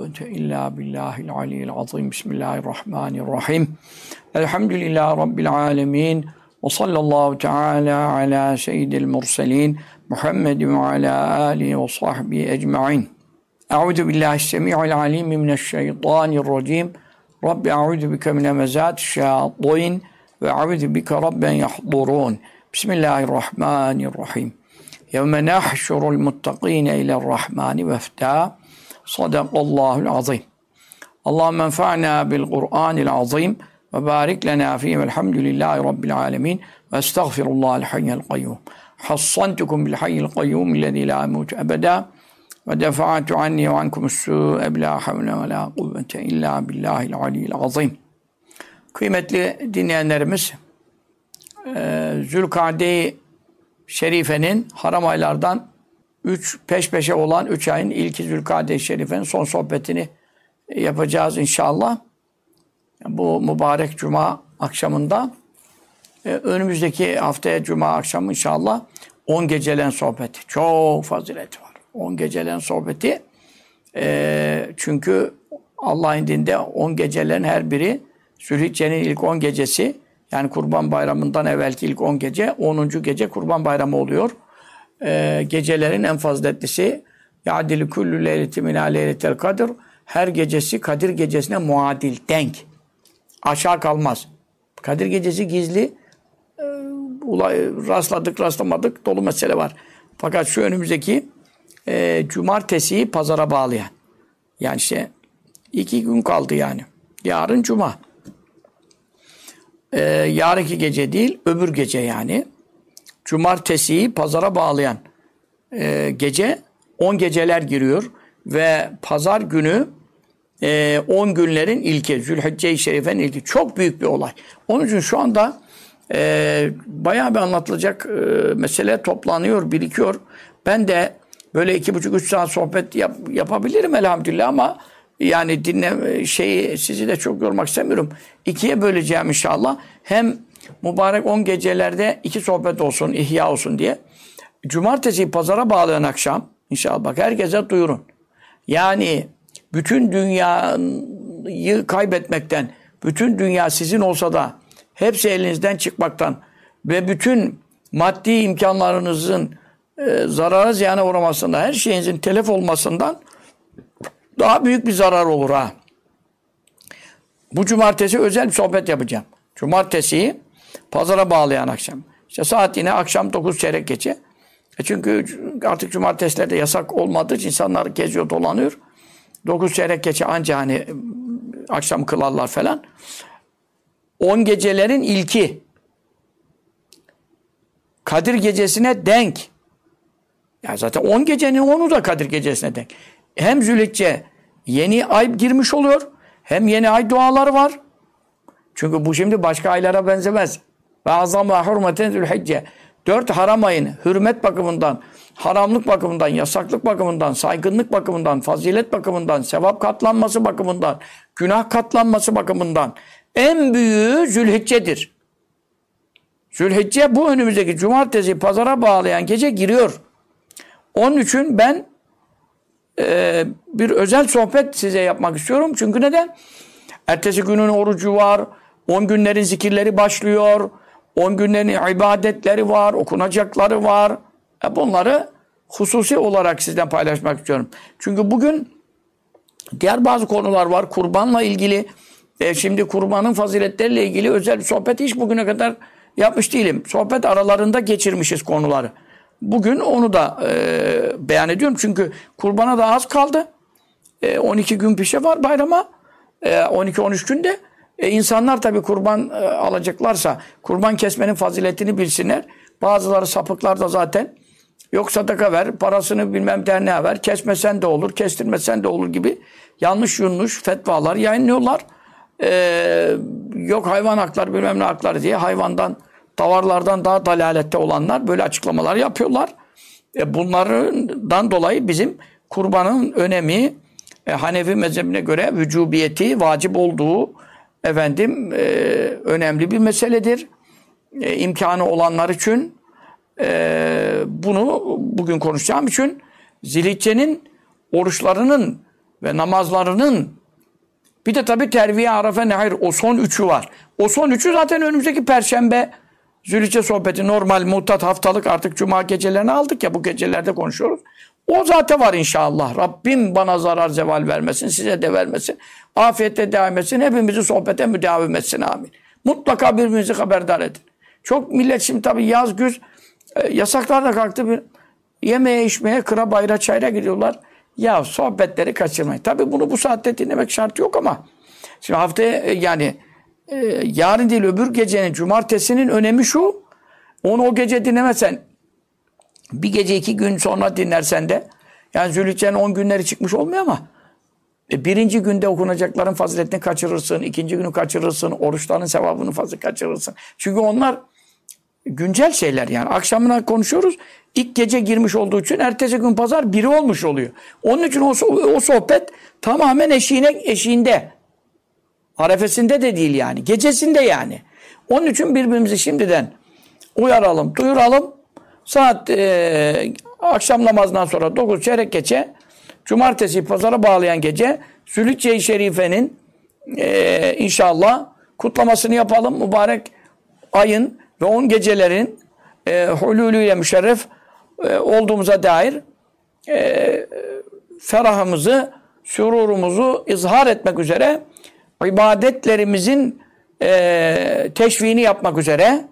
kuvvete illa billahil aliyyil azim. Bismillahirrahmanirrahim. Elhamdülillahi Rabbil alemin. Ve sallallahu teala ala seyyidil murselin. Muhammedin ve ala alihi ve sahbihi ecma'in. Euzu billahi semi'il alim mineşşeytanirracim. Rabbi euzu bike min hemezati'ş-şeyatin ve euzu bike rabben yahdurun. Bismillahirrahmanirrahim. Yevme nahşurul muttakîne ile'r-rahmâni veftâ. Sadakallâhul azîm. Allahümme enfa'nâ bil Kur'ânil azîm ve bârik lenâ fîhî velhamdülillâhi rabbil âlemîn ve estağfirullâhel hayyel kayyûm. Hassantukum bil hayyil kayyûm illezî lâ emûtu ebedâ ve defa'tu anni ve ankumus-sû'e bilâ havle ve lâ kuvvete illâ billâhil aliyyil azîm. Kıymetli dinleyenlerimiz, Zülkade-i Şerife'nin haram aylardan peş peşe olan 3 ayın ilki Zülkade-i Şerife'nin son sohbetini yapacağız inşallah. Bu mübarek Cuma akşamında, önümüzdeki haftaya Cuma akşamı inşallah 10 gecelen sohbeti. Çok fazilet var. 10 gecelen sohbeti. Çünkü Allah'ın indinde 10 gecelerin her biri Zülhicce'nin ilk 10 gecesi, yani Kurban Bayramı'ndan evvelki ilk 10 gece, 10. gece Kurban Bayramı oluyor. Gecelerin en faziletlisi ya'dil kullu leyleti min leyletel kadr. Her gecesi Kadir gecesine muadil, denk. Aşağı kalmaz. Kadir gecesi gizli. Rastladık, rastlamadık, dolu mesele var. Fakat şu önümüzdeki cumartesiyi pazara bağlayan. Yani işte 2 gün kaldı yani. Yarın Cuma. Yarınki gece değil, öbür gece yani. Cumartesiyi pazara bağlayan gece 10 geceler giriyor ve pazar günü 10 günlerin ilki, Zülhicce-i Şerife'nin ilki. Çok büyük bir olay. Onun için şu anda bayağı bir anlatılacak mesele toplanıyor, birikiyor. Ben de böyle 2,5-3 saat sohbet yapabilirim elhamdülillah ama yani sizi de çok yormak istemiyorum. 2'ye böleceğim inşallah. Hem mübarek 10 gecelerde 2 sohbet olsun, ihya olsun diye. Cumartesi pazara bağlayan akşam inşallah, bak herkese duyurun. Yani bütün dünyayı kaybetmekten, bütün dünya sizin olsa da hepsi elinizden çıkmaktan ve bütün maddi imkanlarınızın zarara ziyana uğramasından, her şeyinizin telef olmasından daha büyük bir zarar olur ha. Bu cumartesi özel bir sohbet yapacağım. Cumartesiyi pazara bağlayan akşam. İşte saat yine akşam 9 çeyrek geçe. Çünkü artık cumartesilerde yasak olmadığı için insanlar geziyor, dolanıyor. 9 çeyrek geçe anca hani akşam kılarlar falan. 10 gecelerin ilki. Kadir gecesine denk. Yani zaten 10 gecenin 10'u da Kadir gecesine denk. Hem Zülhicce yeni ay girmiş oluyor, hem yeni ay duaları var. Çünkü bu şimdi başka aylara benzemez. Ve azama hurmeten Zülhicce. 4 haram ayın hürmet bakımından, haramlık bakımından, yasaklık bakımından, saygınlık bakımından, fazilet bakımından, sevap katlanması bakımından, günah katlanması bakımından en büyüğü Zülhicce'dir. Zülhicce bu önümüzdeki cumartesi pazara bağlayan gece giriyor. Onun için ben bir özel sohbet size yapmak istiyorum. Çünkü neden? Ertesi günün orucu var. 10 günlerin zikirleri başlıyor. 10 günlerin ibadetleri var. Okunacakları var. Bunları hususi olarak sizden paylaşmak istiyorum. Çünkü bugün diğer bazı konular var. Kurbanla ilgili. Şimdi kurbanın faziletleriyle ilgili özel bir sohbet hiç bugüne kadar yapmış değilim. Sohbet aralarında geçirmişiz konuları. Bugün onu da beyan ediyorum. Çünkü kurbana da az kaldı. 12 gün pişe var bayrama. 12-13 günde. İnsanlar tabii kurban alacaklarsa kurban kesmenin faziletini bilsinler. Bazıları sapıklar da zaten yok sadaka ver, parasını bilmem derneğe ver, kesmesen de olur, kestirmesen de olur gibi yanlış yanlış fetvalar yayınlıyorlar. Yok hayvan hakları bilmem ne hakları diye hayvandan, davarlardan daha dalalette olanlar böyle açıklamalar yapıyorlar. Bunlardan dolayı bizim kurbanın önemi Hanefi mezhebine göre vücubiyeti, vacip olduğu önemli bir meseledir. İmkanı olanlar için bunu bugün konuşacağım için Zilhicce'nin oruçlarının ve namazlarının bir de tabii terviye, arafe, nehir o son üçü var. O son üçü zaten önümüzdeki Perşembe Zülhicce sohbeti normal muhtat haftalık artık cuma gecelerini aldık ya bu gecelerde konuşuyoruz. O zaten var inşallah. Rabbim bana zarar zeval vermesin, size de vermesin. Afiyette devam etsin, hepimizi sohbete müdavim etsin amin. Mutlaka birbirinizi haberdar edin. Çok millet şimdi tabii yaz güz yasaklar da kalktı. Bir yemeğe içmeye kıra bayra çayra gidiyorlar. Ya sohbetleri kaçırmayın. Tabii bunu bu saatte dinlemek şart yok ama şimdi haftaya yani yarın değil öbür gecenin cumartesinin önemi şu. Onu o gece dinlemezsen bir gece 2 gün sonra dinlersen de yani Zülhicce'nin 10 günleri çıkmış olmuyor ama birinci günde okunacakların faziletini kaçırırsın. İkinci günü kaçırırsın. Oruçların sevabını fazla kaçırırsın. Çünkü onlar güncel şeyler yani. Akşamına konuşuyoruz. İlk gece girmiş olduğu için ertesi gün pazar biri olmuş oluyor. Onun için o sohbet tamamen eşiğinde. Arefesinde de değil yani. Gecesinde yani. Onun için birbirimizi şimdiden uyaralım, duyuralım. Saat akşam namazından sonra 9 çeyrek geçe cumartesi pazara bağlayan gece Zülhicce-i Şerife'nin inşallah kutlamasını yapalım. Mübarek ayın ve 10 gecelerin hululüyle müşerref olduğumuza dair ferahımızı, sürurumuzu izhar etmek üzere ibadetlerimizin teşviğini yapmak üzere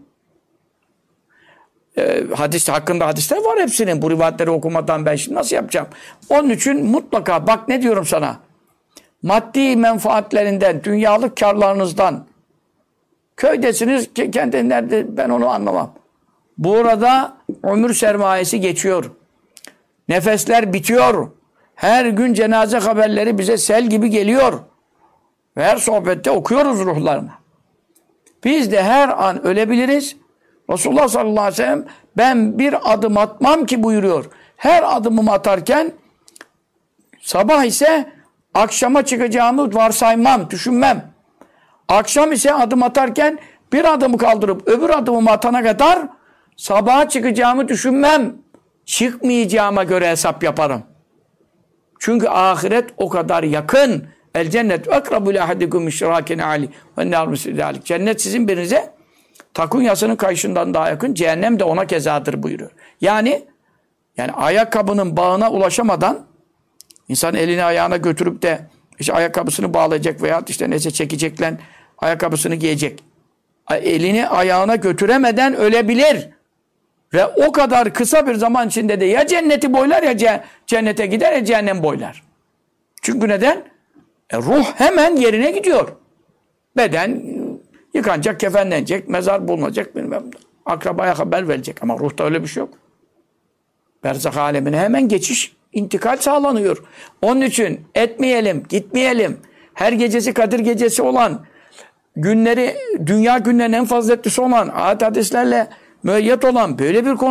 hakkında hadisler var hepsinin. Bu rivayetleri okumadan ben şimdi nasıl yapacağım? Onun için mutlaka bak ne diyorum sana. Maddi menfaatlerinden, dünyalık karlarınızdan köydesiniz, kendi nerede ben onu anlamam. Burada ömür sermayesi geçiyor. Nefesler bitiyor. Her gün cenaze haberleri bize sel gibi geliyor. Ve her sohbette okuyoruz ruhlarına. Biz de her an ölebiliriz. Resulullah sallallahu aleyhi ve sellem ben bir adım atmam ki buyuruyor. Her adımımı atarken sabah ise akşama çıkacağımı varsaymam, düşünmem. Akşam ise adım atarken bir adımı kaldırıp öbür adımımı atana kadar sabaha çıkacağımı düşünmem. Çıkmayacağıma göre hesap yaparım. Çünkü ahiret o kadar yakın. El cennet akrabu li ahadikum işraken ali ve nar misli. Cennet sizin birinize takunyasının kayışından daha yakın, cehennem de ona kezadır buyuruyor. Yani ayakkabının bağına ulaşamadan insan elini ayağına götürüp de işte ayakkabısını bağlayacak veya işte neyse çekecekle ayakkabısını giyecek. Elini ayağına götüremeden ölebilir. Ve o kadar kısa bir zaman içinde de ya cenneti boylar ya cennete gider ya cehennem boylar. Çünkü neden? Ruh hemen yerine gidiyor. Beden yıkanacak, kefenlenecek, mezar bulunacak, bilmem. Akrabaya haber verecek. Ama ruhta öyle bir şey yok. Berzak alemine hemen geçiş, intikal sağlanıyor. Onun için etmeyelim, gitmeyelim. Her gecesi Kadir gecesi olan, günleri, dünya günlerinin en faziletlisi olan, ayet hadislerle müeyyet olan böyle bir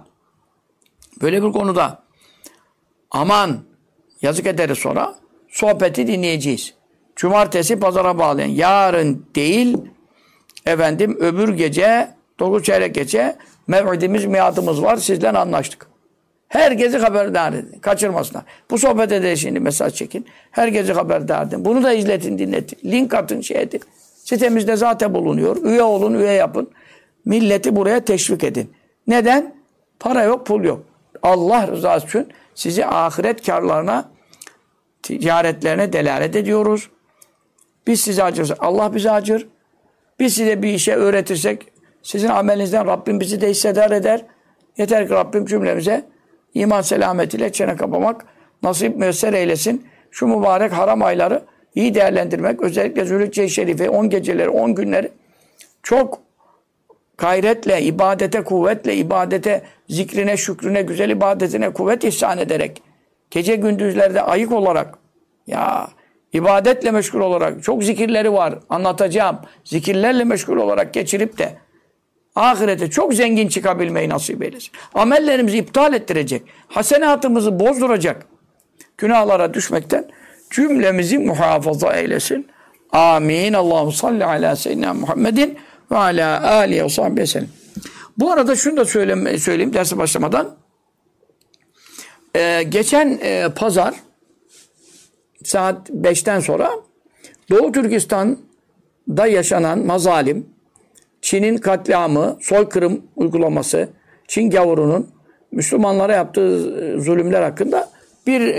konuda aman yazık ederiz sonra sohbeti dinleyeceğiz. Cumartesi pazara bağlayan, yarın değil öbür gece 9 çeyrek gece mev'idimiz, miadımız var. Sizden anlaştık. Herkesi haberdar edin. Kaçırmasınlar. Bu sohbete de şimdi mesaj çekin. Herkesi haberdar edin. Bunu da izletin, dinletin. Link atın, şey edin. Sitemizde zaten bulunuyor. Üye olun, üye yapın. Milleti buraya teşvik edin. Neden? Para yok, pul yok. Allah rızası için sizi ahiret karlarına, ticaretlerine delalet ediyoruz. Biz size acırız. Allah bize acır. Biz size bir işe öğretirsek sizin amelinizden Rabbim bizi de hissedar eder. Yeter ki Rabbim cümlemize iman selametiyle çene kapamak nasip müyesser eylesin. Şu mübarek haram ayları iyi değerlendirmek, özellikle Zülhicce-i Şerife 10 geceleri, 10 günleri çok gayretle, ibadete, kuvvetle, ibadete, zikrine, şükrüne, güzel ibadetine kuvvet ihsan ederek, gece gündüzlerde ayık olarak, ibadetle meşgul olarak, çok zikirleri var, anlatacağım, zikirlerle meşgul olarak geçirip de ahirete çok zengin çıkabilmeyi nasip eylesin. Amellerimizi iptal ettirecek, hasenatımızı bozduracak günahlara düşmekten cümlemizi muhafaza eylesin. Amin. Allahu salli ala seyyidina Muhammedin ve ala alihi ve sahbihi sellem. Bu arada şunu da söyleyeyim derse başlamadan. Geçen pazar saat 5'ten sonra Doğu Türkistan'da yaşanan mazalim, Çin'in katliamı, soykırım uygulaması, Çin gavurunun Müslümanlara yaptığı zulümler hakkında bir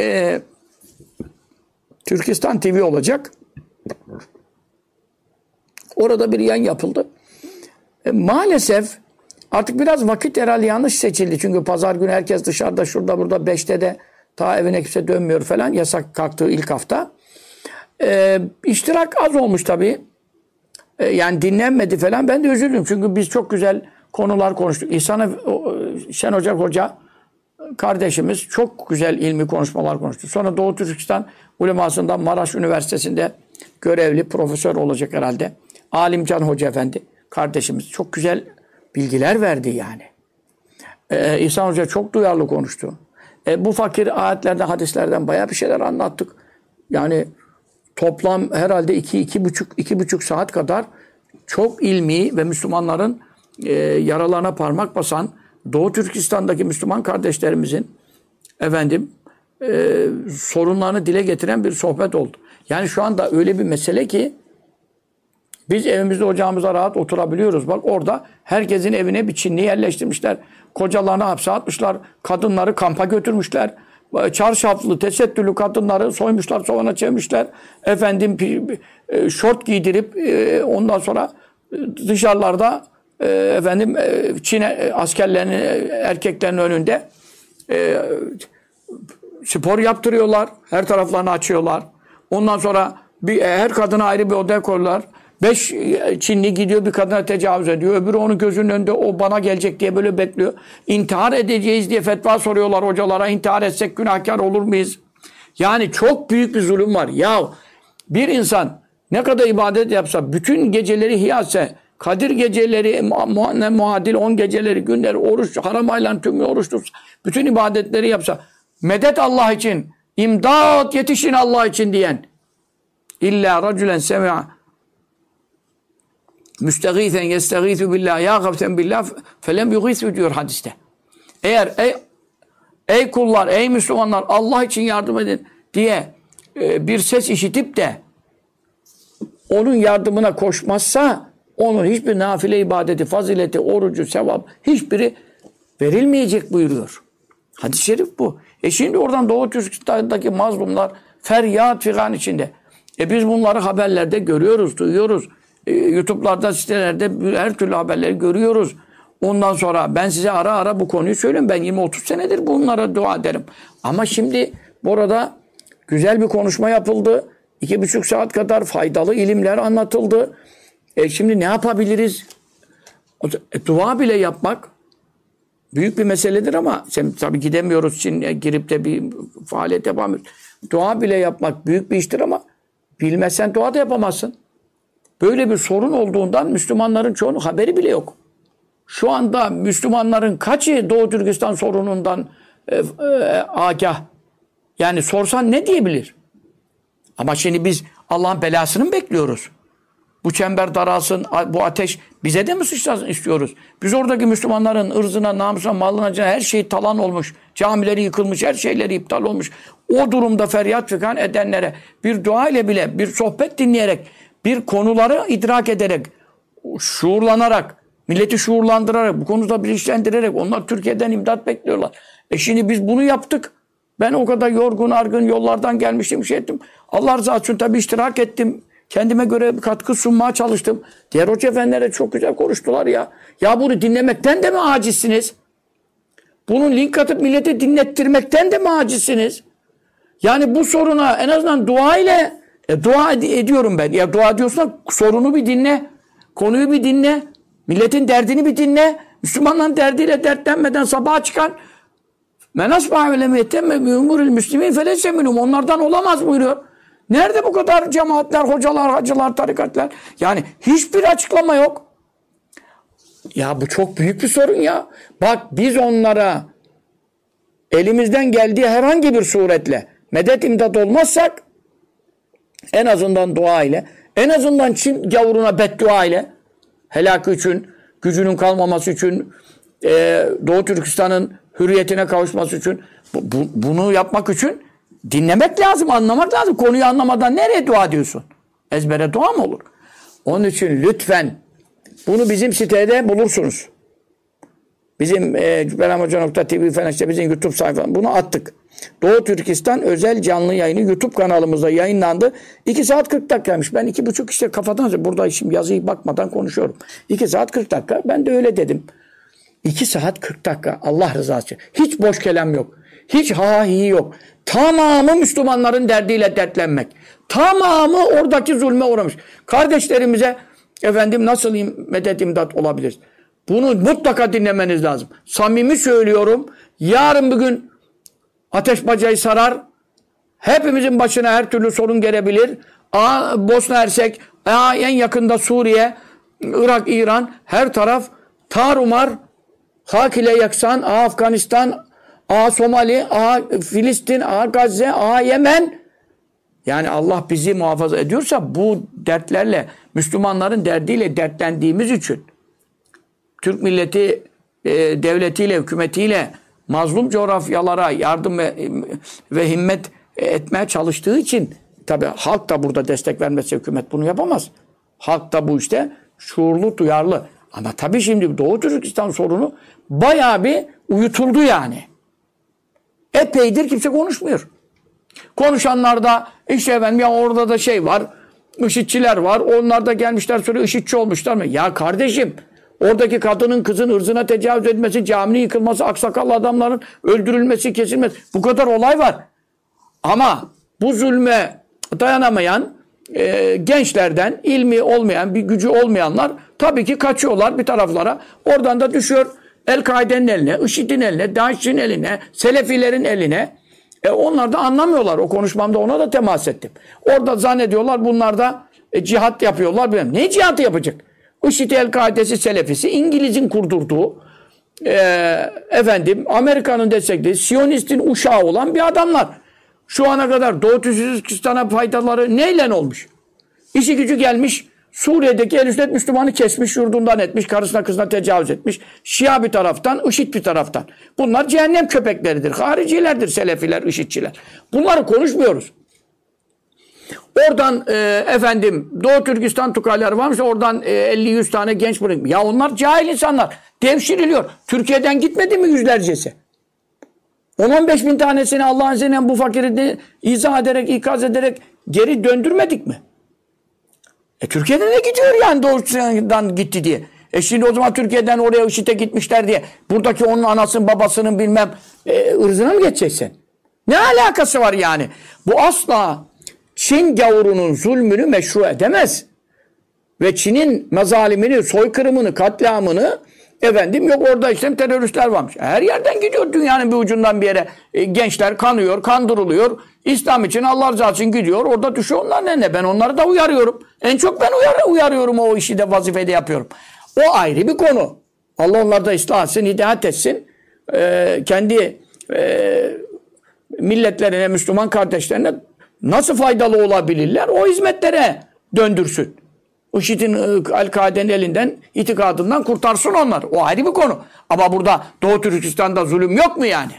Türkistan TV olacak. Orada bir yayın yapıldı. Maalesef artık biraz vakit herhalde yanlış seçildi. Çünkü pazar günü herkes dışarıda, şurada burada 5'te de ta evine kimse dönmüyor falan. Yasak kalktığı ilk hafta. İştirak az olmuş tabii. Yani dinlenmedi falan. Ben de üzüldüm. Çünkü biz çok güzel konular konuştuk. Şen Hoca kardeşimiz çok güzel ilmi konuşmalar konuştu. Sonra Doğu Türkistan ulemasından Maraş Üniversitesi'nde görevli profesör olacak herhalde. Alimcan Hoca Efendi kardeşimiz çok güzel bilgiler verdi yani. İhsan Hoca çok duyarlı konuştu. Bu fakir ayetlerden, hadislerden bayağı bir şeyler anlattık. Yani toplam herhalde iki buçuk saat kadar çok ilmi ve Müslümanların yaralarına parmak basan Doğu Türkistan'daki Müslüman kardeşlerimizin sorunlarını dile getiren bir sohbet oldu. Yani şu anda öyle bir mesele ki biz evimizde ocağımıza rahat oturabiliyoruz. Bak orada herkesin evine bir Çinli yerleştirmişler. Kocalarını hapse atmışlar. Kadınları kampa götürmüşler. Çarşaflı, tesettürlü kadınları soymuşlar, sovana çevirmişler. Şort giydirip ondan sonra dışarılarda Çin askerlerinin, erkeklerin önünde spor yaptırıyorlar. Her taraflarını açıyorlar. Ondan sonra her kadına ayrı bir odaya koyuyorlar. 5 Çinli gidiyor bir kadına tecavüz ediyor. Öbürü onun gözünün önünde o bana gelecek diye böyle bekliyor. İntihar edeceğiz diye fetva soruyorlar hocalara. İntihar etsek günahkar olur muyuz? Yani çok büyük bir zulüm var. Ya bir insan ne kadar ibadet yapsa, bütün geceleri hiyase, Kadir geceleri, muadil 10 geceleri, günleri, oruç, haram ayların tümü oruç tutsa, bütün ibadetleri yapsa, medet Allah için, imdat yetişin Allah için diyen, illa racülen semi'a müstegîthen yestegîthu billah ya gaften billah felem yugîthu diyor hadiste. Eğer ey kullar, ey Müslümanlar Allah için yardım edin diye bir ses işitip de onun yardımına koşmazsa onun hiçbir nafile ibadeti, fazileti, orucu, sevap hiçbiri verilmeyecek buyuruyor. Hadis-i şerif bu. Şimdi oradan Doğu Türkistan'daki mazlumlar feryat figan içinde. Biz bunları haberlerde görüyoruz, duyuyoruz. YouTube'larda, sitelerde her türlü haberleri görüyoruz. Ondan sonra ben size ara ara bu konuyu söylüyorum. Ben 20-30 senedir bunlara dua ederim. Ama şimdi burada güzel bir konuşma yapıldı. 2,5 saat kadar faydalı ilimler anlatıldı. Şimdi ne yapabiliriz? Dua bile yapmak büyük bir meseledir ama sen tabii gidemiyoruz Çin'e girip de bir faaliyet yapamıyoruz. Dua bile yapmak büyük bir iştir ama bilmezsen dua da yapamazsın. Böyle bir sorun olduğundan Müslümanların çoğunun haberi bile yok. Şu anda Müslümanların kaçı Doğu Türkistan sorunundan agah? Yani sorsan ne diyebilir? Ama şimdi biz Allah'ın belasını mı bekliyoruz? Bu çember daralsın, bu ateş bize de mi sıçrasın istiyoruz? Biz oradaki Müslümanların ırzına, namusuna, malına, her şey talan olmuş. Camileri yıkılmış, her şeyleri iptal olmuş. O durumda feryat figan edenlere bir dua ile bile, bir sohbet dinleyerek, bir konuları idrak ederek, şuurlanarak, milleti şuurlandırarak, bu konuda bilinçlendirerek, onlar Türkiye'den imdat bekliyorlar. Şimdi biz bunu yaptık. Ben o kadar yorgun, argın yollardan gelmiştim, şey ettim. Allah rızası için tabii iştirak ettim. Kendime göre bir katkı sunmaya çalıştım. Diğer hoca efendiler çok güzel konuştular ya. Ya bunu dinlemekten de mi acizsiniz? Bunun link atıp millete dinlettirmekten de mi acizsiniz? Yani bu soruna en azından dua ile dua ediyorum ben. Ya dua ediyorsan sorunu bir dinle. Konuyu bir dinle. Milletin derdini bir dinle. Müslümanların derdiyle dertlenmeden sabaha çıkan men asbaha ve lem yetemme bi umuril müslimin feleyse minhum. Onlardan olamaz buyuruyor. Nerede bu kadar cemaatler, hocalar, hacılar, tarikatlar? Yani hiçbir açıklama yok. Ya bu çok büyük bir sorun ya. Bak biz onlara elimizden geldiği herhangi bir suretle medet imdat olmazsak en azından dua ile, en azından Çin gavuruna beddua ile helakı için, gücünün kalmaması için, Doğu Türkistan'ın hürriyetine kavuşması için bunu yapmak için dinlemek lazım, anlamak lazım. Konuyu anlamadan nereye dua ediyorsun? Ezbere dua mı olur? Onun için lütfen bunu bizim sitede bulursunuz. Bizim cübbelhamhoca.tv falan işte bizim YouTube sayfamız. Bunu attık. Doğu Türkistan özel canlı yayını YouTube kanalımızda yayınlandı. 2 saat 40 dakikaymış. Ben 2,5 işte kafadan burada şimdi yazıyı bakmadan konuşuyorum. 2 saat 40 dakika. Ben de öyle dedim. 2 saat 40 dakika. Allah rızası için. Hiç boş kelam yok. Hiç ha hi yok. Tamamı Müslümanların derdiyle dertlenmek. Tamamı oradaki zulme uğramış. Kardeşlerimize nasıl medet imdat olabilir? Bunu mutlaka dinlemeniz lazım. Samimi söylüyorum. Yarın bugün ateş bacayı sarar. Hepimizin başına her türlü sorun gelebilir. Bosna Hersek, en yakında Suriye, Irak, İran, her taraf tarumar, hak ile yaksan, Afganistan, Somali, Filistin, Gazze, Yemen. Yani Allah bizi muhafaza ediyorsa bu dertlerle, Müslümanların derdiyle dertlendiğimiz için Türk milleti devletiyle, hükümetiyle mazlum coğrafyalara yardım ve himmet etmeye çalıştığı için tabi halk da burada destek vermezse hükümet bunu yapamaz. Halk da bu işte şuurlu, duyarlı. Ama tabi şimdi Doğu Türkistan sorunu bayağı bir uyutuldu yani. Epeydir kimse konuşmuyor. Konuşanlar da işte ya orada da var, IŞİD'çiler var. Onlar da gelmişler sonra IŞİD'çi olmuşlar mı? Ya kardeşim, oradaki kadının kızın ırzına tecavüz edilmesi, caminin yıkılması, aksakallı adamların öldürülmesi, kesilmesi. Bu kadar olay var. Ama bu zulme dayanamayan gençlerden, ilmi olmayan, bir gücü olmayanlar tabii ki kaçıyorlar bir taraflara. Oradan da düşüyor El-Kaide'nin eline, IŞİD'in eline, DAEŞ'in eline, Selefilerin eline. Onlar da anlamıyorlar. O konuşmamda ona da temas ettim. Orada zannediyorlar bunlar da cihat yapıyorlar. Ne cihatı yapacak? IŞİD, El-Kaide'si, Selefisi, İngiliz'in kurdurduğu, Amerika'nın desteklediği, Siyonist'in uşağı olan bir adamlar. Şu ana kadar Doğu Türkistan'a faydaları neyle olmuş? İşi gücü gelmiş, Suriye'deki el üstad Müslümanı kesmiş, yurdundan etmiş, karısına kızına tecavüz etmiş. Şia bir taraftan, IŞİD bir taraftan. Bunlar cehennem köpekleridir, haricilerdir, Selefiler, IŞİD'çiler. Bunları konuşmuyoruz. Oradan Doğu Türkistan tukalları varmış, oradan 50-100 tane genç bırakmış. Ya onlar cahil insanlar. Devşiriliyor. Türkiye'den gitmedi mi yüzlercesi? 10-15 bin tanesini Allah'ın izniyle bu fakiri izah ederek, ikaz ederek geri döndürmedik mi? Türkiye'den ne gidiyor yani Doğu'dan gitti diye. Şimdi o zaman Türkiye'den oraya IŞİD'e gitmişler diye buradaki onun anasının babasının bilmem ırzına mı geçeceksin? Ne alakası var yani? Bu asla Çin gavurunun zulmünü meşru edemez. Ve Çin'in mezalimini, soykırımını, katliamını yok orada işte teröristler varmış. Her yerden gidiyor dünyanın bir ucundan bir yere. Gençler kanıyor, kandırılıyor. İslam için, Allah rızası için gidiyor. Orada düşüyor onların ne? Ben onları da uyarıyorum. En çok ben uyarıyorum, o işi de vazifede yapıyorum. O ayrı bir konu. Allah onları da ıslah etsin, hidayet etsin. Kendi milletlerine, Müslüman kardeşlerine nasıl faydalı olabilirler? O hizmetlere döndürsün. IŞİD'in, El-Kaide'nin elinden, itikadından kurtarsın onlar. O ayrı bir konu. Ama burada Doğu Türkistan'da zulüm yok mu yani?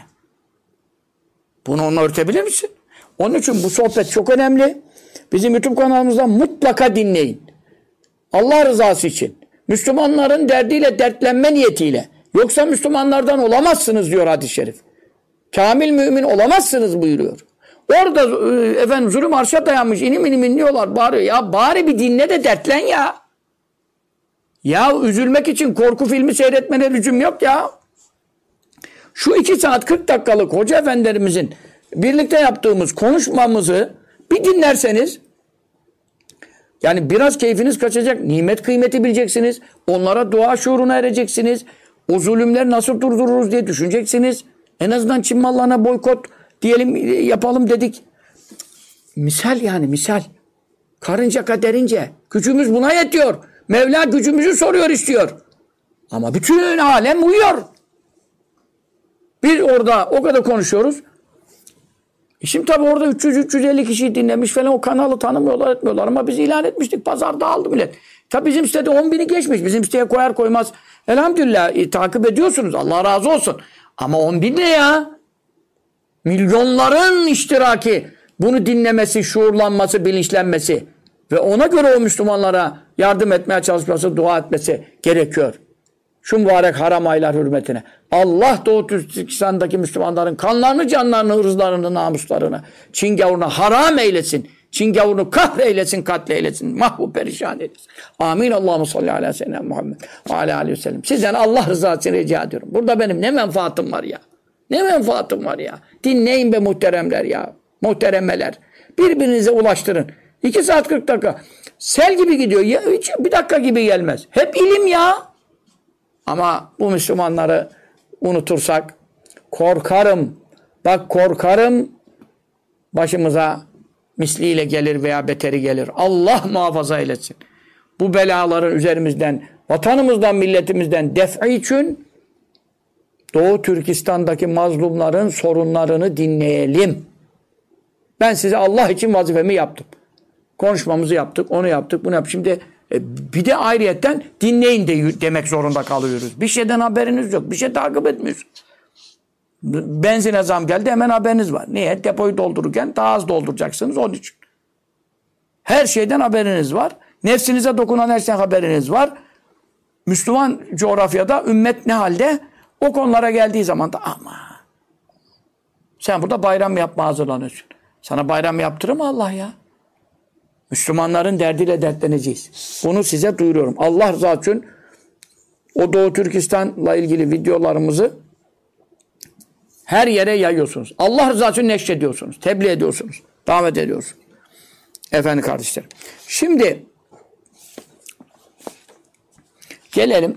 Bunu onunla örtebilir misin? Onun için bu sohbet çok önemli. Bizim YouTube kanalımızdan mutlaka dinleyin. Allah rızası için. Müslümanların derdiyle dertlenme niyetiyle. Yoksa Müslümanlardan olamazsınız diyor hadis-i şerif. Kamil mümin olamazsınız buyuruyor. Orada zulüm arşa dayanmış. İnim inim inliyorlar, bağırıyor. Ya bari bir dinle de dertlen ya. Ya üzülmek için korku filmi seyretmene lüzum yok ya. Şu 2 saat 40 dakikalık hoca efendilerimizin birlikte yaptığımız konuşmamızı bir dinlerseniz yani biraz keyfiniz kaçacak. Nimet kıymeti bileceksiniz. Onlara dua şuuruna ereceksiniz. O zulümleri nasıl durdururuz diye düşüneceksiniz. En azından Çin mallarına boykot diyelim yapalım dedik. Misal yani misal. Karınca kaderince. Gücümüz buna yetiyor. Mevla gücümüzü soruyor istiyor. Ama bütün alem uyuyor. Biz orada o kadar konuşuyoruz. Şimdi tabii orada 300-350 kişiyi dinlemiş falan, o kanalı tanımıyorlar etmiyorlar ama biz ilan etmiştik. Pazarda aldı millet. Tabii bizim sitede 10.000'i geçmiş. Bizim siteye koyar koymaz. Elhamdülillah takip ediyorsunuz. Allah razı olsun. Ama 10.000 ne ya? Milyonların iştiraki, bunu dinlemesi, şuurlanması, bilinçlenmesi ve ona göre o Müslümanlara yardım etmeye çalışması, dua etmesi gerekiyor. Şu mübarek haram aylar hürmetine. Allah Doğu Türkistan'daki Müslümanların kanlarını, canlarını, ırzlarını, namuslarını Çin gavuruna haram eylesin. Çin gavurunu kahreylesin, katleylesin. Mahvu perişan eylesin. Amin. Allahumme salli ala seyyidina Muhammed ve ala aleyhi ve sellem. Sizden Allah rızası için rica ediyorum. Burada benim ne menfaatim var ya. Ne menfaatim var ya. Dinleyin be muhteremler ya. Muhteremeler. Birbirinize ulaştırın. 2 saat 40 dakika. Sel gibi gidiyor. Ya, hiç bir dakika gibi gelmez. Hep ilim ya. Ama bu Müslümanları unutursak korkarım. Bak korkarım başımıza misliyle gelir veya beteri gelir. Allah muhafaza eylesin. Bu belaların üzerimizden, vatanımızdan, milletimizden def'i için Doğu Türkistan'daki mazlumların sorunlarını dinleyelim. Ben size Allah için vazifemi yaptım. Konuşmamızı yaptık, onu yaptık, bunu yaptık. Şimdi bir de ayrıyetten dinleyin demek zorunda kalıyoruz. Bir şeyden haberiniz yok, bir şey takip etmiyorsunuz. Benzine zam geldi, hemen haberiniz var. Niye? Depoyu doldururken daha az dolduracaksınız onun için. Her şeyden haberiniz var. Nefsinize dokunan her şeyden haberiniz var. Müslüman coğrafyada ümmet ne halde? O konulara geldiği zaman da ama sen burada bayram yapma hazırlanıyorsun. Sana bayram yaptırır mı Allah ya? Müslümanların derdiyle dertleneceğiz. Bunu size duyuruyorum. Allah rızası için o Doğu Türkistan'la ilgili videolarımızı her yere yayıyorsunuz. Allah rızası için neşrediyorsunuz. Tebliğ ediyorsunuz. Davet ediyorsunuz. Efendim kardeşlerim. Şimdi gelelim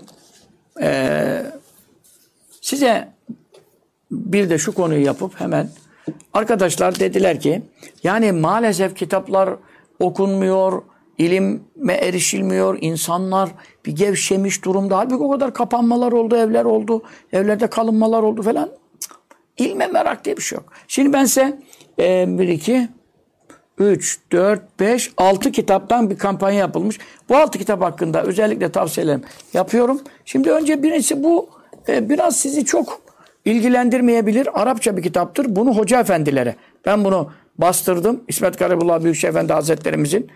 size bir de şu konuyu yapıp hemen arkadaşlar dediler ki yani maalesef kitaplar okunmuyor, ilime erişilmiyor, insanlar bir gevşemiş durumda. Halbuki o kadar kapanmalar oldu, evler oldu, evlerde kalınmalar oldu falan. İlme merak diye bir şey yok. Şimdi ben size 1, 2, 3, 4, 5, 6 kitaptan bir kampanya yapılmış. Bu 6 kitap hakkında özellikle tavsiyelerim yapıyorum. Şimdi önce birincisi bu biraz sizi çok ilgilendirmeyebilir. Arapça bir kitaptır. Bunu hoca efendilere. Ben bunu bastırdım. İsmet Garibullah Büyükşehir Efendi Hazretlerimizin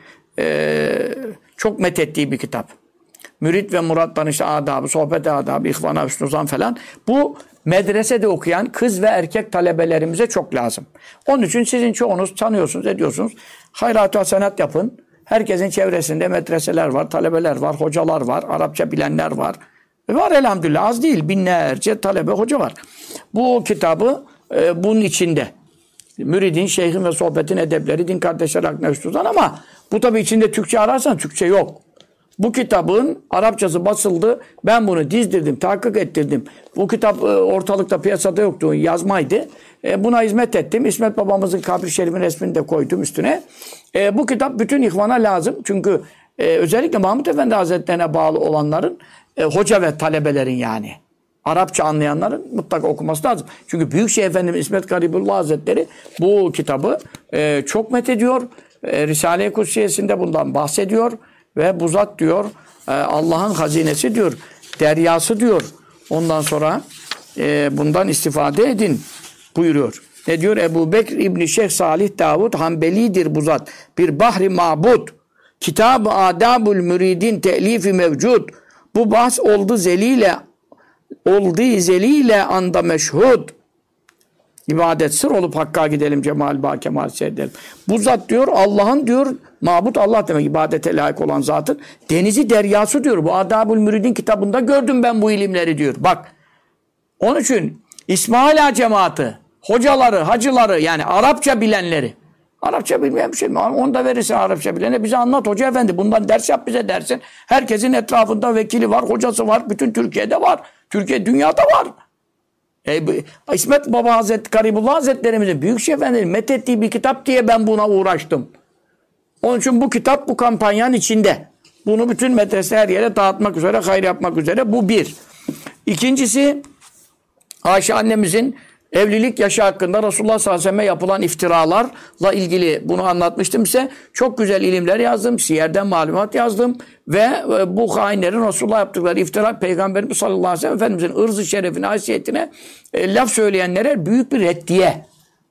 çok methettiği bir kitap. Mürit ve muratların işte adabı, sohbet adabı, ihvana, hüsnü falan. Bu medresede okuyan kız ve erkek talebelerimize çok lazım. Onun için sizin çoğunuz tanıyorsunuz, ediyorsunuz. Hayrat-ı hasenat yapın. Herkesin çevresinde medreseler var, talebeler var, hocalar var, Arapça bilenler var. Var elhamdülillah, az değil, binlerce talebe, hoca var. Bu kitabı bunun içinde. Müridin, şeyhin ve sohbetin edepleri, din kardeşler hakkında hüsnüzan ama bu tabii içinde Türkçe ararsan Türkçe yok. Bu kitabın Arapçası basıldı. Ben bunu dizdirdim, tahkik ettirdim. Bu kitap ortalıkta piyasada yoktu, yazmaydı. Buna hizmet ettim. İsmet babamızın kabri şerifin resmini de koydum üstüne. Bu kitap bütün ihvana lazım. Çünkü özellikle Mahmud Efendi Hazretlerine bağlı olanların hoca ve talebelerin yani Arapça anlayanların mutlaka okuması lazım. Çünkü Büyükşehir Efendimiz İsmet Garibullah Hazretleri bu kitabı çok methediyor. Risale-i Kudsiyesinde bundan bahsediyor. Ve bu zat diyor Allah'ın hazinesi diyor. Deryası diyor. Ondan sonra bundan istifade edin buyuruyor. Ne diyor? Ebu Bekr İbni Şeyh Salih Davud Hanbeli'dir bu zat. Bir bahri mabud. Kitab-ı Adabul Müridin telifi mevcud. Bu bahs oldu zeliyle anda meşhud. İbadet sır olup Hakk'a gidelim, cemal ba kemal seyredelim. Bu zat diyor Allah'ın diyor, mabut Allah demek, ibadete layık olan zatın denizi deryası diyor. Bu Adabul Müridin kitabında gördüm ben bu ilimleri diyor. Bak. Onun için İsmaila cemaati, hocaları, hacıları yani Arapça bilenleri. Arapça bilmeyen bir şey mi? Onu da verirsin Arapça bilene. Bize anlat hoca efendi. Bundan ders yap bize dersin. Herkesin etrafında vekili var, hocası var. Bütün Türkiye'de var. Türkiye dünyada var. İsmet Baba Hazretleri, Garibullah Hazretlerimizin Büyükşehir Efendi'nin methettiği bir kitap diye ben buna uğraştım. Onun için bu kitap bu kampanyanın içinde. Bunu bütün medrese her yere dağıtmak üzere, hayır yapmak üzere. Bu bir. İkincisi Ayşe annemizin evlilik yaşı hakkında Resulullah sallallahu aleyhi ve sellem'e yapılan iftiralarla ilgili bunu anlatmıştım size. Çok güzel ilimler yazdım. Siyer'den malumat yazdım. Ve bu hainlerin Resulullah yaptıkları iftira Peygamberimiz sallallahu aleyhi ve sellem Efendimizin ırzı şerefine, haysiyetine laf söyleyenlere büyük bir reddiye.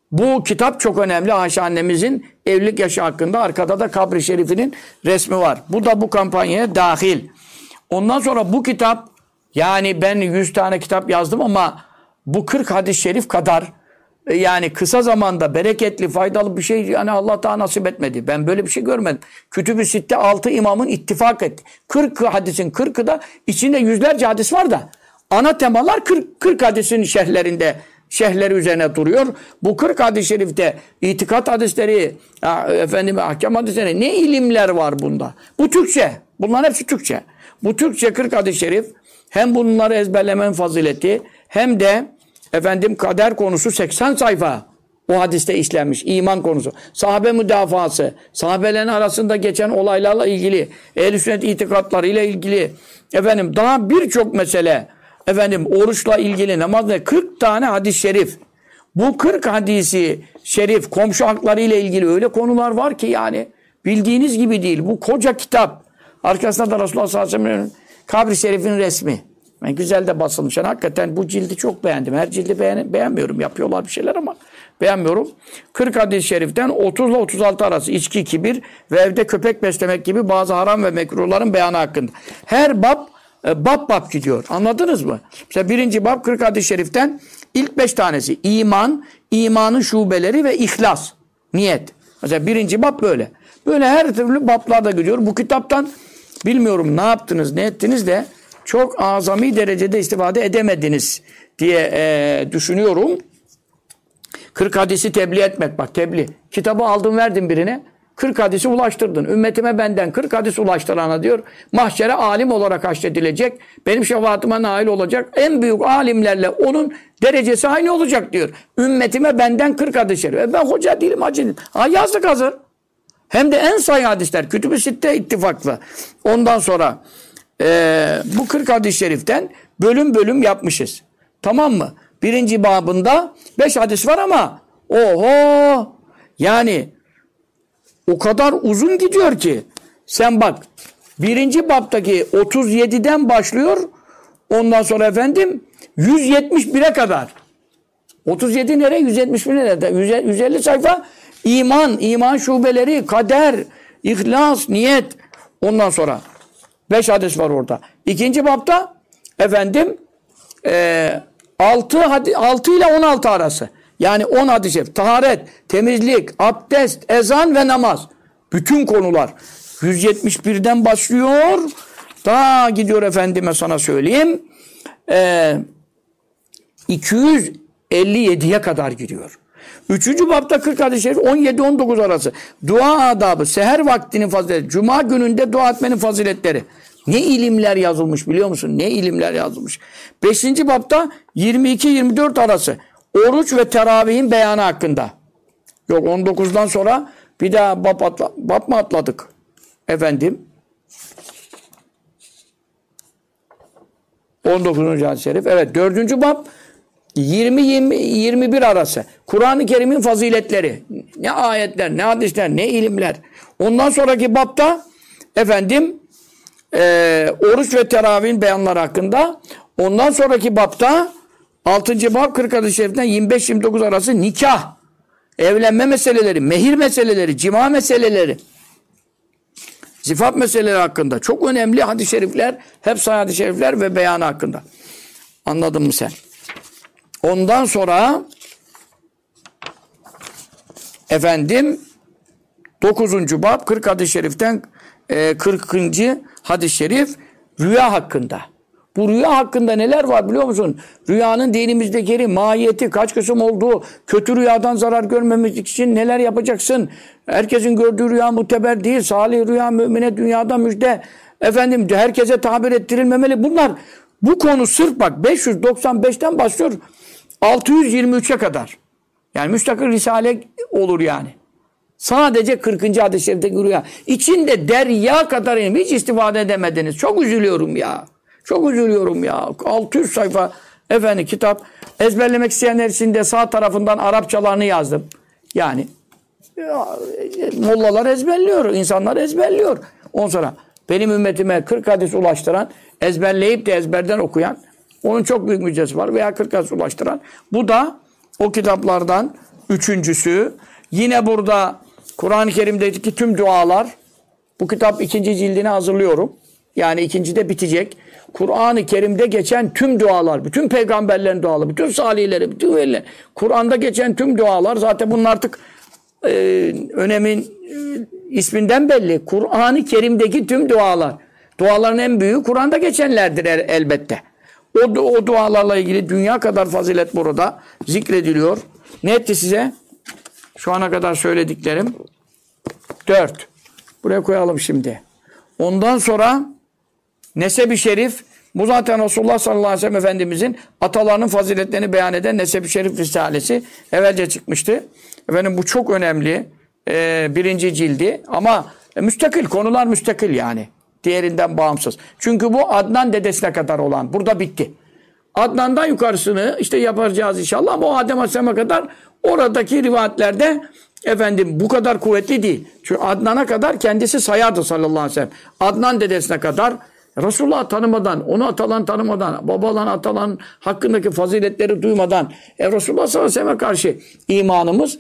Bu kitap çok önemli. Ayşe annemizin evlilik yaşı hakkında. Arkada da kabri şerifinin resmi var. Bu da bu kampanyaya dahil. Ondan sonra bu kitap, yani ben 100 tane kitap yazdım ama bu 40 hadis-i şerif kadar yani kısa zamanda bereketli, faydalı bir şey yani Allah daha nasip etmedi. Ben böyle bir şey görmedim. Kütüb-ü Sitte 6 imamın ittifak etti. 40 hadisin 40'ı da içinde yüzlerce hadis var da ana temalar 40 hadisin şerhleri üzerine duruyor. Bu 40 hadis-i şerifte itikat hadisleri, ahkam hadisleri, ne ilimler var bunda. Bu Türkçe. Bunların hepsi Türkçe. Bu Türkçe 40 hadis-i şerif hem bunları ezberlemenin fazileti hem de kader konusu 80 sayfa o hadiste işlenmiş. İman konusu. Sahabe müdafası. Sahabelerin arasında geçen olaylarla ilgili. Ehl-i sünnet itikatlarıyla ilgili. Daha birçok mesele. Oruçla ilgili, namazla 40 tane hadis-i şerif. Bu 40 hadisi şerif komşu hakları ile ilgili öyle konular var ki yani bildiğiniz gibi değil. Bu koca kitap. Arkasında da Resulullah sallallahu aleyhi ve sellem'in kabri şerifinin resmi. Yani güzel de basılmış. Yani hakikaten bu cildi çok beğendim. Her cildi beğenmiyorum. Yapıyorlar bir şeyler ama beğenmiyorum. 40 hadis-i şeriften 30 ile 36 arası içki, kibir ve evde köpek beslemek gibi bazı haram ve mekruhların beyanı hakkında. Her bab gidiyor. Anladınız mı? Mesela birinci bab 40 hadis-i şeriften ilk 5 tanesi. İman, imanın şubeleri ve ihlas. Niyet. Mesela birinci bab böyle. Böyle her türlü bablarda gidiyor. Bu kitaptan bilmiyorum ne yaptınız, ne ettiniz de çok azami derecede istifade edemediniz diye düşünüyorum. 40 hadisi tebliğ etmek. Bak tebliğ. Kitabı aldın verdin birine. 40 hadisi ulaştırdın. Ümmetime benden 40 hadis ulaştırana diyor. Mahşere alim olarak haşredilecek. Benim şefaatime nail olacak. En büyük alimlerle onun derecesi aynı olacak diyor. Ümmetime benden 40 hadis şerif. Ben hoca değilim, hacı değilim. Yazdık hazır. Hem de en sahih hadisler. Kütüb-ü Sitte ittifaklı. Ondan sonra bu 40 hadis-i şeriften bölüm bölüm yapmışız. Tamam mı? Birinci babında 5 hadis var ama oho! Yani o kadar uzun gidiyor ki. Sen bak. Birinci babdaki 37'den başlıyor. Ondan sonra 171'e kadar. 37 nereye? 171 nereye? 150 sayfa iman şubeleri, kader, ihlas, niyet. Ondan sonra 5 hadis var orada. İkinci babda 6 ile 16 arası. Yani 10 hadis-i şerif. Taharet, temizlik, abdest, ezan ve namaz. Bütün konular. 171'den başlıyor. Daha gidiyor efendime sana söyleyeyim. 257'ye kadar gidiyor. Üçüncü babda 40 hadis-i şerif 17-19 arası. Dua adabı, seher vaktinin fazileti, cuma gününde dua etmenin faziletleri. Ne ilimler yazılmış biliyor musun? Ne ilimler yazılmış. 5. babda 22-24 arası. Oruç ve teravihin beyanı hakkında. Yok 19'dan sonra bir daha bab mı atladık? 19. hadis-i şerif. Evet 4. bab 20-21 arası. Kur'an-ı Kerim'in faziletleri. Ne ayetler, ne hadisler, ne ilimler. Ondan sonraki babda oruç ve teravihin beyanları hakkında. Ondan sonraki babda 6. bab 40 hadis-i şeriften 25-29 arası nikah, evlenme meseleleri, mehir meseleleri, cima meseleleri, zifaf meseleleri hakkında. Çok önemli hadis-i şerifler, hep sahih hadis-i şerifler ve beyanı hakkında. Anladın mı sen? Ondan sonra 9. bab 40 hadis-i şeriften 40. hadis-i şerif rüya hakkında. Bu rüya hakkında neler var biliyor musun? Rüyanın dinimizdeki mahiyeti, kaç kısım olduğu, kötü rüyadan zarar görmemek için neler yapacaksın? Herkesin gördüğü rüya muteber değil. Salih rüya mümine dünyada müjde. Herkese tabir ettirilmemeli. Bu konu sırf bak 595'ten başlıyor 623'e kadar. Yani müstakil risale olur yani. Sadece 40. hadis-i şerifteki rüya. İçinde derya kadar hiç istifade edemediniz. Çok üzülüyorum ya. Çok üzülüyorum ya. 600 sayfa kitap. Ezberlemek isteyenler için de sağ tarafından Arapçalarını yazdım. Yani mollalar ezberliyor. İnsanlar ezberliyor. Ondan sonra benim ümmetime 40 hadis ulaştıran, ezberleyip de ezberden okuyan, onun çok büyük müjdesi var. Veya 40 hadis ulaştıran. Bu da o kitaplardan üçüncüsü. Yine burada Kur'an-ı Kerim'deki tüm dualar. Bu kitap 2. cildini hazırlıyorum. Yani 2. de bitecek. Kur'an-ı Kerim'de geçen tüm dualar, bütün peygamberlerin duaları, bütün salihlerin, bütün velilerin, Kur'an'da geçen tüm dualar, zaten bunun artık önemin isminden belli. Kur'an-ı Kerim'deki tüm dualar. Duaların en büyüğü Kur'an'da geçenlerdir elbette. O dualarla ilgili dünya kadar fazilet burada zikrediliyor. Ne etti size? Şu ana kadar söylediklerim 4. Buraya koyalım şimdi. Ondan sonra Neseb-i Şerif, bu zaten Resulullah sallallahu aleyhi ve sellem Efendimizin atalarının faziletlerini beyan eden Neseb-i Şerif Risalesi evvelce çıkmıştı. Efendim bu çok önemli. 1. cildi ama müstakil, konular müstakil yani. Diğerinden bağımsız. Çünkü bu Adnan dedesine kadar olan. Burada bitti. Adnan'dan yukarısını işte yapacağız inşallah ama o Adem Aleyhisselam'a kadar oradaki rivayetlerde efendim bu kadar kuvvetli değil. Çünkü Adnan'a kadar kendisi sayardı sallallahu aleyhi ve sellem. Adnan dedesine kadar Resulullah tanımadan, onu atalan tanımadan, babalan atalan hakkındaki faziletleri duymadan Resulullah sallallahu aleyhi ve sellem'e karşı imanımız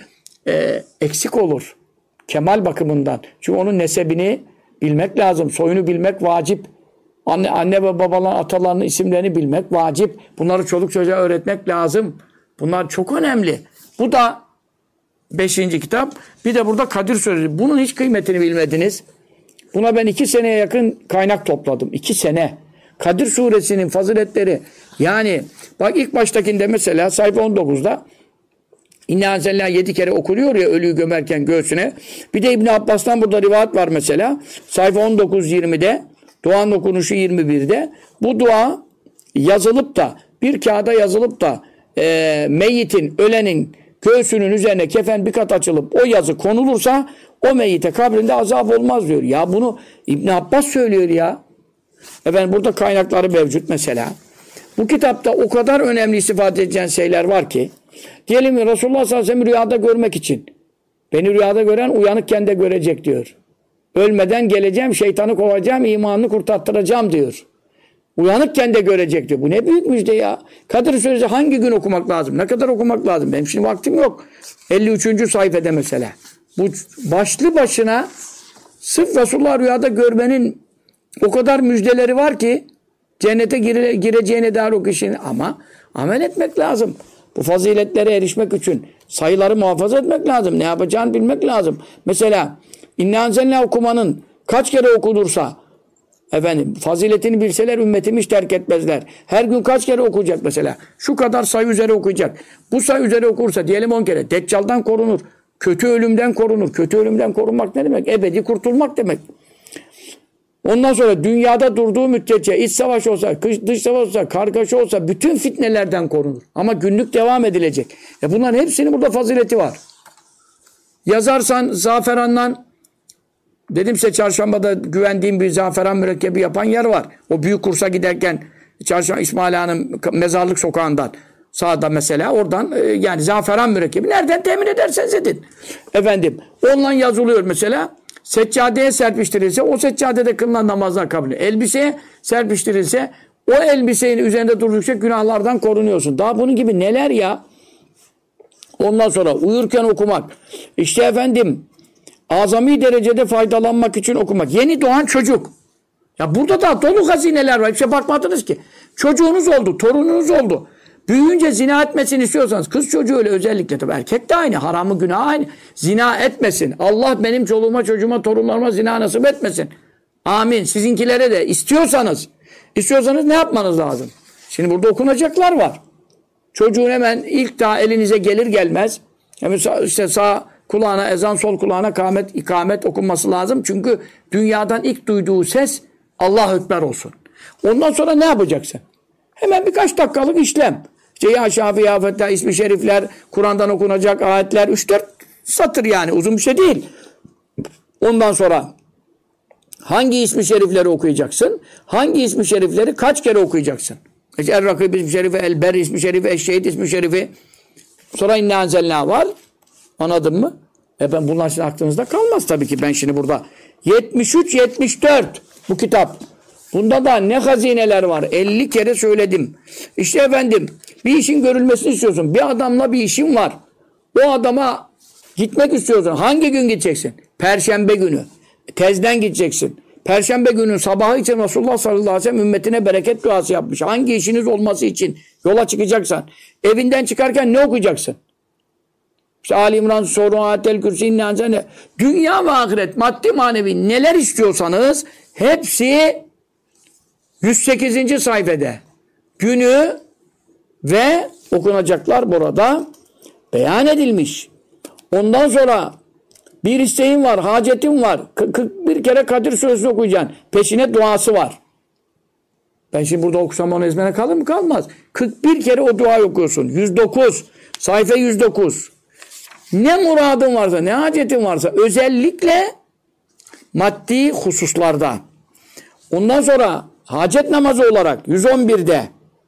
eksik olur. Kemal bakımından. Çünkü onun nesebini bilmek lazım. Soyunu bilmek vacip. Anne ve babaların, atalarının isimlerini bilmek vacip. Bunları çoluk çocuğa öğretmek lazım. Bunlar çok önemli. Bu da 5. kitap. Bir de burada Kadir Suresi. Bunun hiç kıymetini bilmediniz. Buna ben 2 seneye yakın kaynak topladım. 2 sene. Kadir Suresinin faziletleri. Yani bak ilk baştakinde mesela sayfa 19'da İnna enzelna 7 kere okunuyor ya ölüyü gömerken göğsüne. Bir de İbn Abbas'tan burada rivayet var mesela. Sayfa 19-20'de. Duanın okunuşu 21'de. Bu dua yazılıp da bir kağıda yazılıp da meyyitin, ölenin göğsünün üzerine kefen bir kat açılıp o yazı konulursa o meyyite kabrinde azap olmaz diyor. Ya bunu İbn Abbas söylüyor ya. Efendim burada kaynakları mevcut mesela. Bu kitapta o kadar önemli istifade edeceğin şeyler var ki diyelim ki Resulullah sallallahu aleyhi ve sellem rüyada görmek için beni rüyada gören uyanıkken de görecek diyor. Ölmeden geleceğim, şeytanı kovacağım, imanını kurtarttıracağım diyor. Uyanıkken de görecek diyor. Bu ne büyük müjde ya. Kadir Suresi hangi gün okumak lazım? Ne kadar okumak lazım? Benim şimdi vaktim yok. 53. sayfada mesela. Bu başlı başına sırf Resulullah rüyada görmenin o kadar müjdeleri var ki cennete gireceğine dair o kişinin ama amel etmek lazım. Bu faziletlere erişmek için sayıları muhafaza etmek lazım. Ne yapacağını bilmek lazım. Mesela İnna enzelna okumanın kaç kere okunursa efendim faziletini bilseler ümmetimi hiç terk etmezler. Her gün kaç kere okuyacak mesela? Şu kadar sayı üzere okuyacak. Bu sayı üzere okursa diyelim 10 kere. Deccal'dan korunur. Kötü ölümden korunur. Kötü ölümden korunmak ne demek? Ebedi kurtulmak demek. Ondan sonra dünyada durduğu müddetçe iç savaş olsa, dış savaş olsa, kargaşa olsa bütün fitnelerden korunur. Ama günlük devam edilecek. Bunların hepsinin burada fazileti var. Yazarsan zaferandan dedim size çarşambada güvendiğim bir zaferan mürekkebi yapan yer var. O büyük kursa giderken çarşamba İsmail Ağa'nın mezarlık sokağından sağda mesela oradan yani zaferan mürekkebi nereden temin ederseniz edin. Efendim onunla yazılıyor mesela. Seccadeye serpiştirilse o seccadede kılınan namazlar kabul edilir. Elbiseye serpiştirilse o elbisenin üzerinde durdukça günahlardan korunuyorsun. Daha bunun gibi neler ya. Ondan sonra uyurken okumak. İşte efendim azami derecede faydalanmak için okumak. Yeni doğan çocuk. Ya burada da dolu hazineler var. Hiçbir şey bakmadınız ki. Çocuğunuz oldu, torununuz oldu. Büyüyünce zina etmesini istiyorsanız kız çocuğu öyle özellikle tabii erkek de aynı. Haramı günah aynı. Zina etmesin. Allah benim çoluğuma çocuğuma torunlarıma zina nasip etmesin. Amin. Sizinkilere de istiyorsanız ne yapmanız lazım? Şimdi burada okunacaklar var. Çocuğun hemen ilk daha elinize gelir gelmez işte sağ kulağına ezan sol kulağına ikamet okunması lazım. Çünkü dünyadan ilk duyduğu ses Allahu Ekber olsun. Ondan sonra ne yapacaksın? Hemen birkaç dakikalık işlem. İşte ya Şafi ya Fettah ismi şerifler, Kur'an'dan okunacak ayetler 3-4 satır yani uzun bir şey değil. Ondan sonra hangi ismi şerifleri okuyacaksın? Hangi ismi şerifleri kaç kere okuyacaksın? Er-Rakib ismi şerifi, El-Ber ismi şerifi, Eşşehid ismi şerifi. Sonra İnna enzelna var. Anladın mı? Ben bunlar sizin aklınızda kalmaz tabii ki. Ben şimdi burada 73-74 bu kitap. Bunda da ne hazineler var. 50 kere söyledim. İşte efendim bir işin görülmesini istiyorsun. Bir adamla bir işin var. O adama gitmek istiyorsun. Hangi gün gideceksin? Perşembe günü. Tezden gideceksin. Perşembe günü sabahı için Resulullah sallallahu aleyhi ve sellem ümmetine bereket duası yapmış. Hangi işiniz olması için yola çıkacaksan. Evinden çıkarken ne okuyacaksın? İşte Ali İmran Soru, Ayetel Kürsi, İnne. Dünya ve ahiret, maddi manevi neler istiyorsanız hepsi 108. sayfada. Günü ve okunacaklar burada beyan edilmiş. Ondan sonra bir isteğin var, hacetin var. 41 kere Kadir Suresi okuyacaksın. Peşine duası var. Ben şimdi burada okusam onu ezbere kalır mı? Kalmaz. 41 kere o duayı okuyorsun. 109. Sayfa 109. Ne muradın varsa, ne hacetin varsa özellikle maddi hususlarda. Ondan sonra hacet namazı olarak 111'de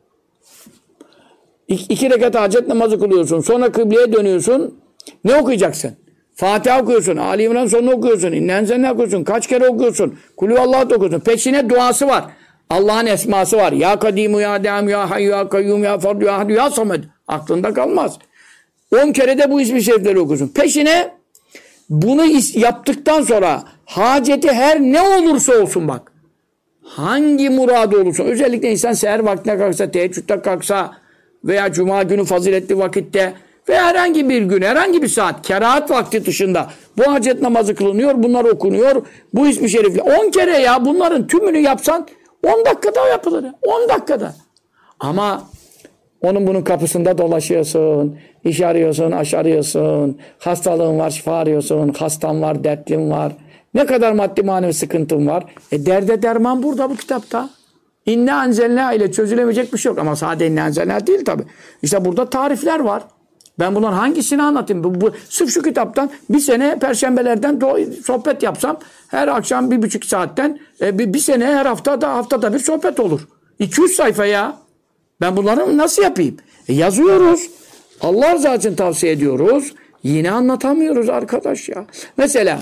2 rekat hacet namazı kılıyorsun. Sonra kıbleye dönüyorsun. Ne okuyacaksın? Fatiha okuyorsun. Ali İmran sonunu okuyorsun. İnnen okuyorsun. Kaç kere okuyorsun? Kulüvallahu okuyorsun. Peşine duası var. Allah'ın esması var. Ya Kadimu, Ya Dem, Ya Hayyu, Ya Kayyum, Ya Fardu, Ya Hadu, Ya Samed. Aklında kalmaz. 10 kere de bu ismi şerifleri okuyorsun. Peşine bunu yaptıktan sonra haceti her ne olursa olsun bak. Hangi muradı olursa. Özellikle insan seher vaktine kalksa, teheccüde kalksa veya cuma günü faziletli vakitte veya herhangi bir gün, herhangi bir saat, kerahat vakti dışında bu hacet namazı kılınıyor, bunlar okunuyor. Bu ismi şerifle 10 kere ya bunların tümünü yapsan 10 dakikada yapılır. 10 dakikada. Ama onun bunun kapısında dolaşıyorsun, iş arıyorsun, aş arıyorsun, hastalığın var, şifa arıyorsun, hastan var, dertlin var. Ne kadar maddi manevi sıkıntın var. Derde derman burada bu kitapta. İnne enzelna ile çözülemeyecek bir şey yok. Ama sadece inne enzelna değil tabi. İşte burada tarifler var. Ben bunların hangisini anlatayım? Sırf şu kitaptan bir sene perşembelerden sohbet yapsam her akşam 1,5 saatten bir sene her haftada bir sohbet olur. 200 sayfa ya. Ben bunları nasıl yapayım? Yazıyoruz. Allah rızası için tavsiye ediyoruz. Yine anlatamıyoruz arkadaş ya. Mesela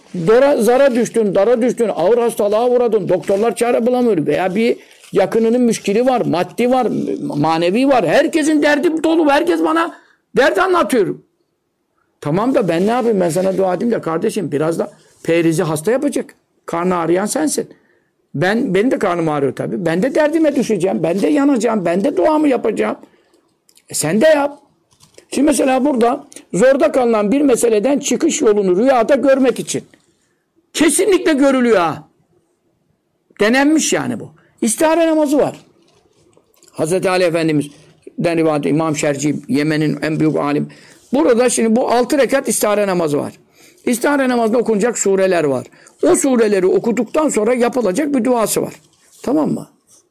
zara düştün, dara düştün, ağır hastalığa uğradın, doktorlar çare bulamıyor veya bir yakınının müşkili var, maddi var, manevi var. Herkesin derdi dolu. Herkes bana dert anlatıyor. Tamam da ben ne yapayım? Ben sana dua edeyim de kardeşim biraz da perizi hasta yapacak. Karnı ağrıyan sensin. Benim de karnım ağrıyor tabii. Ben de derdime düşeceğim. Ben de yanacağım. Ben de duamı yapacağım. Sen de yap. Şimdi mesela burada zorda kalınan bir meseleden çıkış yolunu rüyada görmek için. Kesinlikle görülüyor ha. Denenmiş yani bu. İstihare namazı var. Hazreti Ali Efendimiz'den rivayet İmam Şerci, Yemen'in en büyük alim. Burada şimdi bu 6 rekat istihare namazı var. İstihare namazında okunacak sureler var. O sureleri okuduktan sonra yapılacak bir duası var. Tamam mı?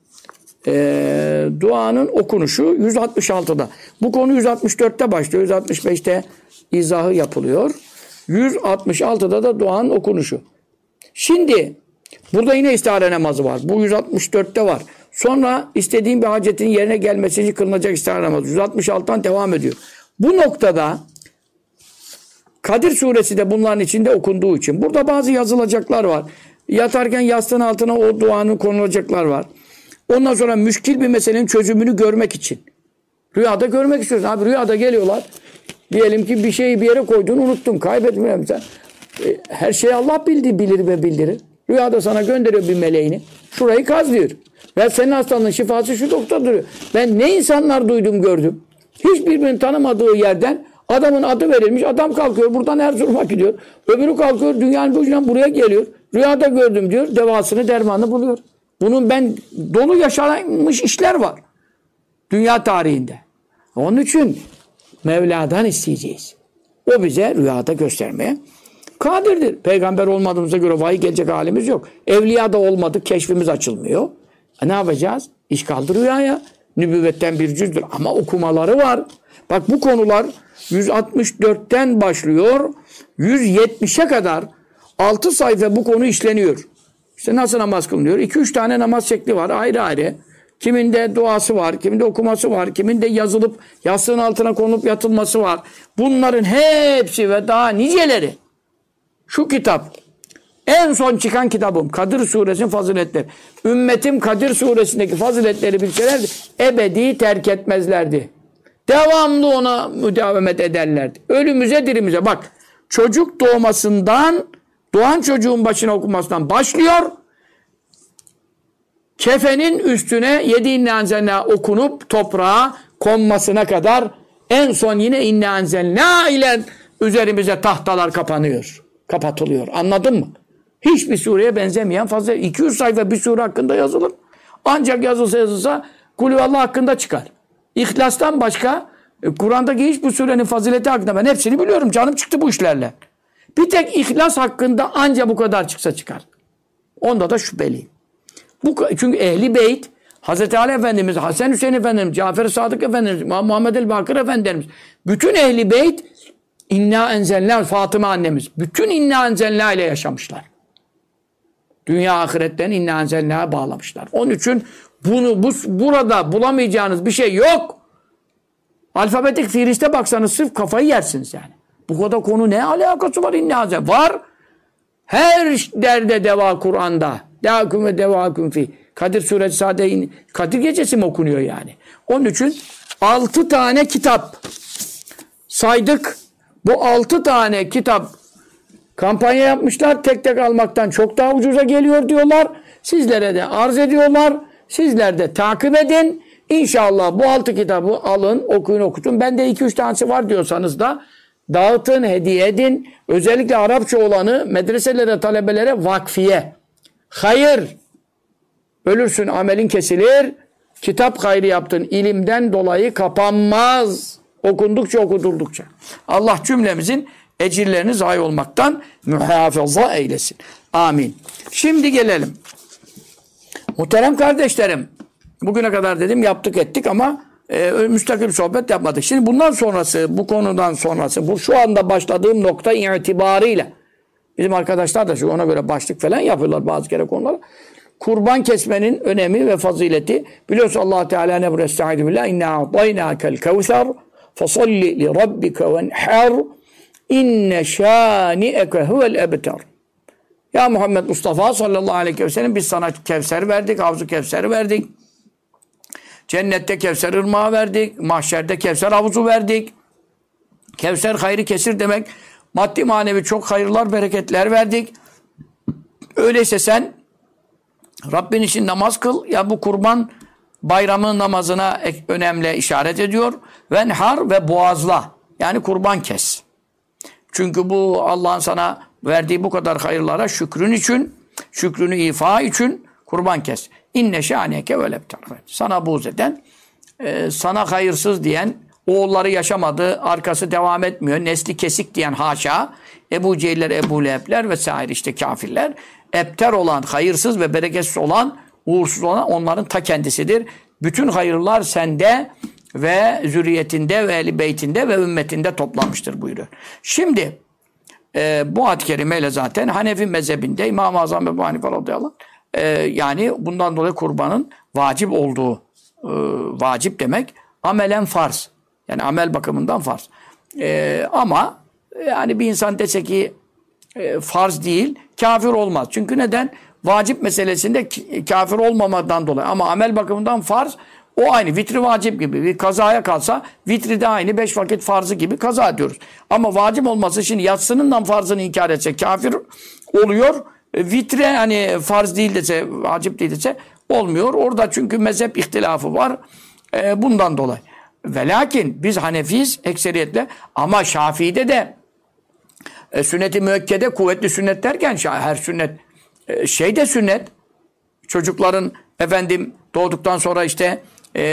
Duanın okunuşu 166'da. Bu konu 164'te başlıyor. 165'te izahı yapılıyor. 166'da da duanın okunuşu. Şimdi burada yine istihare namazı var. Bu 164'te var. Sonra istediğin bir hacetin yerine gelmesi için kılınacak istihare namazı. 166'dan devam ediyor. Bu noktada Kadir suresi de bunların içinde okunduğu için. Burada bazı yazılacaklar var. Yatarken yastığın altına o duanın konulacaklar var. Ondan sonra müşkil bir meselenin çözümünü görmek için. Rüyada görmek istiyorsun. Abi rüyada geliyorlar. Diyelim ki bir şeyi bir yere koyduğunu unuttun. Kaybetmiyorum sen. Her şeyi Allah bilir ve bildirir. Rüyada sana gönderiyor bir meleğini. Şurayı kaz diyor. Ve senin hastalığın şifası şu doktor duruyor. Ben ne insanlar duydum gördüm. Hiçbirbirini tanımadığı yerden adamın adı verilmiş. Adam kalkıyor buradan Erzurum'a gidiyor. Öbürü kalkıyor dünyanın bu ucundan buraya geliyor. Rüyada gördüm diyor. Devasını dermanını buluyor. Bunun ben dolu yaşanmış işler var. Dünya tarihinde. Onun için Mevla'dan isteyeceğiz. O bize rüyada göstermeye kadirdir. Peygamber olmadığımıza göre vahiy gelecek halimiz yok. Evliya da olmadık. Keşfimiz açılmıyor. Ne yapacağız? İş kaldı rüyaya. Nübüvvetten bir cüzdür. Ama okumaları var. Bak bu konular 164'ten başlıyor. 170'e kadar 6 sayfa bu konu işleniyor. İşte nasıl namaz kılınıyor? 2-3 tane namaz şekli var ayrı ayrı. Kiminde duası var, kiminde okuması var, kiminde yazılıp yastığın altına konulup yatılması var. Bunların hepsi ve daha niceleri. Şu kitap. En son çıkan kitabım. Kadir Suresinin faziletleri. Ümmetim Kadir Suresindeki faziletleri bilselerdi ebedi terk etmezlerdi. Devamlı ona müdavemet ederlerdi. Ölümüze dirimize. Bak çocuk doğmasından, doğan çocuğun başına okumasından başlıyor. Kefenin üstüne 7 inna enzelna okunup toprağa konmasına kadar en son yine inna enzelna ile üzerimize tahtalar kapanıyor. Kapatılıyor. Anladın mı? Hiçbir sureye benzemeyen fazla 200 sayfa bir sure hakkında yazılır. Ancak yazılsa Kulüvallah hakkında çıkar. İhlas'tan başka Kur'an'daki hiçbir surenin fazileti hakkında ben hepsini biliyorum. Canım çıktı bu işlerle. Bir tek İhlas hakkında anca bu kadar çıksa çıkar. Onda da şüpheliyim. Çünkü Ehli Beyt, Hazreti Ali Efendimiz, Hasan Hüseyin Efendimiz, Cafer-i Sadık Efendimiz, Muhammed el-Bakır Efendimiz, bütün Ehli Beyt İnna enzelna, Fatıma annemiz, bütün inna enzelna ile yaşamışlar. Dünya ahiretten inna enzelna'ya bağlamışlar. Onun için burada bulamayacağınız bir şey yok. Alfabetik fiiliste baksanız sırf kafayı yersiniz yani. Bu kadar konu ne alakası var inna enzelna? Var. Her derde deva Kur'an'da. Dâküm ve devâküm fi. Kadir suresi sade Kadir gecesi mi okunuyor yani? Onun için 6 tane kitap saydık. Bu 6 tane kitap kampanya yapmışlar. Tek tek almaktan çok daha ucuza geliyor diyorlar. Sizlere de arz ediyorlar. Sizler de takip edin. İnşallah bu 6 kitabı alın, okuyun, okutun. Bende 2-3 tanesi var diyorsanız da dağıtın, hediye edin. Özellikle Arapça olanı medreselere, talebelere vakfiye. Hayır. Ölürsün, amelin kesilir. Kitap hayrı yaptın. İlimden dolayı kapanmaz. Okundukça, okutuldukça. Allah cümlemizin ecirlerini zayi olmaktan muhafaza eylesin. Amin. Şimdi gelelim. Muhterem kardeşlerim, bugüne kadar dedim yaptık ettik ama müstakil sohbet yapmadık. Şimdi bundan sonrası, bu konudan sonrası, bu şu anda başladığım nokta itibariyle bizim arkadaşlar da ona göre başlık falan yapıyorlar bazı kere konulara. Kurban kesmenin önemi ve fazileti. Biliyorsun Allah Teala ne buyuruyor? Estaizu billah. İnna a'taynâkel kevser fesalli li rabbike venher inne şâni'eke huvel ebter. Ya Muhammed Mustafa sallallahu aleyhi ve sellem biz sana Kevser verdik, Havzu Kevser verdik. Cennette Kevser ırmağı verdik. Mahşerde Kevser havuzu verdik. Kevser hayrı kesir demek. Maddi manevi çok hayırlar, bereketler verdik. Öyleyse sen Rabbin için namaz kıl. Ya bu kurban bayramı namazına önemli işaret ediyor. Venhar ve boğazla. Yani kurban kes. Çünkü bu Allah'ın sana verdiği bu kadar hayırlara şükrün için, şükrünü ifa için kurban kes. İnne şâneke vel ebter. Sana buğz eden, sana hayırsız diyen, oğulları yaşamadı, arkası devam etmiyor, nesli kesik diyen haşa, Ebu Cehiller, Ebu Lehebler vesaire işte kafirler, ebter olan, hayırsız ve bereketsiz olan, uğursuz olan onların ta kendisidir. Bütün hayırlar sende ve zürriyetinde ve ehli beytinde ve ümmetinde toplanmıştır buyuruyor. Şimdi bu ayet-i kerimeyle zaten Hanefi mezhebinde İmam-ı Azam Ebu Hanife radıyallahu anh, yani bundan dolayı kurbanın vacip olduğu, vacip demek amelen farz. Yani amel bakımından farz. Ama yani bir insan dese ki farz değil, kafir olmaz. Çünkü neden? Vacip meselesinde kafir olmamadan dolayı. Ama amel bakımından farz, o aynı. Vitri vacip gibi. Bir kazaya kalsa vitri de aynı 5 vakit farzı gibi kaza diyoruz. Ama vacip olması şimdi yatsının farzını inkar etse kafir oluyor. Vitre hani farz değil dese, vacip değil dese olmuyor. Orada çünkü mezhep ihtilafı var. Bundan dolayı. Ve lakin biz Hanefiyiz ekseriyetle ama Şafii'de de sünnet-i müekkede kuvvetli sünnet derken her sünnet şey de sünnet. Çocukların efendim doğduktan sonra işte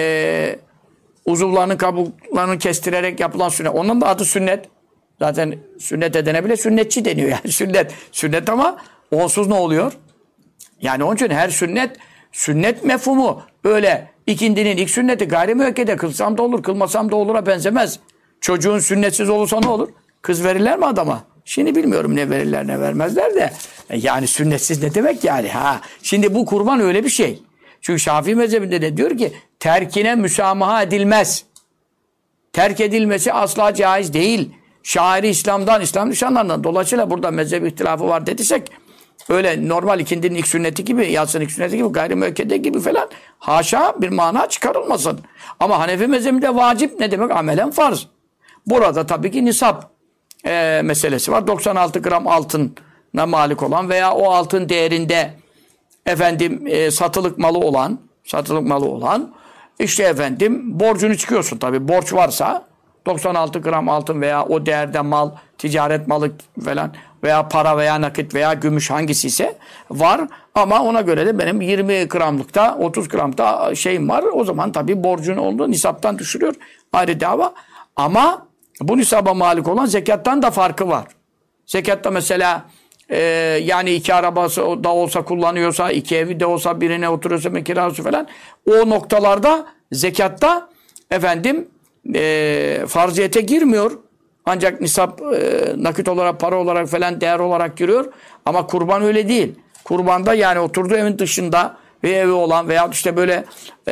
uzuvlarının kabuklarını kestirerek yapılan sünnet. Onun da adı sünnet. Zaten sünnet edene bile sünnetçi deniyor yani sünnet. Sünnet ama onsuz ne oluyor? Yani onun için her sünnet mefhumu öyle ikindinin ilk sünneti gayri müekkede kılsam da olur, kılmasam da olur'a benzemez. Çocuğun sünnetsiz olursa ne olur? Kız verirler mi adama? Şimdi bilmiyorum ne verirler ne vermezler de. Yani sünnetsiz ne demek yani? Şimdi bu kurban öyle bir şey. Çünkü Şafii mezhebinde de diyor ki terkine müsamaha edilmez. Terk edilmesi asla caiz değil. Şairi İslam'dan, İslam nişanlarından. Dolayısıyla burada mezhep ihtilafı var dediysek Öyle normal ikindinin ilk sünneti gibi, yatsının ilk sünneti gibi, gayri-müekkede gibi falan haşa bir mana çıkarılmasın. Ama Hanefi mezhebinde vacip ne demek? Amelen farz. Burada tabii ki nisap meselesi var. 96 gram altına malik olan veya o altın değerinde efendim satılık malı olan işte efendim borcunu çıkıyorsun tabii. Borç varsa 96 gram altın veya o değerde mal, ticaret malı falan veya para veya nakit veya gümüş hangisi ise var. Ama ona göre de benim 20 gramlıkta 30 gramda şeyim var. O zaman tabii borcun olduğu nisaptan düşürüyor. Ayrı dava. Ama bu nisaba malik olan zekattan da farkı var. Zekatta mesela yani 2 arabası da olsa kullanıyorsa, 2 evi de olsa birine oturuyorsa bir kirası falan o noktalarda zekatta efendim farziyete girmiyor. Ancak nisap nakit olarak, para olarak falan değer olarak giriyor. Ama kurban öyle değil. Kurbanda yani oturduğu evin dışında bir evi olan veya işte böyle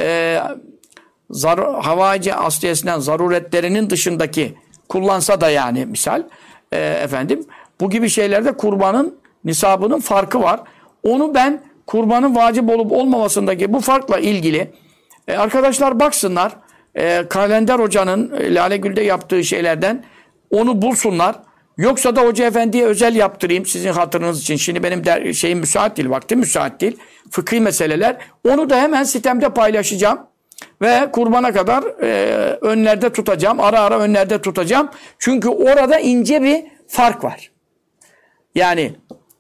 havaici asliyesinden zaruretlerinin dışındaki kullansa da yani misal efendim bu gibi şeylerde kurbanın nisabının farkı var. Onu ben kurbanın vacip olup olmamasındaki bu farkla ilgili arkadaşlar baksınlar. Kalender Hoca'nın Lale Gül'de yaptığı şeylerden onu bulsunlar. Yoksa da Hoca Efendi'ye özel yaptırayım sizin hatırınız için. Şimdi benim şeyim müsait değil, vaktim müsait değil. Fıkhi meseleler. Onu da hemen sitemde paylaşacağım. Ve kurbana kadar önlerde tutacağım. Ara ara önlerde tutacağım. Çünkü orada ince bir fark var. Yani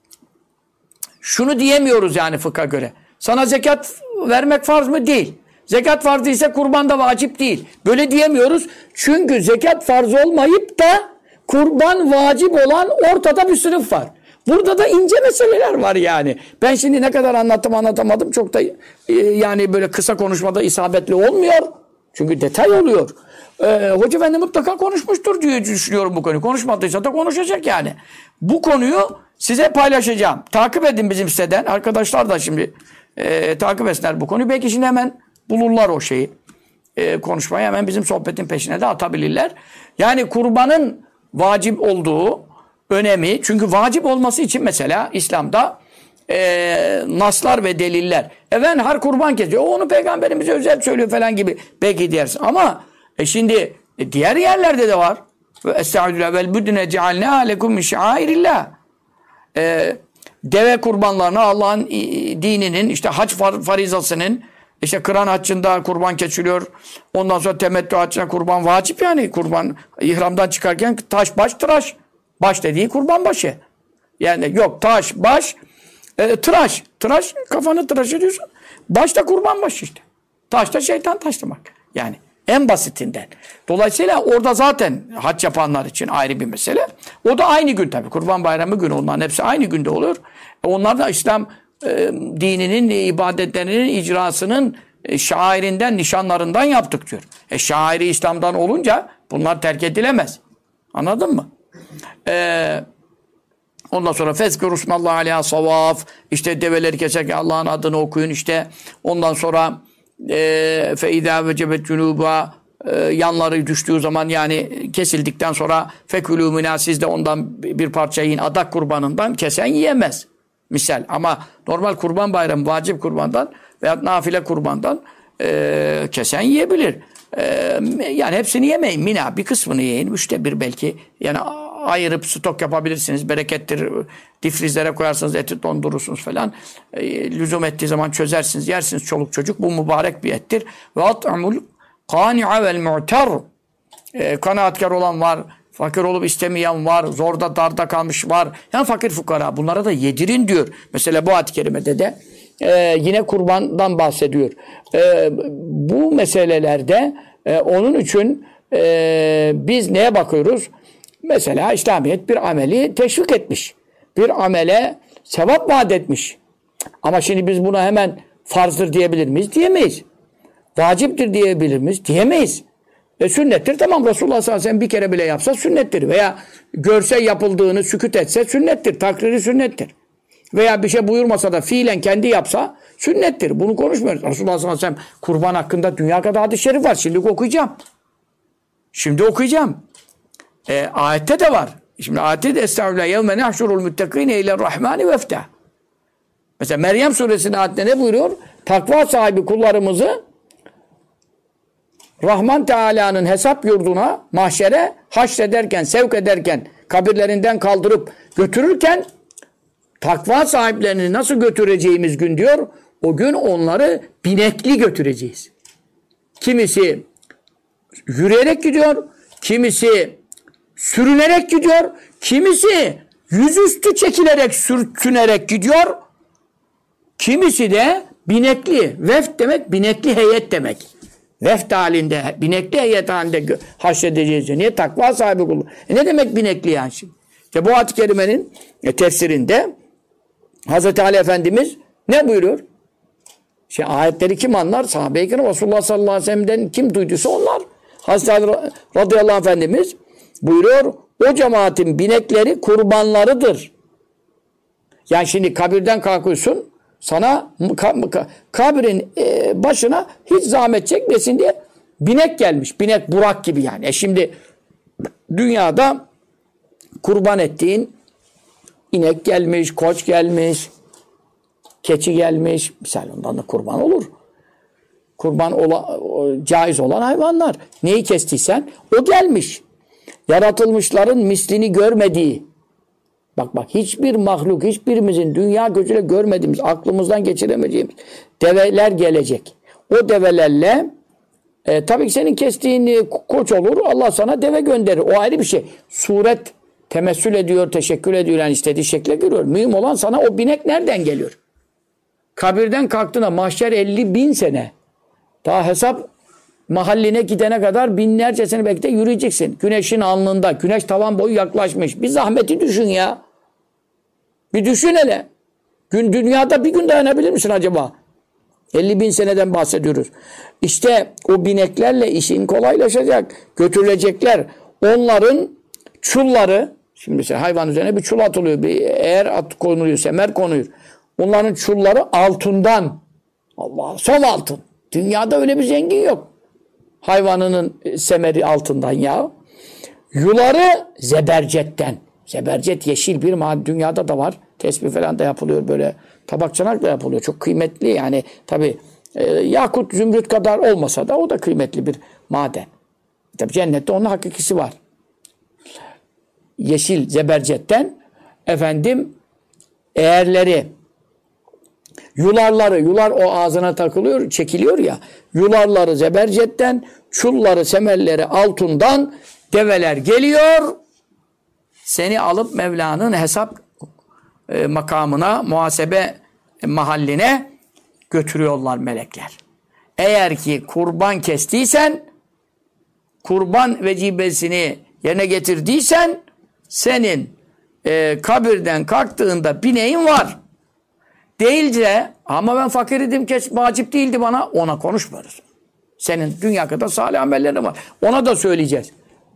şunu diyemiyoruz yani fıkha göre. Sana zekat vermek farz mı? Değil. Zekat farz ise kurban da vacip değil. Böyle diyemiyoruz. Çünkü zekat farz olmayıp da kurban vacip olan ortada bir sınıf var. Burada da ince meseleler var yani. Ben şimdi ne kadar anlatamadım çok da yani böyle kısa konuşmada isabetli olmuyor. Çünkü detay oluyor. Hoca Efendi mutlaka konuşmuştur diye düşünüyorum bu konuyu. Konuşmadıysa da konuşacak yani. Bu konuyu size paylaşacağım. Takip edin bizim siteden. Arkadaşlar da şimdi takip etsinler bu konuyu. Belki şimdi hemen bulurlar o şeyi. Konuşmayı hemen bizim sohbetin peşine de atabilirler. Yani kurbanın vacip olduğu önemi. Çünkü vacip olması için mesela İslam'da naslar ve deliller. Ben her kurban kesiyor. Onu peygamberimize özel söylüyor falan gibi belki dersin. Ama şimdi diğer yerlerde de var. Ve estağfirullah vel budune cealna alekum min şairillah. Deve kurbanlarına Allah'ın dininin işte hac farizasının işte kıran haccında kurban kesiliyor. Ondan sonra temettü haccına kurban vacip yani. Kurban ihramdan çıkarken taş baş tıraş. Baş dediği kurban başı. Yani yok taş baş tıraş. Tıraş kafanı tıraş ediyorsun. Baş da kurban başı işte. Taş da şeytan taşlamak. Yani en basitinden. Dolayısıyla orada zaten hac yapanlar için ayrı bir mesele. O da aynı gün tabii. Kurban bayramı günü onların hepsi aynı günde oluyor. Onlar da İslam dininin, ibadetlerinin icrasının şairinden, nişanlarından yaptık diyor. Şairi İslam'dan olunca bunlar terk edilemez. Anladın mı? Ondan sonra fezkuru smallahi aleyha savaf, işte develeri keserken Allah'ın adını okuyun işte. Ondan sonra fe idâ vecebet cunûbâ, yanları düştüğü zaman yani kesildikten sonra fekulû minâ, siz de ondan bir parça yiyin. Adak kurbanından kesen yiyemez. Misal. Ama normal kurban bayramı vacip kurbandan veya nafile kurbandan kesen yiyebilir. Yani hepsini yemeyin. Mina bir kısmını yiyin. 1/3 belki. Yani ayırıp stok yapabilirsiniz. Berekettir. Difrizlere koyarsınız. Eti dondurursunuz falan. Lüzum ettiği zaman çözersiniz. Yersiniz çoluk çocuk. Bu mübarek bir ettir. Ve at'amul kani'a vel mu'ter. Kanaatkar olan var. Fakir olup istemeyen var. Zorda darda kalmış var. Yani fakir fukara. Bunlara da yedirin diyor. Mesela bu ayet-i kerimede de yine kurbandan bahsediyor. Bu meselelerde onun için biz neye bakıyoruz? Mesela İslamiyet bir ameli teşvik etmiş. Bir amele sevap vaat etmiş. Ama şimdi biz buna hemen farzdır diyebilir miyiz? Diyemeyiz. Vaciptir diyebilir miyiz? Diyemeyiz. Sünnettir. Tamam, Resulullah sallallahu aleyhi ve sellem bir kere bile yapsa sünnettir. Veya görse yapıldığını sükût etse sünnettir. Takriri sünnettir. Veya bir şey buyurmasa da fiilen kendi yapsa sünnettir. Bunu konuşmuyoruz. Resulullah sallallahu aleyhi ve sellem kurban hakkında dünya kadar hadis-i şerif var. Şimdi okuyacağım. Ayette de var. Şimdi ayette de estağfirullah yevme nehşurul müttekîne iler rahmani vefta. Mesela Meryem suresinin ayetinde ne buyuruyor? Takva sahibi kullarımızı Rahman Teala'nın hesap yurduna, mahşere haşrederken, sevk ederken, kabirlerinden kaldırıp götürürken takva sahiplerini nasıl götüreceğimiz gün diyor, o gün onları binekli götüreceğiz. Kimisi yürüyerek gidiyor, kimisi sürünerek gidiyor, kimisi yüzüstü çekilerek, sürtünerek gidiyor, kimisi de binekli. Vefd demek, binekli heyet demek. Vefd halinde, binekli heyet halinde haşredeceğiz diyor. Niye? Takva sahibi kulu. Ne demek binekli yani şimdi? İşte bu ayet-i kerimenin tefsirinde Hazreti Ali Efendimiz ne buyuruyor? Ayetleri kim anlar? Sahabe-i kiram Resulullah sallallahu aleyhi ve sellem'den kim duyduysa onlar. Hazreti Ali radıyallahu anh Efendimiz buyuruyor, o cemaatin binekleri kurbanlarıdır. Yani şimdi kabirden kalkıyorsun, sana kabrin başına hiç zahmet çekmesin diye binek gelmiş. Binek burak gibi yani. Şimdi dünyada kurban ettiğin inek gelmiş, koç gelmiş, keçi gelmiş. Misal ondan da kurban olur. Kurban caiz olan hayvanlar. Neyi kestiysen o gelmiş. Yaratılmışların mislini görmediği, bak hiçbir mahluk, hiçbirimizin dünya gözüyle görmediğimiz, aklımızdan geçiremeyeceğimiz develer gelecek. O develerle tabii ki senin kestiğin koç olur, Allah sana deve gönderir. O ayrı bir şey. Suret temessül ediyor, teşekkür ediyor, yani istediği şekle giriyor. Mühim olan sana o binek nereden geliyor? Kabirden kalktığında mahşer 50.000 sene. Daha hesap mahalline gidene kadar binlerce sene belki de yürüyeceksin. Güneşin alnında. Güneş tavan boyu yaklaşmış. Bir zahmeti düşün ya. Bir düşün hele. Dünyada bir gün dayanabilir misin acaba? 50.000 seneden bahsediyoruz. İşte o bineklerle işin kolaylaşacak. Götürülecekler. Onların çulları, şimdi mesela hayvan üzerine bir çul atılıyor. Eğer at konuluyor, semer konuyor. Onların çulları altından. Allah, sol altın. Dünyada öyle bir zengin yok. Hayvanının semeri altından ya. Yuları zebercetten. Zebercet yeşil bir maden. Dünyada da var. Tesbih falan da yapılıyor böyle. Tabak çanak da yapılıyor. Çok kıymetli yani. Tabi yakut, zümrüt kadar olmasa da o da kıymetli bir maden. Tabi cennette onun hakikisi var. Yeşil zebercetten eğerleri, yular o ağzına takılıyor, çekiliyor ya. Yularları zebercetten, çulları, semerleri altından, develer geliyor. Seni alıp Mevla'nın hesap makamına, muhasebe mahalline götürüyorlar melekler. Eğer ki kurban kestiysen, kurban vecibesini yerine getirdiysen, senin kabirden kalktığında bineğin var. Değilce ama ben fakir idim, vacip değildi bana, ona konuşmuyoruz. Senin dünya kadar salih amellerin var. Ona da söyleyeceğiz.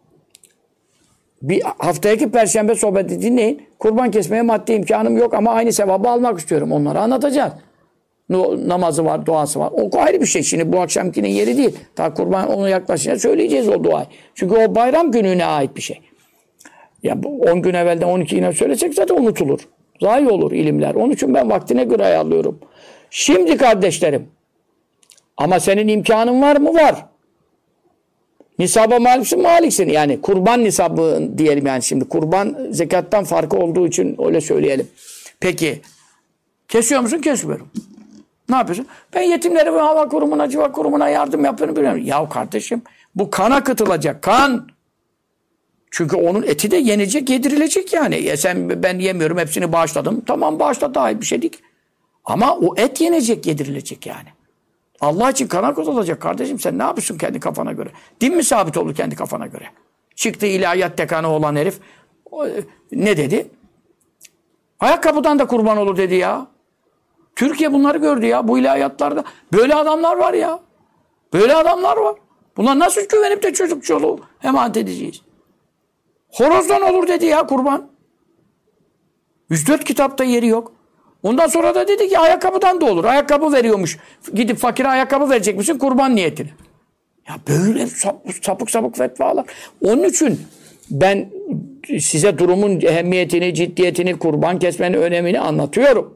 Bir haftaki Perşembe sohbeti dinleyin. Kurban kesmeye maddi imkanım yok ama aynı sevabı almak istiyorum. Onları anlatacağız. Namazı var, duası var. O ayrı bir şey. Şimdi bu akşamkinin yeri değil. Ta kurban onu yaklaşınca söyleyeceğiz o duayı. Çünkü o bayram gününe ait bir şey. Ya 10 gün evvelden 12 güne söylesek zaten unutulur. Zayi olur ilimler. Onun için ben vaktine göre ayarlıyorum. Şimdi kardeşlerim, ama senin imkanın var mı? Var. Nisaba maliksin, maliksin. Yani kurban nisabı diyelim yani şimdi. Kurban zekattan farkı olduğu için öyle söyleyelim. Peki, kesiyor musun? Kesmiyorum. Ne yapıyorsun? Ben yetimlere ve hava kurumuna, civa kurumuna yardım yapıyorum. Bilmiyorum. Ya kardeşim, bu kan akıtılacak. Kan. Çünkü onun eti de yenecek, yedirilecek yani. Ben yemiyorum, hepsini bağışladım. Tamam, bağışla, daha iyi bir şey değil. Ama o et yenecek, yedirilecek yani. Allah için kan akıtılacak kardeşim. Sen ne yapıyorsun kendi kafana göre? Din mi sabit olur kendi kafana göre? Çıktı ilahiyat dekanı olan herif. Ne dedi? Ayakkabıdan da kurban olur dedi ya. Türkiye bunları gördü ya. Bu ilahiyatlarda. Böyle adamlar var ya. Böyle adamlar var. Bunlar nasıl güvenip de çocuk çoluğu emanet edeceğiz? Horozdan olur dedi ya kurban. 104 kitapta yeri yok. Ondan sonra da dedi ki ayakkabıdan da olur. Ayakkabı veriyormuş. Gidip fakire ayakkabı verecekmişsin kurban niyetine. Ya böyle sapık sapık fetvalar. Onun için ben size durumun ehemmiyetini, ciddiyetini, kurban kesmenin önemini anlatıyorum.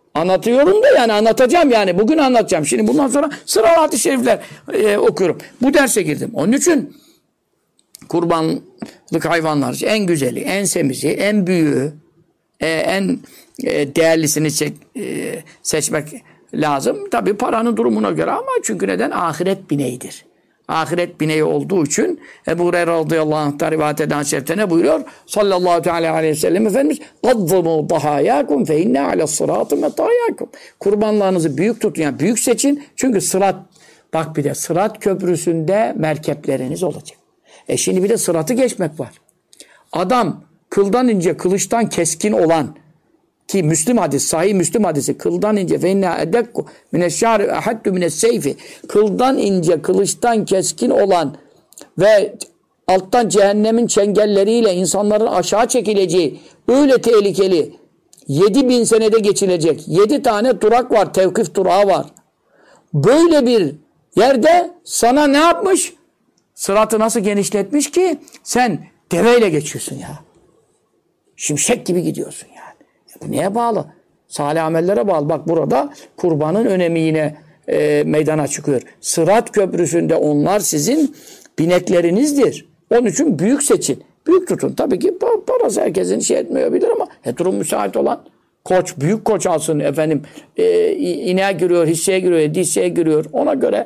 Anlatıyorum da yani anlatacağım yani. Bugün anlatacağım. Şimdi bundan sonra sıralı hadis-i şerifler okuyorum. Bu derse girdim. Onun için kurbanlık hayvanlar en güzeli, en semizi, en büyüğü, en değerlisini seçmek lazım. Tabii paranın durumuna göre ama çünkü neden? Ahiret bineğidir. Ahiret bineği olduğu için Ebu Hureyre radıyallahu anh'ta rivayet eden şerifte ne buyuruyor? Sallallahu teala aleyhi ve sellem Efendimiz "Azzımû dahâyâkum fe inne aleyhis-sırâtı metâyâkum." Kurbanlarınızı büyük tutun. Yani büyük seçin. Çünkü sırat, bak bir de sırat köprüsünde merkepleriniz olacak. Şimdi bir de sıratı geçmek var. Adam kıldan ince, kılıçtan keskin olan ki Müslim hadis, sahih Müslim hadisi kıldan ince ve inna edekku mineşşâri ahaddu minesseyfi kıldan ince, kılıçtan keskin olan ve alttan cehennemin çengelleriyle insanların aşağı çekileceği öyle tehlikeli 7000 senede geçilecek 7 tane durak var, tevkif durağı var. Böyle bir yerde sana ne yapmış? Sıratı nasıl genişletmiş ki sen deveyle geçiyorsun ya. Şimşek gibi gidiyorsun yani. Bu neye bağlı? Salih amellere bağlı. Bak burada kurbanın önemi yine meydana çıkıyor. Sırat köprüsünde onlar sizin bineklerinizdir. Onun için büyük seçin. Büyük tutun. Tabii ki parası herkesin şey etmeyebilir ama durum müsait olan koç, büyük koç alsın efendim. İneğe giriyor, hisseye giriyor, hisseye giriyor. Ona göre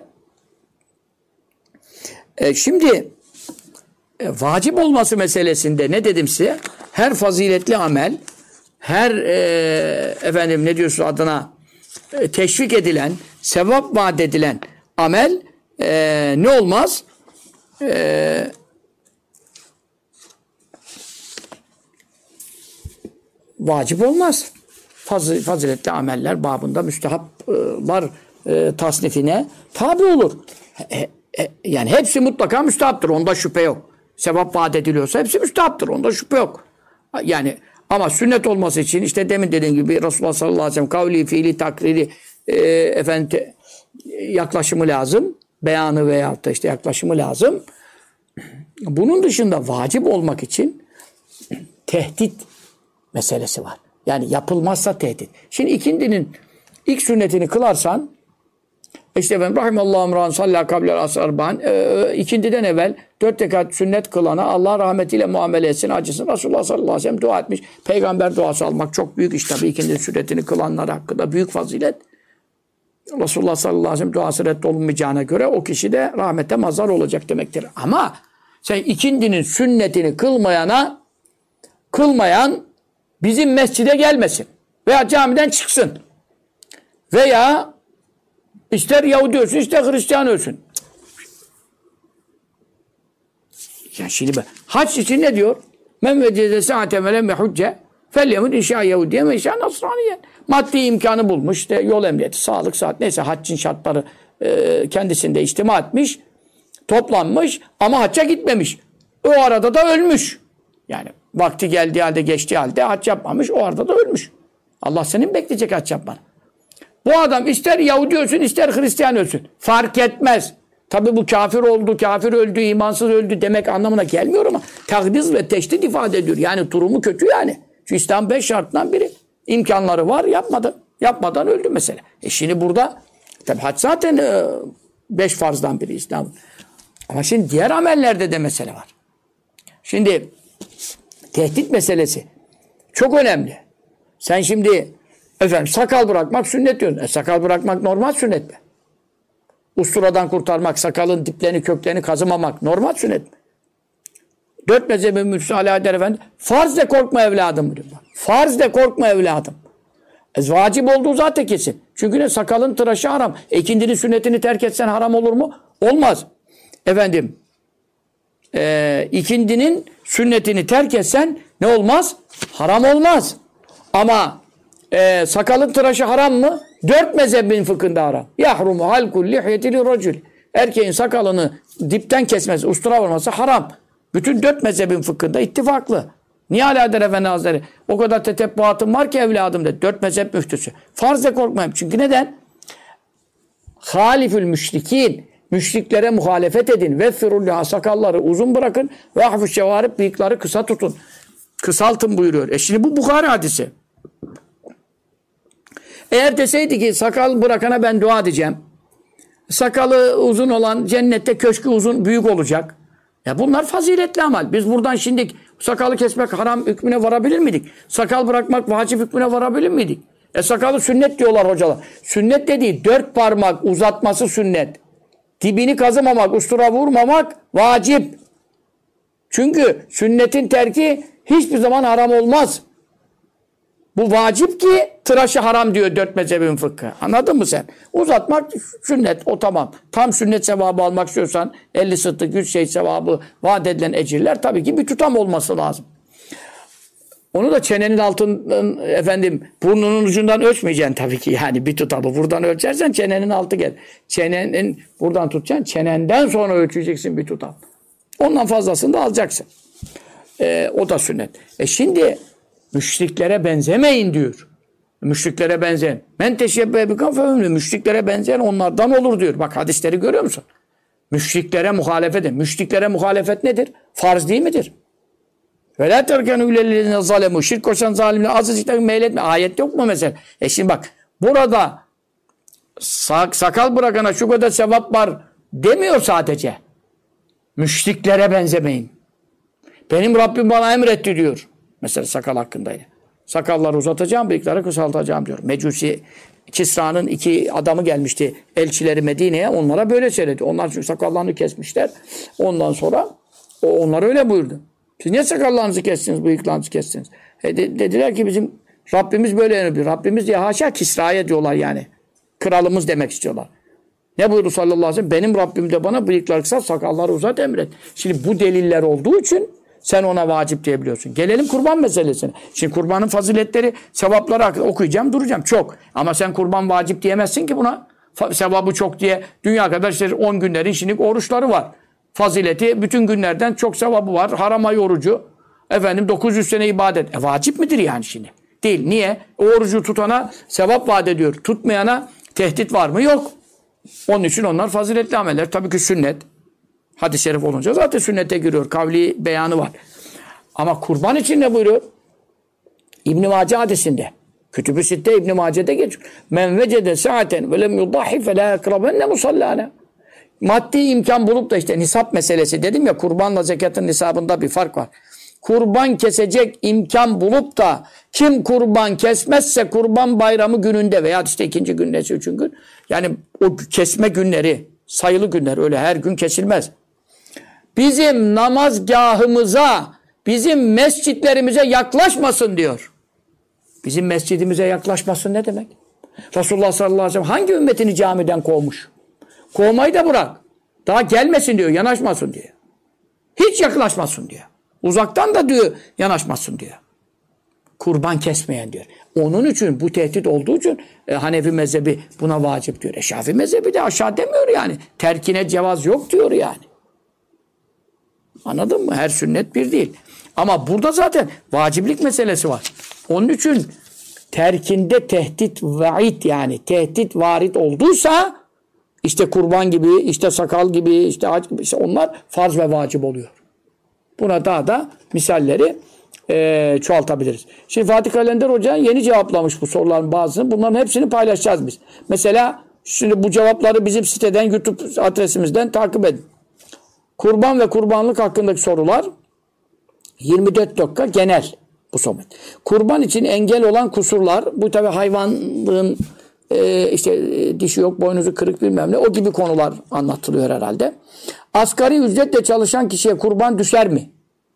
şimdi vacip olması meselesinde ne dedim size? Her faziletli amel, her efendim ne diyorsun adına teşvik edilen, sevap vaat edilen amel ne olmaz? Vacip olmaz. Faziletli ameller babında müstehaplar tasnifine tabi olur. Yani hepsi mutlaka müstehaptır. Onda şüphe yok. Sevap vaat ediliyorsa hepsi müstehaptır. Onda şüphe yok. Yani ama sünnet olması için işte demin dediğim gibi Resulullah sallallahu aleyhi ve sellem kavli, fiili, takriri yaklaşımı lazım. Beyanı veyahut da işte yaklaşımı lazım. Bunun dışında vacip olmak için tehdit meselesi var. Yani yapılmazsa tehdit. Şimdi ikindinin ilk sünnetini kılarsan işte ben rahimallahu emran salla kablel asarban ikindiden evvel 4 rekat sünnet kılana Allah rahmetiyle muamele etsin, acısın. Resulullah sallallahu aleyhi ve sellem dua etmiş. Peygamber duası almak çok büyük iş tabii. İkindi sünnetini kılanlar hakkında büyük fazilet. Resulullah sallallahu aleyhi ve sellem duası reddolunmayacağına göre o kişi de rahmete mazhar olacak demektir. Ama sen ikindinin sünnetini kılmayan bizim mescide gelmesin. Veya camiden çıksın. Veya ister Yahudi ölsün, ister Hristiyan ölsün. Ya şimdi ben, hac için ne diyor? Men vecede sa'ate ve lem yehudce felyemut inşa Yahudiye ve inşa Nasraniye. Maddi imkanı bulmuş, işte yol emniyeti, sağlık, saat, neyse haccın şartları kendisinde içtima etmiş, toplanmış ama hacca gitmemiş. O arada da ölmüş. Yani vakti geldiği halde, geçtiği halde hac yapmamış, o arada da ölmüş. Allah senin bekleyecek hac yapmanı. Bu adam ister Yahudi ölsün, ister Hristiyan ölsün. Fark etmez. Tabi bu kafir oldu, kafir öldü, imansız öldü demek anlamına gelmiyor ama takdiz ve teşdid ifade ediyor. Yani durumu kötü yani. Çünkü İslam 5 şartından biri. İmkanları var, yapmadı. Yapmadan öldü mesela. Şimdi burada tabi hac zaten 5 farzdan biri İslam. Ama şimdi diğer amellerde de mesele var. Şimdi tehdit meselesi çok önemli. Sen şimdi efendim sakal bırakmak sünnet diyorsun. Sakal bırakmak normal sünnet mi? Usturadan kurtarmak, sakalın diplerini, köklerini kazımamak normal sünnet mi? 4 mezhebi müsaade eder efendim. Farz de korkma evladım diyor. Farz de korkma evladım. Vacip olduğu zaten kesin. Çünkü ne? Sakalın tıraşı haram. İkindinin sünnetini terk etsen haram olur mu? Olmaz. Efendim ikindinin sünnetini terk etsen ne olmaz? Haram olmaz. Ama sakalın tıraşı haram mı? 4 mezhebin fıkhında haram. Yahrumu halkul lihyetili racül. Erkeğin sakalını dipten kesmesi, ustura vurması haram. Bütün 4 mezhebin fıkhında ittifaklı. Niye Alaeddin Efendi Hazretleri? O kadar tetebbuatım var ki evladım dedi. 4 mezhep müftüsü. Farz de korkmayayım. Çünkü neden? Halifül müşrikin. Müşriklere muhalefet edin. Veffirullah sakalları uzun bırakın. Ve ahfü şevarip bıyıkları kısa tutun. Kısaltın buyuruyor. Şimdi bu Bukhari hadisi. Eğer deseydi ki sakal bırakana ben dua edeceğim. Sakalı uzun olan cennette köşkü uzun büyük olacak. Ya bunlar faziletli amal. Biz buradan şimdi sakalı kesmek haram hükmüne varabilir miydik? Sakal bırakmak vacip hükmüne varabilir miydik? Sakalı sünnet diyorlar hocalar. Sünnet dediği 4 parmak uzatması sünnet. Dibini kazımamak, ustura vurmamak vacip. Çünkü sünnetin terki hiçbir zaman haram olmaz. Bu vacip ki tıraşı haram diyor 4 mezhebin fıkhı. Anladın mı sen? Uzatmak sünnet, o tamam. Tam sünnet sevabı almak istiyorsan 50 sıddık 100 şey sevabı vaat edilen ecirler tabii ki bir tutam olması lazım. Onu da çenenin altından burnunun ucundan ölçmeyeceksin tabii ki yani bir tutamı. Buradan ölçersen çenenin altı gel. Çenenin buradan tutacaksın. Çenenden sonra ölçeceksin bir tutam. Ondan fazlasını da alacaksın. O da sünnet. Şimdi müşriklere benzemeyin diyor. Müşriklere benzeyen. Men teşebbühe bi kavmin. Müşriklere benzeyen onlardan olur diyor. Bak hadisleri görüyor musun? Müşriklere muhalefet. Müşriklere muhalefet nedir? Farz değil midir? Ve la terkenu ilellezine zalemu. Şirk koşan zalimle azıcık meyletme. Ayet yok mu mesela? Şimdi bak burada sakal bırakana şu kadar sevap var demiyor sadece. Müşriklere benzemeyin. Benim Rabbim bana emretti diyor. Mesela sakal hakkındaydı. Sakalları uzatacağım, bıyıkları kısaltacağım diyor. Mecusi Kisra'nın 2 adamı gelmişti elçileri Medine'ye. Onlara böyle söyledi. Onlar çünkü sakallarını kesmişler. Ondan sonra onlar öyle buyurdu. Siz niye sakallarınızı kestiniz, bıyıklarınızı kestiniz? Dediler ki bizim Rabbimiz böyle emrediyor. Rabbimiz diye haşa Kisra'ya diyorlar yani. Kralımız demek istiyorlar. Ne buyurdu sallallahu aleyhi ve sellem? Benim Rabbim de bana bıyıkları kısalt, sakalları uzat emret. Şimdi bu deliller olduğu için sen ona vacip diyebiliyorsun. Gelelim kurban meselesine. Şimdi kurbanın faziletleri, sevapları okuyacağım, duracağım. Çok. Ama sen kurban vacip diyemezsin ki buna. Sevabı çok diye. Dünya kadar işte 10 günlerin şimdi oruçları var. Fazileti bütün günlerden çok sevabı var. Haram ay orucu. 900 sene ibadet. Vacip midir yani şimdi? Değil. Niye? O orucu tutana sevap vaat ediyor. Tutmayana tehdit var mı? Yok. Onun için onlar faziletli ameller. Tabii ki sünnet. Hadis-i şerif olunca zaten sünnete giriyor. Kavli beyanı var. Ama kurban için ne buyuruyor? İbn-i Mace hadisinde. Kütüb-ü Sitte İbn-i Mace'de geçiyor. Men vecede saaten ve lem yudahi fe la yakrabenne musallâne. Maddi imkan bulup da işte nisap meselesi dedim ya, kurbanla zekatın nisabında bir fark var. Kurban kesecek imkan bulup da kim kurban kesmezse kurban bayramı gününde veya işte 2. gün neyse 3. gün yani o kesme günleri sayılı günler, öyle her gün kesilmez. Bizim namazgahımıza, bizim mescitlerimize yaklaşmasın diyor. Bizim mescidimize yaklaşmasın ne demek? Resulullah sallallahu aleyhi ve sellem hangi ümmetini camiden kovmuş? Kovmayı da bırak. Daha gelmesin diyor, yanaşmasın diyor. Hiç yaklaşmasın diyor. Uzaktan da diyor, yanaşmasın diyor. Kurban kesmeyen diyor. Onun için bu tehdit olduğu için Hanefi mezhebi buna vacip diyor. Şafii mezhebi de aşağı demiyor yani. Terkine cevaz yok diyor yani. Anladın mı? Her sünnet bir değil. Ama burada zaten vaciplik meselesi var. Onun için terkinde tehdit vaid yani tehdit varit olduysa işte kurban gibi, işte sakal gibi, işte hac gibi işte onlar farz ve vacip oluyor. Buna daha da misalleri çoğaltabiliriz. Şimdi Fatih Kalender Hoca yeni cevaplamış bu soruların bazısını. Bunların hepsini paylaşacağız biz. Mesela şimdi bu cevapları bizim siteden, YouTube adresimizden takip edin. Kurban ve kurbanlık hakkındaki sorular 24 dakika genel bu sohbet. Kurban için engel olan kusurlar, bu tabi hayvanlığın işte dişi yok, boynuzu kırık bilmem ne, o gibi konular anlatılıyor herhalde. Asgari ücretle çalışan kişiye kurban düşer mi?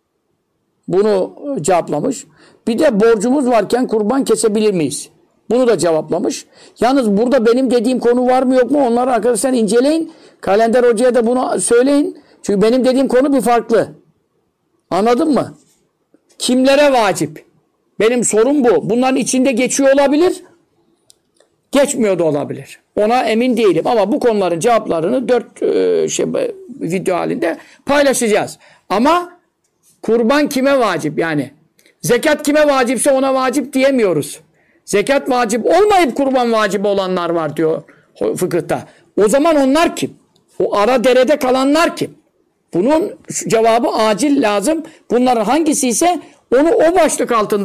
Bunu cevaplamış. Bir de borcumuz varken kurban kesebilir miyiz? Bunu da cevaplamış. Yalnız burada benim dediğim konu var mı yok mu? Onları arkadaşlar inceleyin. Kalender Hoca'ya da bunu söyleyin. Çünkü benim dediğim konu bir farklı. Anladın mı? Kimlere vacip? Benim sorum bu. Bunların içinde geçiyor olabilir. Geçmiyor da olabilir. Ona emin değilim. Ama bu konuların cevaplarını 4 video halinde paylaşacağız. Ama kurban kime vacip? Yani zekat kime vacipse ona vacip diyemiyoruz. Zekat vacip olmayıp kurban vacip olanlar var diyor fıkıhta. O zaman onlar kim? O ara derede kalanlar kim? Bunun cevabı acil lazım. Bunların hangisi ise onu o başlık altında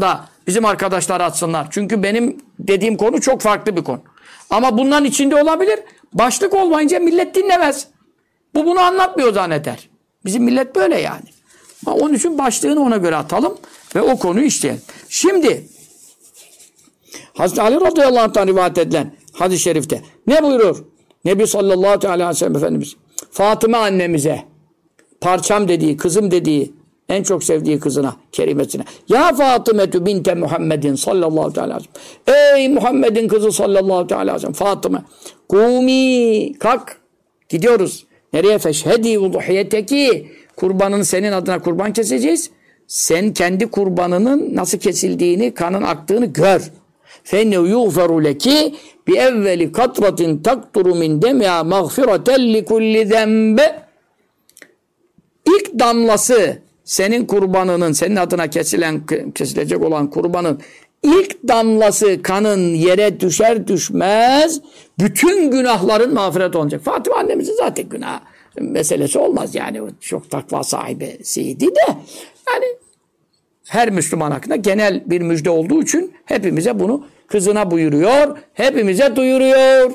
bizim arkadaşlar atsınlar. Çünkü benim dediğim konu çok farklı bir konu. Ama bunların içinde olabilir. Başlık olmayınca millet dinlemez. Bu bunu anlatmıyor zanneder. Bizim millet böyle yani. Onun için başlığını ona göre atalım ve o konuyu işleyelim. Şimdi Hazreti Ali radıyallahu anh'tan rivayet edilen hadis-i şerifte ne buyurur? Nebi sallallahu aleyhi ve sellem Efendimiz Fatıma annemize parçam dediği, kızım dediği, en çok sevdiği kızına, kerimesine. Ya Fatımetü binte Muhammedin sallallahu aleyhi ve sellem. Ey Muhammed'in kızı sallallahu aleyhi ve sellem. Fatıma. Kumi. Kalk. Gidiyoruz. Nereye? Feşhedi vuduhiyeteki. Kurbanını senin adına kurban keseceğiz. Sen kendi kurbanının nasıl kesildiğini, kanın aktığını gör. فَاِنَّهُ يُغْفَرُ لَكِ بِاَوَّلِ كَطْرَةٍ تَقْتُرُ مِنْ دَمْيَا مَغْفِرَةً لِكُلِّ ذَنْبِ. İlk damlası senin kurbanının, senin adına kesilecek olan kurbanın ilk damlası kanın yere düşer düşmez bütün günahların mağfiret olacak. Fatıma annemizin zaten günah meselesi olmaz yani. Çok takva sahibisiydi de yani her Müslüman hakkında genel bir müjde olduğu için hepimize bunu kızına buyuruyor, hepimize duyuruyor.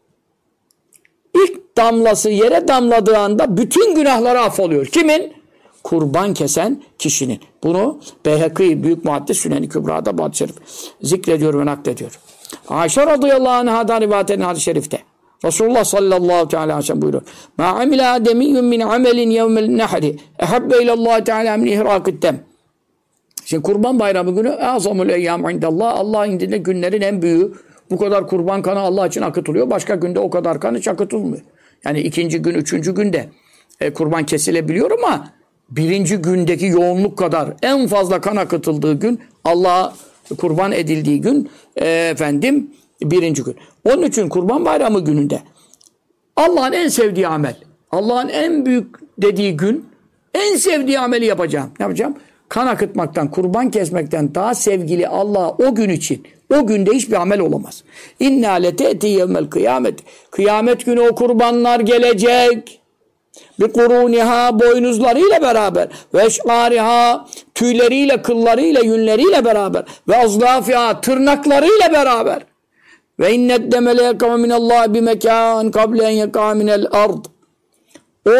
İlk damlası yere damladığı anda bütün günahları affoluyor. Kimin? Kurban kesen kişinin. Bunu Beyhekî Büyük Muhaddis Sünen-i Kübra'da bu hadis-i şerif zikrediyor ve naklediyor. Ayşe radıyallahu anh'dan rivayet edilen hadis-i şerifte Resulullah sallallahu aleyhi ve sellem buyuruyor. Ma amile ademiyyun min amelin yevmel nehri ehabbe ilallah teala min ihrâkid dem. Şimdi Kurban Bayramı günü azamul eyyam indallah. Allah indinde günlerin en büyüğü. Bu kadar kurban kanı Allah için akıtılıyor. Başka günde o kadar kan hiç akıtılmıyor. Yani ikinci gün, üçüncü günde kurban kesilebiliyor ama birinci gündeki yoğunluk kadar en fazla kan akıtıldığı gün Allah'a kurban edildiği gün birinci gün. Onun için Kurban Bayramı gününde Allah'ın en sevdiği amel, Allah'ın en büyük dediği gün en sevdiği ameli yapacağım. Ne yapacağım? Kan akıtmaktan, kurban kesmekten daha sevgili Allah'a o gün için, o günde hiçbir amel olamaz. İnna lete'ti yevmel kıyamet. Kıyamet günü o kurbanlar gelecek. Bir kuruniha boynuzlarıyla beraber ve eş'ariha tüyleriyle, kıllarıyla, yünleriyle beraber ve azlafiha tırnaklarıyla beraber ve innet demele yekama minallahi bimekan kable en yekama minel ard. O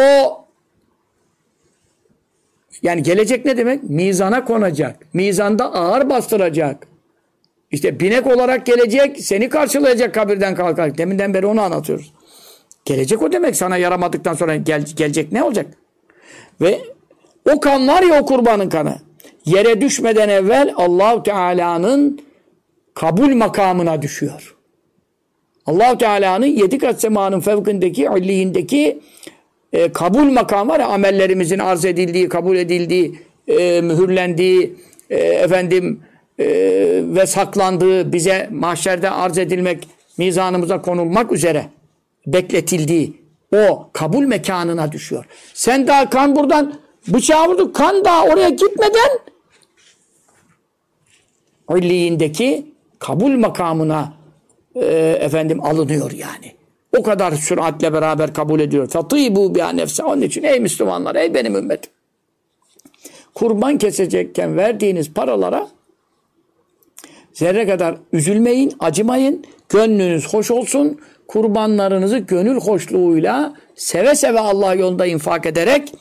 yani gelecek ne demek? Mizana konacak. Mizanda ağır bastıracak. İşte binek olarak gelecek, seni karşılayacak kabirden kalkarak. Deminden beri onu anlatıyoruz. Gelecek o demek. Sana yaramadıktan sonra gelecek ne olacak? Ve o kan var ya o kurbanın kanı. Yere düşmeden evvel Allah-u Teala'nın kabul makamına düşüyor. Allah-u Teala'nın 7 kat semanın fevkindeki, illiyindeki kabul makamı var ya, amellerimizin arz edildiği, kabul edildiği, mühürlendiği, ve saklandığı, bize mahşerde arz edilmek, mizanımıza konulmak üzere bekletildiği o kabul mekanına düşüyor. Sen daha kan buradan bıçağı vurduk, kan daha oraya gitmeden illiyindeki kabul makamına alınıyor yani. O kadar süratle beraber kabul ediyor. Fatibu biha nefse. Onun için ey Müslümanlar, ey benim ümmetim. Kurban kesecekken verdiğiniz paralara zerre kadar üzülmeyin, acımayın. Gönlünüz hoş olsun. Kurbanlarınızı gönül hoşluğuyla seve seve Allah yolunda infak ederek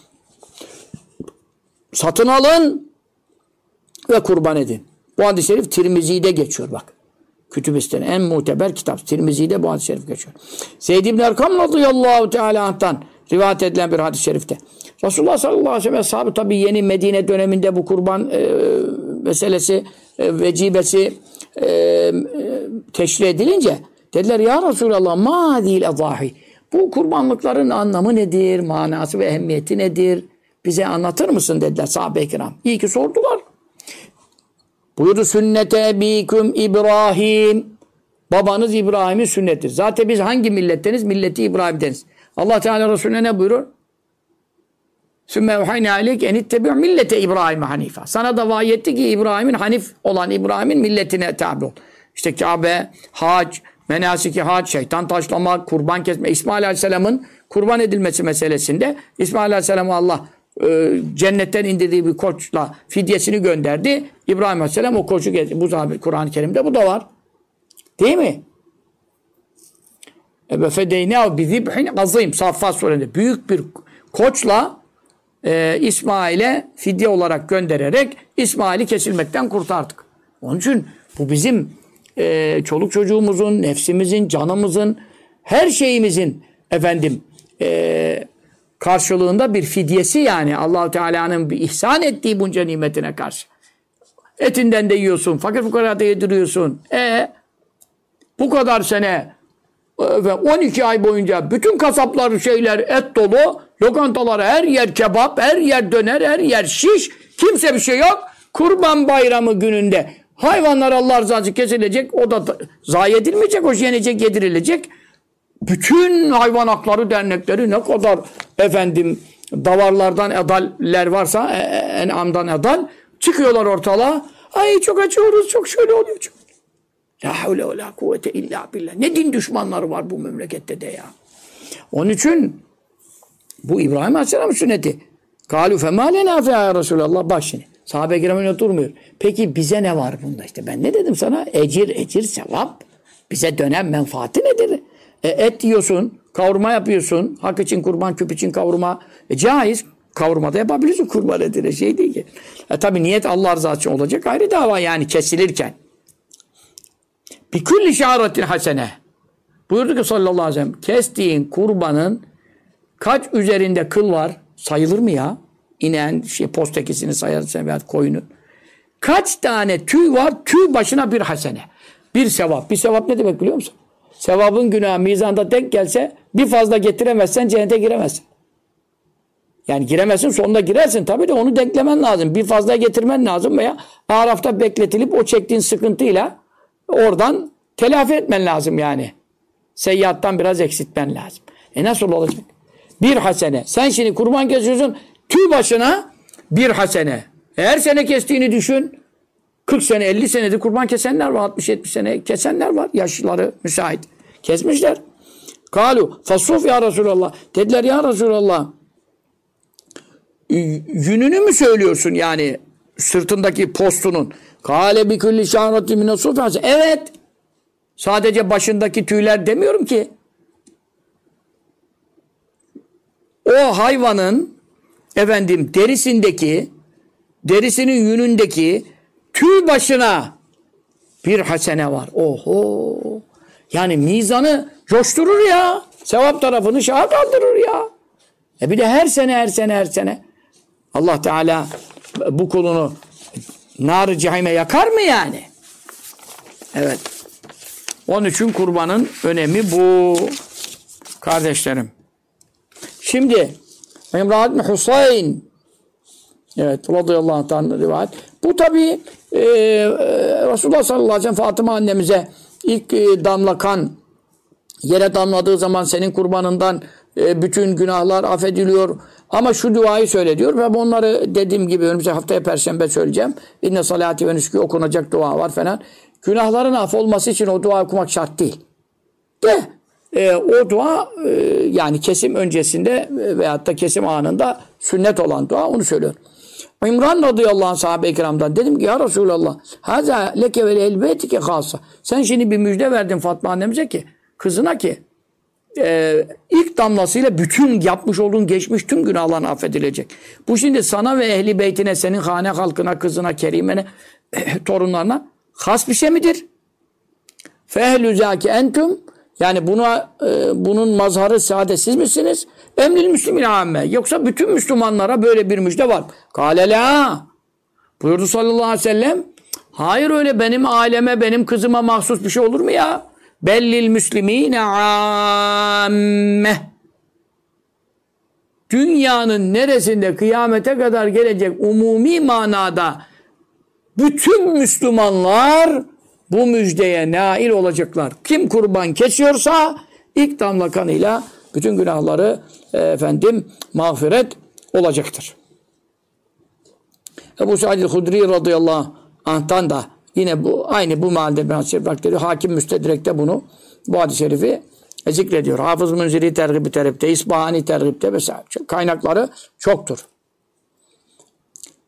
satın alın ve kurban edin. Bu hadis-i şerif Tirmizi'de geçiyor bak. Kütüb-i en muteber kitap. Tirmizi'de bu hadis-i şerif geçiyor. Zeyd ibn Erkam radıyallahu teala anh'tan rivayet edilen bir hadis-i şerifte. Resulullah sallallahu aleyhi ve sellem sahabe tabi yeni Medine döneminde bu kurban meselesi, vecibesi teşri edilince dediler ya Resulallah ma değil ezahi. Bu kurbanlıkların anlamı nedir? Manası ve ehemmiyeti nedir? Bize anlatır mısın dediler sahabe-i kiram. İyi ki sordular. Buyurdu sünnete ebiküm İbrahim. Babanız İbrahim'in sünneti. Zaten biz hangi milletteniz? Milleti İbrahim'deniz. Allah Teala Resulüne ne buyurur? Sümme evhayne aleyk enittebi'u millete İbrahim hanifa. Sana da vahiy etti ki İbrahim'in hanif olan İbrahim'in milletine tabi ol. İşte Kabe, hac, menasiki hac, şeytan taşlamak, kurban kesme. İsmail Aleyhisselam'ın kurban edilmesi meselesinde İsmail Aleyhisselam'ı Allah cennetten indirdiği bir koçla fidyesini gönderdi. İbrahim Aleyhisselam o koçu getirdi. Bu Kur'an-ı Kerim'de bu da var. Değil mi? Ve fedeynahu bi zibhin azim. Saffat Suresi'nde büyük bir koçla İsmail'e fidye olarak göndererek İsmail'i kesilmekten kurtardık. Onun için bu bizim çoluk çocuğumuzun, nefsimizin, canımızın, her şeyimizin karşılığında bir fidyesi yani. Allah-u Teala'nın bir ihsan ettiği bunca nimetine karşı. Etinden de yiyorsun, fakir fukaraya da yediriyorsun. Bu kadar sene ve 12 ay boyunca bütün kasaplar et dolu, lokantalara her yer kebap, her yer döner, her yer şiş, kimse bir şey yok. Kurban Bayramı gününde hayvanlar Allah rızası için kesilecek, o da zayi edilmeyecek, o yenecek, yedirilecek. Bütün hayvan hakları dernekleri ne kadar davarlardan edaller varsa en'amdan edal çıkıyorlar ortalığa. Ay çok açıyoruz, çok şöyle oluyor. Çok. La havle ve la kuvvete illa billah. Ne din düşmanları var bu memlekette de ya. Onun için bu İbrahim Aleyhisselam'ın sünneti. Kâlû femâ lenâ fe'â ya Resulallah. Bak şimdi. Sahabe-i kiram öyle durmuyor. Peki bize ne var bunda işte? Ben ne dedim sana? Ecir, sevap. Bize dönen menfaati nedir? Et yiyorsun, kavurma yapıyorsun. Hak için kurban, küp için kavurma. Caiz. Kavurma da yapabilirsin. Kurban etine şey değil ki. Tabi niyet Allah rızası için olacak. Ayrı dava yani kesilirken. Bir külli şa'ratin hasene. Buyurdu ki sallallahu aleyhi ve sellem, kestiğin kurbanın kaç üzerinde kıl var? Sayılır mı ya? İnen postekisini sayarsan veya koyunun. Kaç tane tüy var? Tüy başına bir hasene. Bir sevap. Bir sevap ne demek biliyor musun? Sevabın günahı mizanda denk gelse bir fazla getiremezsen cennete giremezsin. Yani giremezsin, sonunda girersin. Tabii de onu denklemen lazım. Bir fazla getirmen lazım veya Araf'ta bekletilip o çektiğin sıkıntıyla oradan telafi etmen lazım yani. Seyyattan biraz eksiltmen lazım. Nasıl olacak? Bir hasene. Sen şimdi kurban kesiyorsun, tüy başına bir hasene. Her sene kestiğini düşün. 40 sene, 50 senedir kurban kesenler var. 60-70 sene kesenler var. Yaşlıları müsait. Kesmişler. Kalu fasuf ya Resulallah. Dediler ya Resulallah. Yününü mü söylüyorsun yani sırtındaki postunun? Kale bi kulli şa'ratin min as-sufas. Evet. Sadece başındaki tüyler demiyorum ki. O hayvanın derisinin yünündeki tüy başına bir hasene var. Oho. Yani mizanı coşturur ya. Sevap tarafını şaha kaldırır ya. Bir de her sene Allah Teala bu kulunu nar-ı cehime yakar mı yani? Evet. Onun için kurbanın önemi bu. Kardeşlerim. Şimdi İmran bin Husayn radıyallahu anh'tan rivayet. Bu tabi Resulullah sallallahu aleyhi ve sellem Fatıma annemize ilk damla kan yere damladığı zaman senin kurbanından bütün günahlar affediliyor. Ama şu duayı söyle diyor ve onları dediğim gibi önümüzdeki haftaya Perşembe söyleyeceğim. İnne salati ve nüskü okunacak dua var falan. Günahların affolması için o dua okumak şart değil. O dua yani kesim öncesinde veyahut da kesim anında sünnet olan dua onu söylüyor. İmran radıyallahu anh sahabe-i kiramdan dedim ki ya Resulallah haza leke ve elbetike khassa. Sen şimdi bir müjde verdin Fatma annemize ki kızına ki ilk damlasıyla bütün yapmış olduğun geçmiş tüm günahların affedilecek. Bu şimdi sana ve ehli beytine, senin hane halkına, kızına, kerimene, torunlarına has bir şey midir? Fehlü zâki entum, yani bunun mazharı saadet siz misiniz? Emril müslümin amme. Yoksa bütün Müslümanlara böyle bir müjde var. Kâle lâ. Buyurdu sallallahu aleyhi ve sellem. Hayır öyle benim aileme, benim kızıma mahsus bir şey olur mu ya? Bellil müslimine amme. Dünyanın neresinde kıyamete kadar gelecek umumi manada bütün Müslümanlar bu müjdeye nail olacaklar. Kim kurban kesiyorsa ilk damla kanıyla bütün günahları mağfiret olacaktır. Ebu Sa'id el-Hudri radıyallahu anh'tan da yine aynı bu mealde bir hadis-i şerif bıraktırıyor. Hakim Müstedrek'te bu hadis-i şerifi zikrediyor. Hafız Münziri tergib-i terhipte, İsbahani tergibte vesaire. Kaynakları çoktur.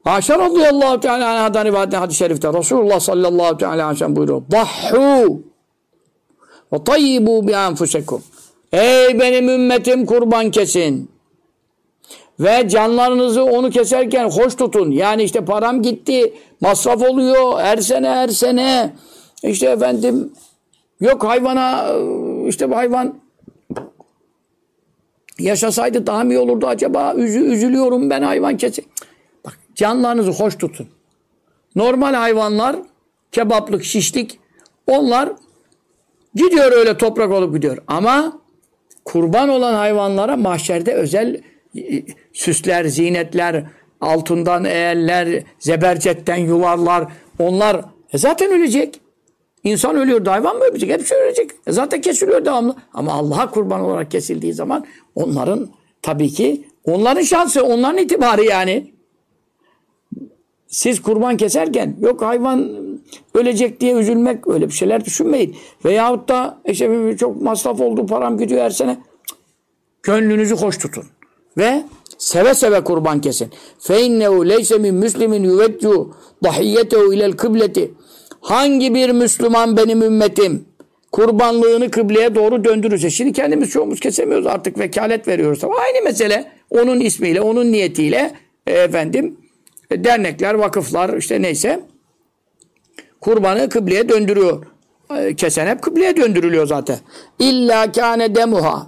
Ayşe radıyallahu teala anhadan rivayet hadis-i şerifte Resulullah sallallahu teala aleyhi ve sellem buyuruyor. Dahhu ve tayyibu bi enfusekum. Ey benim ümmetim kurban kesin. Ve canlarınızı onu keserken hoş tutun. Yani işte param gitti, masraf oluyor her sene. İşte efendim yok hayvana işte bu hayvan yaşasaydı daha mı iyi olurdu acaba? Üzülüyorum ben hayvan kesin. Bak canlarınızı hoş tutun. Normal hayvanlar kebaplık, şişlik onlar gidiyor öyle toprak olup gidiyor. Ama kurban olan hayvanlara mahşerde özel süsler, zinetler, altından eğerler, zebercetten yuvarlar. Onlar zaten ölecek. İnsan ölüyor, hayvan mı ölecek? Hepsi ölecek. Zaten kesiliyor devamlı. Ama Allah'a kurban olarak kesildiği zaman onların tabii ki onların şansı, onların itibarı yani. Siz kurban keserken yok hayvan ölecek diye üzülmek, öyle bir şeyler düşünmeyin. Veyahut da işte çok masraf oldu, param gidiyor her sene. Gönlünüzü hoş tutun. Ve seve seve kurban kesin. فَاِنَّهُ لَيْسَ مِنْ مُسْلِمٍ يُوَجُّ ضَحِيَّتَهُ اِلَى الْكِبْلَةِ. Hangi bir Müslüman benim ümmetim kurbanlığını kıbleye doğru döndürürse. Şimdi kendimiz çoğumuz kesemiyoruz artık vekalet veriyoruz. Ama aynı mesele onun ismiyle, onun niyetiyle dernekler, vakıflar işte neyse kurbanı kıbleye döndürüyor. Kesen hep kıbleye döndürülüyor zaten. İlla kâne demuha.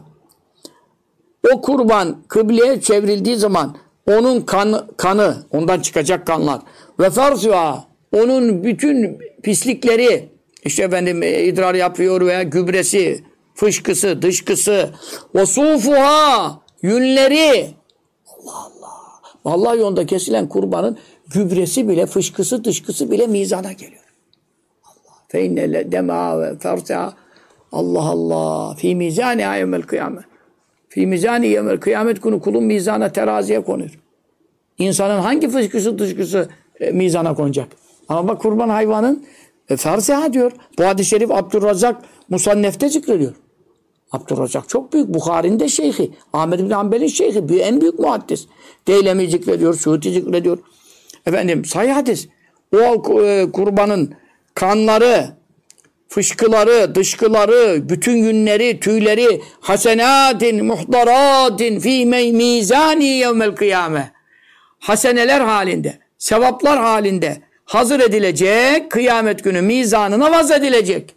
O kurban kıbleye çevrildiği zaman onun kanı, ondan çıkacak kanlar ve farsuha, onun bütün pislikleri işte idrar yapıyor veya gübresi, fışkısı, dışkısı ve sufuha, yünleri. Allah Allah. Vallahi yolda kesilen kurbanın gübresi bile, fışkısı, dışkısı bile mizana geliyor. Allah. Fe inne dema ve farsuha. Allah Allah. Fi mizani yevmel kıyamet. Fi mizani yevmel kıyamet günü kulun mizana, teraziye konur. İnsanın hangi fışkısı dışkısı mizana konacak? Ama bak kurban hayvanın farziha diyor. Bu hadis-i şerif Abdurrazzak Musannef'te zikrediyor. Abdurrazzak çok büyük. Bukhari'nin de şeyhi. Ahmed bin Hanbel'in şeyhi. En büyük muhaddis. Deylemi zikrediyor. Suudi zikrediyor. Sahih hadis. O kurbanın kanları, fışkıları, dışkıları, bütün yünleri, tüyleri hasenatin, muhdaratin fi mizani yevmel kıyame. Haseneler halinde, sevaplar halinde hazır edilecek, kıyamet günü mizanına vaz edilecek.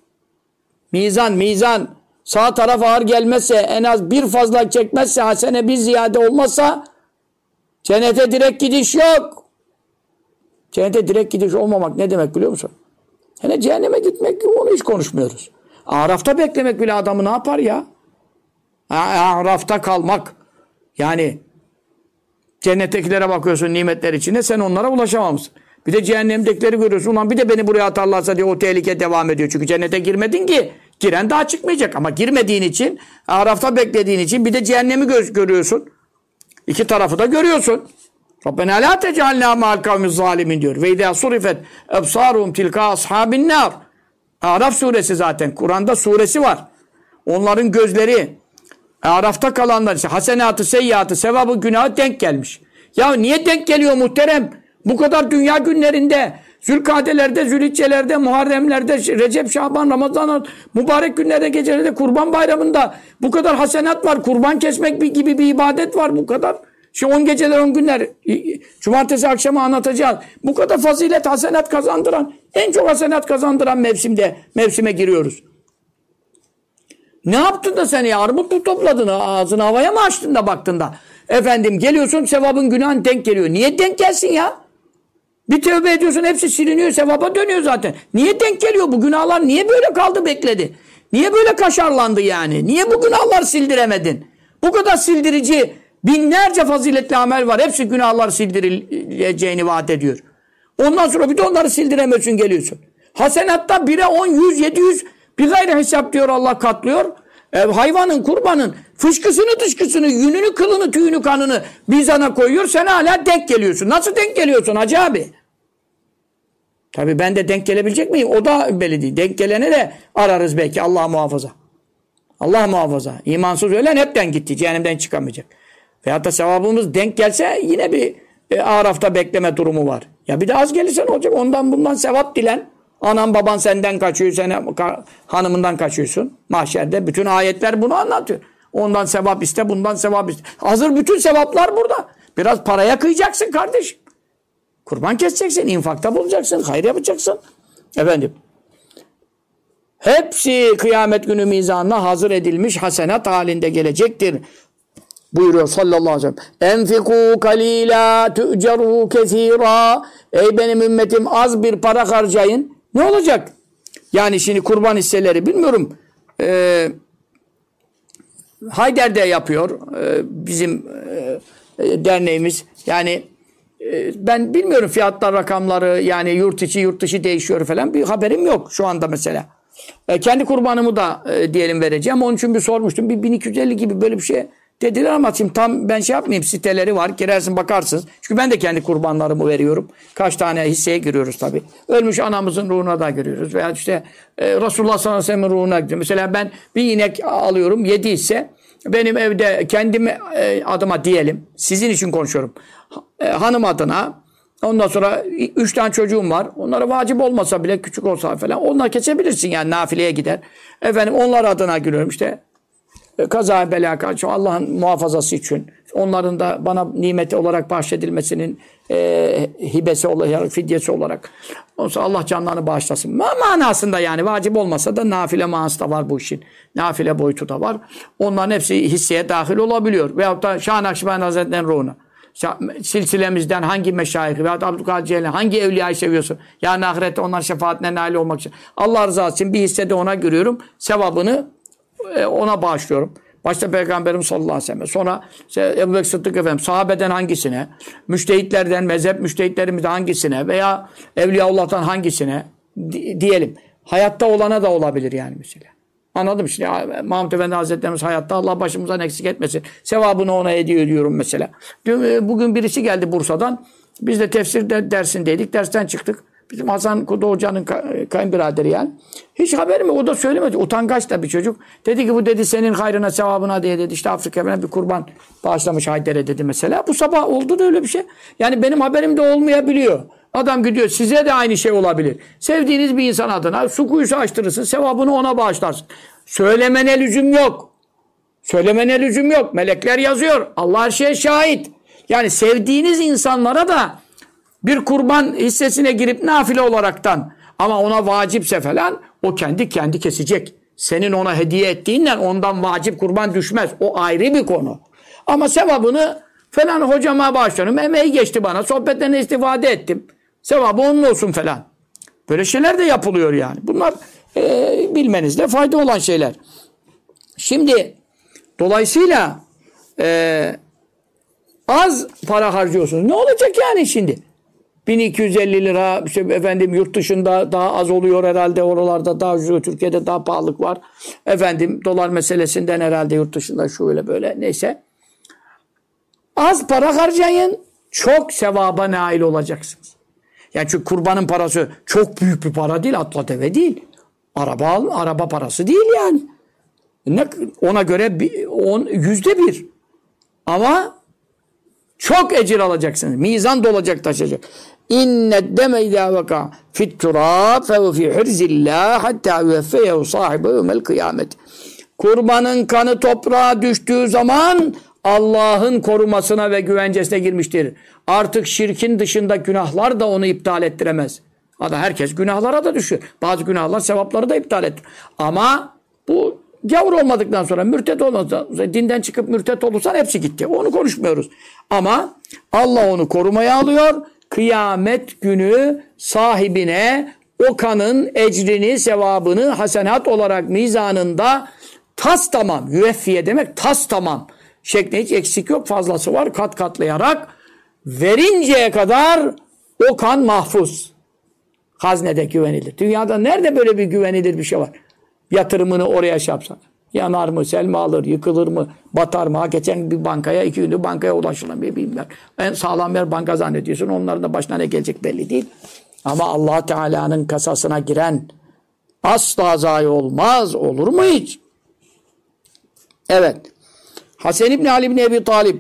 Mizan. Sağ taraf ağır gelmezse, en az bir fazla çekmezse, hasene bir ziyade olmazsa cennete direkt gidiş yok. Cennete direkt gidiş olmamak ne demek biliyor musun? Hele cehenneme gitmek onu hiç konuşmuyoruz. Araf'ta beklemek bile adamı ne yapar ya? Araf'ta kalmak. Yani cennettekilere bakıyorsun nimetler içinde, sen onlara ulaşamamışsın. Bir de cehennemdekileri görüyorsun. Ulan bir de beni buraya atarlarsa diye o tehlike devam ediyor. Çünkü cennete girmedin ki. Giren daha çıkmayacak. Ama girmediğin için, Araf'ta beklediğin için bir de cehennemi görüyorsun. İki tarafı da görüyorsun. Rabbena la tec'alna ma'al kavmiz zalimin diyor. Ve idâ surifet ebsarum tilka ashabin nar. Araf suresi zaten. Kur'an'da suresi var. Onların gözleri Araf'ta kalanlar işte hasenatı, seyyiatı, sevabı, günahı denk gelmiş. Ya niye denk geliyor muhterem? Bu kadar dünya günlerinde, Zülkadelerde, Zülhiccelerde, Muharremlerde, Recep, Şaban, Ramazan, mübarek günlerde, gecelerde, Kurban Bayramı'nda bu kadar hasenat var. Kurban kesmek gibi bir ibadet var bu kadar. 10 geceler 10 günler cumartesi akşamı anlatacağız. Bu kadar fazilet, hasenat kazandıran, en çok hasenat kazandıran mevsime giriyoruz. Ne yaptın da sen ya? Armut mu topladın? Ağzını havaya mı açtın da baktın da? Geliyorsun sevabın günahın denk geliyor. Niye denk gelsin ya? Bir tövbe ediyorsun hepsi siliniyor, sevaba dönüyor zaten. Niye denk geliyor bu günahlar? Niye böyle kaldı bekledi? Niye böyle kaşarlandı yani? Niye bu günahlar sildiremedin? Bu kadar sildirici binlerce faziletli amel var. Hepsi günahlar sildirileceğini vaat ediyor. Ondan sonra bir de onları sildiremiyorsun geliyorsun. Hasenatta 1'e 10, 100, 700 bir gayri hesap diyor Allah katlıyor. Hayvanın, kurbanın fışkısını, dışkısını, yününü, kılını, tüyünü, kanını mizana koyuyor. Sen hala denk geliyorsun. Nasıl denk geliyorsun hacı abi? Tabii ben de denk gelebilecek miyim? O da belli değil. Denk gelene de ararız belki. Allah muhafaza. Allah muhafaza. İmansız ölen hepten gitti. Cehennemden çıkamayacak. Veyahut da sevabımız denk gelse yine bir Araf'ta bekleme durumu var. Ya bir de az gelirsen olacak. Ondan bundan sevap dilen. Anan baban senden kaçıyor. Sen hanımından kaçıyorsun. Mahşerde bütün ayetler bunu anlatıyor. Ondan sevap iste, bundan sevap iste. Hazır bütün sevaplar burada. Biraz paraya kıyacaksın kardeşim. Kurban keseceksin, infakta bulacaksın, hayır yapacaksın. Efendim. Hepsi kıyamet günü mizanına hazır edilmiş hasenat halinde gelecektir. Buyuruyor sallallahu aleyhi ve sellem. Enfikû kalîlâ tü'cerû kesîrâ. Ey benim ümmetim az bir para harcayın. Ne olacak? Yani şimdi kurban hisseleri bilmiyorum. Hayder'de yapıyor bizim derneğimiz. Yani ben bilmiyorum fiyatlar, rakamları, yani yurt içi yurt dışı değişiyor falan, bir haberim yok şu anda mesela. Kendi kurbanımı da diyelim vereceğim. Onun için bir sormuştum. Bir 1250 gibi böyle bir şey dediler ama şimdi tam ben şey yapmayayım. Siteleri var. Girersin bakarsınız. Çünkü ben de kendi kurbanlarımı veriyorum. Kaç tane hisseye giriyoruz tabii. Ölmüş anamızın ruhuna da giriyoruz. Veya işte Resulullah sallallahu aleyhi ve sellem'in ruhuna giriyoruz. Mesela ben bir inek alıyorum 7 hisse. Benim evde kendim adıma diyelim. Sizin için konuşuyorum. Hanım adına. Ondan sonra 3 tane çocuğum var. Onlara vacip olmasa bile, küçük olsa falan, onlar kesebilirsin yani, nafileye gider. Efendim onlar adına giriyorum işte. Kaza bela karşı Allah'ın muhafazası için. Onların da bana nimeti olarak bahşedilmesinin hibesi olarak, fidyesi olarak. Onsa Allah canlarını bağışlasın. Manasında yani vacip olmasa da nafile manası da var bu işin. Nafile boyutu da var. Onların hepsi hisseye dahil olabiliyor. Veyahut da Şah-ı Nakşibend Hazretleri'nin ruhuna. Silsilemizden hangi meşayih veya Abdülkadir Ceylani hangi evliyayı seviyorsun? Yani ahirette onların şefaatine nail olmak için. Allah rızası için bir hissede ona görüyorum. Sevabını ona bağışlıyorum. Başta Peygamberimiz sallallahu aleyhi ve sellem. Sonra Ebu Bekir Sıddık Efendimiz. Sahabeden hangisine? Müştehitlerden, mezhep müştehitlerimizden hangisine? Veya Evliyaullah'tan hangisine? Diyelim. Hayatta olana da olabilir yani mesela. Anladın mı? Şimdi Mahmud Efendi Hazretlerimiz hayatta, Allah başımızdan eksik etmesin. Sevabını ona hediye ediyorum mesela. Bugün birisi geldi Bursa'dan. Biz de tefsir dersindeydik. Dersten çıktık. Bizim Hasan Kudu Hoca'nın kayınbiraderi yani. Hiç haberim yok. O da söylemedi. Utangaç da bir çocuk. Dedi ki bu dedi senin hayrına, sevabına diye dedi. İşte Afrika'ya bir kurban bağışlamış Hayder'e dedi mesela. Bu sabah oldu da öyle bir şey. Yani benim haberim de olmayabiliyor. Adam gidiyor, size de aynı şey olabilir. Sevdiğiniz bir insan adına su kuyusu açtırırsın, sevabını ona bağışlarsın. Söylemene lüzum yok. Söylemene lüzum yok. Melekler yazıyor. Allah her şeye şahit. Yani sevdiğiniz insanlara da bir kurban hissesine girip nafile olaraktan, ama ona vacipse falan o kendi kesecek. Senin ona hediye ettiğinle ondan vacip kurban düşmez. O ayrı bir konu. Ama sevabını falan hocama bağışlıyorum. Emeği geçti bana. Sohbetlerine istifade ettim. Sevabı onun olsun falan. Böyle şeyler de yapılıyor yani. Bunlar bilmenizde fayda olan şeyler. Şimdi dolayısıyla az para harcıyorsunuz. Ne olacak yani şimdi? 1250 lira işte efendim yurt dışında daha az oluyor herhalde, oralarda daha ucuz, Türkiye'de daha pahalılık var. Efendim dolar meselesinden herhalde yurt dışında şöyle böyle, neyse. Az para harcayın, çok sevaba nail olacaksınız. Yani çünkü kurbanın parası çok büyük bir para değil, atla deve değil. Araba parası değil yani. Ona göre %1. Ama çok ecir alacaksınız. Mizan dolacak, taşacak. İnned deme izâ veka fit turâb fe fi hirzillâh hattâ yüveffeyehu sahibi yevmel kıyamet. Kurbanın kanı toprağa düştüğü zaman Allah'ın korumasına ve güvencesine girmiştir. Artık şirkin dışında günahlar da onu iptal ettiremez. Herkes günahlara da düşüyor. Bazı günahlar sevapları da iptal ettir. Ama bu gavur olmadıktan sonra, mürtet olmadıktan sonra, dinden çıkıp mürtet olursan hepsi gitti. Onu konuşmuyoruz. Ama Allah onu korumaya alıyor. Kıyamet günü sahibine o kanın ecrini, sevabını hasenat olarak mizanında tas tamam. Yüeffiye demek tas tamam. Şeklinde hiç eksik yok, fazlası var. Kat katlayarak verinceye kadar o kan mahfuz. Haznede güvenilir. Dünyada nerede böyle bir güvenilir bir şey var? Yatırımını oraya şey yapsan. Yanar mı, sel mi alır, yıkılır mı, batar mı? Geçen bir bankaya, 2 gündür bankaya ulaşılamıyor. Bilmem. En sağlam yer banka zannediyorsun. Onların da başına ne gelecek belli değil. Ama Allah Teala'nın kasasına giren asla zayi olmaz. Olur mu hiç? Evet. Hasan İbni Ali İbni Ebi Talib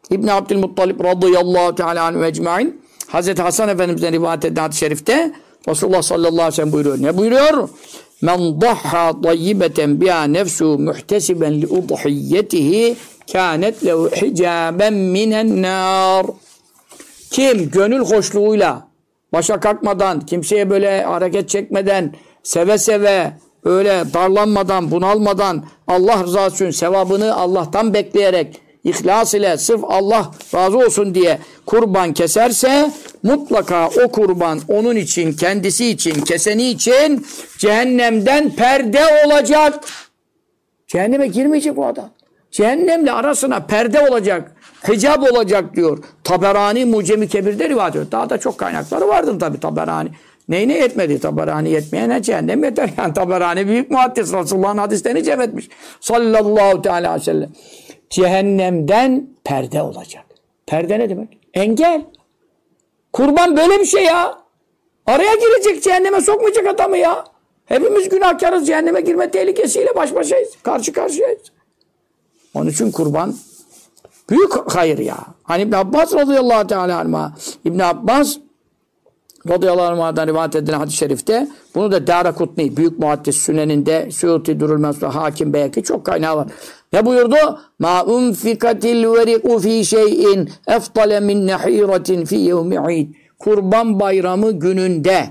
İbn Abdülmuttalib radıyallahu teala anhu ecmaîn Hazreti Hasan Efendimiz'den rivayet edilen hadis-i şerifte Resulullah sallallahu aleyhi ve sellem buyuruyor. Ne buyuruyor? Men dahha tayyibeten biha nefsu muhtesiben li udhiyyetihi kânet lehu hicaben minen nâr. Kim gönül hoşluğuyla başa kalkmadan, kimseye böyle hareket çekmeden, seve seve, öyle darlanmadan, bunalmadan, Allah rızası için sevabını Allah'tan bekleyerek, ihlas ile sırf Allah razı olsun diye kurban keserse, mutlaka o kurban onun için, kendisi için, keseni için cehennemden perde olacak. Cehenneme girmeyecek o adam. Cehennemle arasına perde olacak, hicab olacak diyor. Taberani Mucem-i Kebir'de rivayet ediyor. Daha da çok kaynakları vardır tabi Taberani. Neyine yetmedi Taberani yetmeyene cehennem yeter. Yani Taberani büyük muhaddis. Resulullah'ın hadislerini cem etmiş. Sallallahu teala aleyhi ve sellem. Cehennemden perde olacak. Perde ne demek? Engel. Kurban böyle bir şey ya. Araya girecek, cehenneme sokmayacak adamı ya. Hepimiz günahkarız, cehenneme girme tehlikesiyle baş başayız. Karşı karşıyayız. Onun için kurban büyük hayır ya. Hani İbn Abbas radıyallahu teala anhuma, İbn Abbas radıyallahu anh'dan rivayet edilen hadis-i şerifte, bunu da Dârekutni büyük muhaddis Sünen'inde, Suyuti Durul Mensûh, Hakim Beyhekî çok kaynağı var. Ne buyurdu? Ma unfikatil veriqu fi şey'in efdale min nahiratin fi yevmi id. Kurban bayramı gününde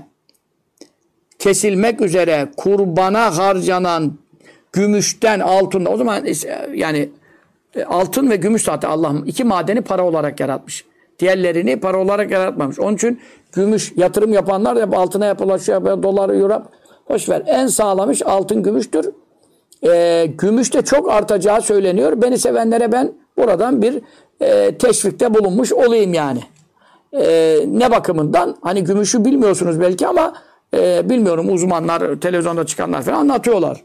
kesilmek üzere kurbana harcanan gümüşten, altından, o zaman yani altın ve gümüş zaten Allah'ım iki madeni para olarak yaratmış. Diğerlerini para olarak yaratmamış. Onun için gümüş yatırım yapanlar da altına yapılan şey yapıyor, dolar, euro. Hoş ver. En sağlamış altın gümüştür. Gümüş de çok artacağı söyleniyor. Beni sevenlere ben buradan bir teşvikte bulunmuş olayım yani. Ne bakımından? Hani gümüşü bilmiyorsunuz belki ama bilmiyorum, uzmanlar, televizyonda çıkanlar falan anlatıyorlar.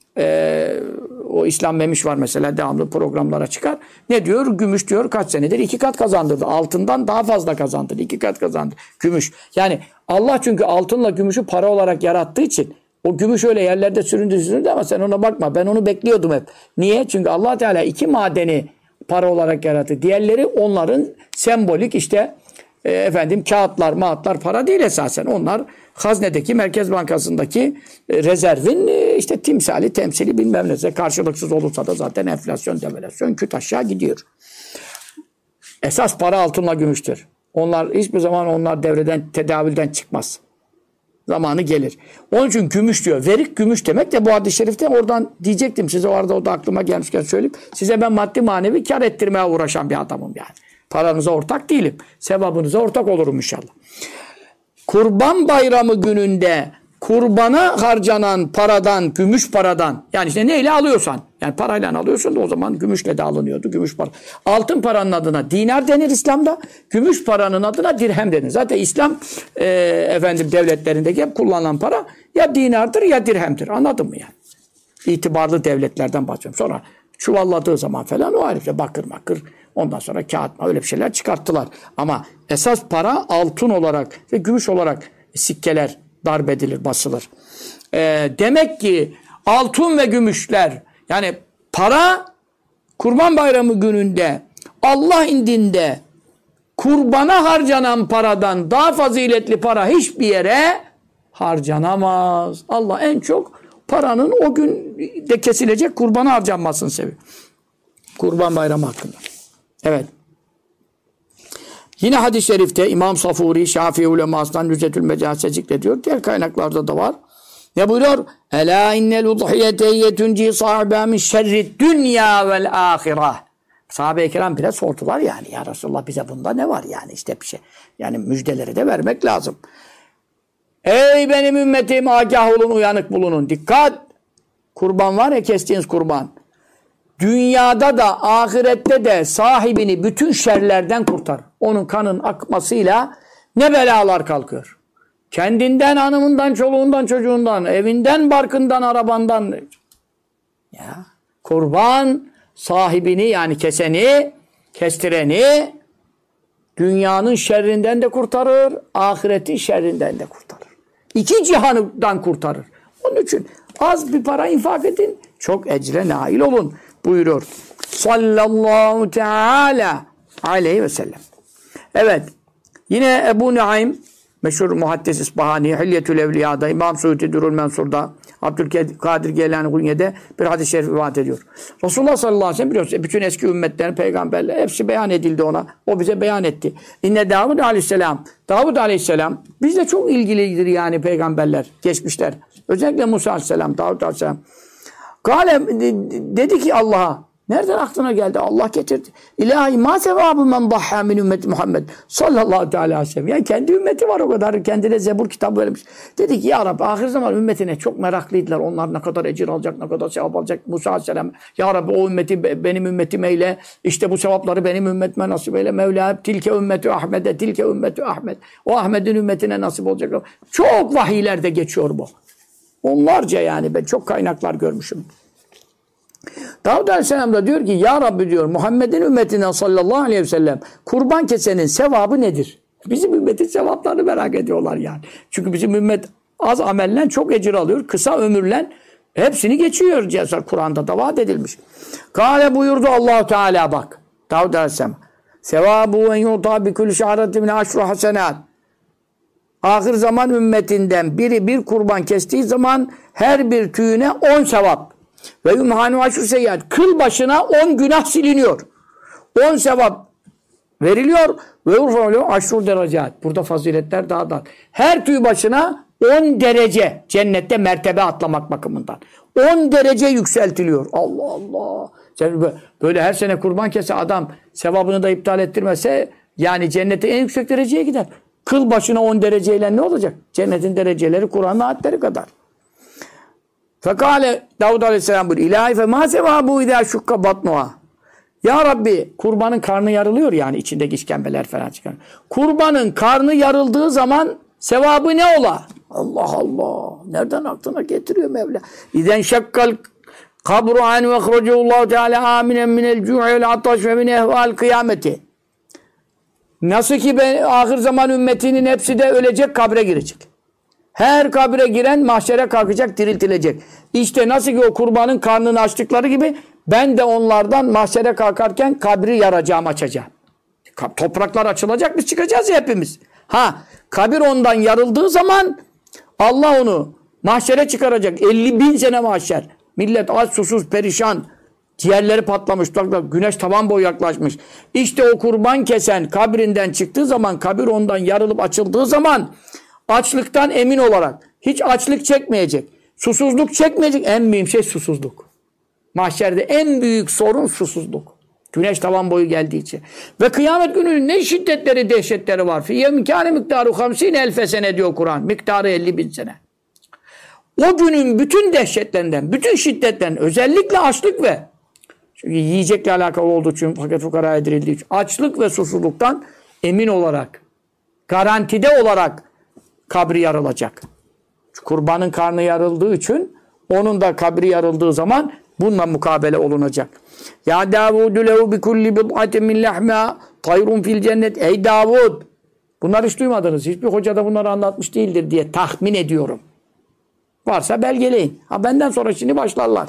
O İslam Memiş var mesela, devamlı programlara çıkar. Ne diyor? Gümüş diyor kaç senedir 2 kat kazandırdı. Altından daha fazla kazandırdı. 2 kat kazandı. Gümüş. Yani Allah çünkü altınla gümüşü para olarak yarattığı için o gümüş öyle yerlerde süründü ama sen ona bakma. Ben onu bekliyordum hep. Niye? Çünkü Allah Teala iki madeni para olarak yarattı. Diğerleri onların sembolik işte kağıtlar, mağıtlar para değil esasen. Onlar haznedeki, Merkez Bankası'ndaki rezervin işte timsali, temsili bilmem ne. Karşılıksız olursa da zaten enflasyon, devalüasyon küt aşağı gidiyor. Esas para altınla gümüştür. Onlar hiçbir zaman devreden, tedavülden çıkmaz. Zamanı gelir. Onun için gümüş diyor. Verik gümüş demek de bu hadis-i şerifte oradan diyecektim size, o arada o da aklıma gelmişken söyleyeyim. Size ben maddi manevi kar ettirmeye uğraşan bir adamım yani. Paranıza ortak değilim. Sevabınıza ortak olurum inşallah. Kurban bayramı gününde kurbana harcanan paradan, gümüş paradan, yani işte neyle alıyorsan, yani parayla alıyorsun da o zaman gümüşle de alınıyordu, gümüş para. Altın paranın adına dinar denir İslam'da, gümüş paranın adına dirhem denir. Zaten İslam devletlerindeki hep kullanılan para ya dinardır ya dirhemdir. Anladın mı yani? İtibarlı devletlerden bahsediyorum. Sonra çuvalladığı zaman falan o ayrıca bakır makır, ondan sonra kağıt öyle bir şeyler çıkarttılar. Ama esas para altın olarak ve gümüş olarak sikkeler darbedilir, basılır. Demek ki altın ve gümüşler, yani para Kurban Bayramı gününde Allah indinde kurbana harcanan paradan daha faziletli para hiçbir yere harcanamaz. Allah en çok paranın o gün de kesilecek kurbana harcanmasını seviyor. Kurban Bayramı hakkında. Evet. Yine hadis-i şerifte İmam Safuri, Şafii ulemasından Nüzetül Mecalise zikrediyor. Diğer kaynaklarda da var. Ne buyuruyor? Ela innel udhiyete yetunci sahibe min şerri dünya vel ahireh. Sahabe-i kiram bile sordular yani. Ya Resulallah bize bunda ne var yani, işte bir şey. Yani müjdeleri de vermek lazım. Ey benim ümmetim, agah olun, uyanık bulunun. Dikkat! Kurban var ya, kestiğiniz kurban. Dünyada da ahirette de sahibini bütün şerlerden kurtar. Onun kanın akmasıyla ne belalar kalkıyor. Kendinden, hanımından, çoluğundan, çocuğundan, evinden, barkından, arabandan. Ya, kurban sahibini, yani keseni, kestireni dünyanın şerrinden de kurtarır, ahiretin şerrinden de kurtarır. İki cihandan kurtarır. Onun için az bir para infak edin, çok ecre nail olun buyuruyor. Sallallahu teala aleyhi ve sellem. Evet. Yine Ebu Nuaym meşhur muhaddis İsbahani Hilyetül Evliya'da, İmam Suyuti Durul Mensur'da, Abdülkadir Geylani Hunye'de bir hadis-i şerif rivayet ediyor. Resulullah sallallahu aleyhi ve sellem biliyorsunuz bütün eski ümmetlerin peygamberler hepsi beyan edildi ona. O bize beyan etti. İnne Davud aleyhisselam. Davud aleyhisselam bizle çok ilgilidir yani peygamberler geçmişler. Özellikle Musa aleyhisselam, Davud aleyhisselam. Kale dedi ki Allah'a, nereden aklına geldi? Allah getirdi. İlahi ma sevabı men dahha min ümmeti Muhammed sallallahu aleyhi ve sellem. Yani kendi ümmeti var o kadar. Kendine Zebur kitabı vermiş. Dedi ki ya Rabbi ahir zaman ümmetine çok meraklıydılar. Onlar ne kadar ecir alacak, ne kadar sevap alacak. Musa aleyhisselam ya Rabbi o ümmeti benim ümmetim eyle. İşte bu sevapları benim ümmetime nasip eyle. Mevla tilke ümmeti Ahmet'e, tilke ümmeti Ahmet. O Ahmet'in ümmetine nasip olacak. Çok vahiylerde geçiyor bu. Onlarca yani ben çok kaynaklar görmüşüm. Davud Aleyhisselam da diyor ki ya Rabbi diyor Muhammed'in ümmetinden sallallahu aleyhi ve sellem kurban kesenin sevabı nedir? Bizim ümmetin sevaplarını merak ediyorlar yani. Çünkü bizim ümmet az amellen çok ecir alıyor. Kısa ömürlen hepsini geçiyor. Kur'an'da da vaat edilmiş. Kâle buyurdu Allah-u Teala bak. Davud Aleyhisselam. Sevâbu en yu'tâ bi kulli şa'ratin min aşru hasenât. Ahir zaman ümmetinden biri bir kurban kestiği zaman her bir tüyüne 10 sevap. Ve yumhanu aşru seyyat. Kıl başına 10 günah siliniyor. 10 sevap veriliyor. Ve yurfa'lu aşru derecat. Burada faziletler daha da. Her tüy başına 10 derece. Cennette mertebe atlamak bakımından. 10 derece yükseltiliyor. Allah Allah. Böyle her sene kurban kese adam sevabını da iptal ettirmese yani cennete en yüksek dereceye gider. Kıl başına 10 dereceyle ne olacak? Cennetin dereceleri Kur'an'ın ayetleri kadar. Fekale Davud Aleyhisselam buyuruyor. İlahi fe ma sevabu idâ şukka batnuha. Ya Rabbi kurbanın karnı yarılıyor yani içindeki işkembeler falan çıkar. Kurbanın karnı yarıldığı zaman sevabı ne ola? Allah Allah. Nereden aklına getiriyor Mevla? İzen şakkal kabru an ve ehraceullahu teala aminen minel cu'i vel ataş ve min ehval kıyameti. Nasıl ki ahir zaman ümmetinin hepsi de ölecek, kabre girecek. Her kabre giren mahşere kalkacak, diriltilecek. İşte nasıl ki o kurbanın karnını açtıkları gibi ben de onlardan mahşere kalkarken kabri yaracağım, açacağım. Topraklar açılacak, biz çıkacağız ya hepimiz. Kabir ondan yarıldığı zaman Allah onu mahşere çıkaracak. 50.000 sene mahşer. Millet aç, susuz, perişan. Ciğerleri patlamış, güneş taban boyu yaklaşmış. İşte o kurban kesen kabrinden çıktığı zaman, kabir ondan yarılıp açıldığı zaman açlıktan emin olarak hiç açlık çekmeyecek, susuzluk çekmeyecek. En mühim şey susuzluk. Mahşerde en büyük sorun susuzluk. Güneş taban boyu geldiği için. Ve kıyamet gününün ne şiddetleri, dehşetleri var. Fiyye miktarı miktarı 50.000 sene diyor Kur'an. Miktarı 50.000 sene. O günün bütün dehşetlerinden, bütün şiddetlerinden, özellikle açlık ve çünkü yiyecekle alakalı olduğu için, fakir fukaraya edildiği için açlık ve susuzluktan emin olarak, garantide olarak kabri yarılacak. Kurbanın karnı yarıldığı için onun da kabri yarıldığı zaman bununla mukabele olunacak. Ya Davudu lehu bi kulli bid'atin min lahma tayrun fil cennet. Ey Davud! Bunları hiç duymadınız. Hiçbir hoca da bunları anlatmış değildir diye tahmin ediyorum. Varsa belgeleyin. Benden sonra şimdi başlarlar.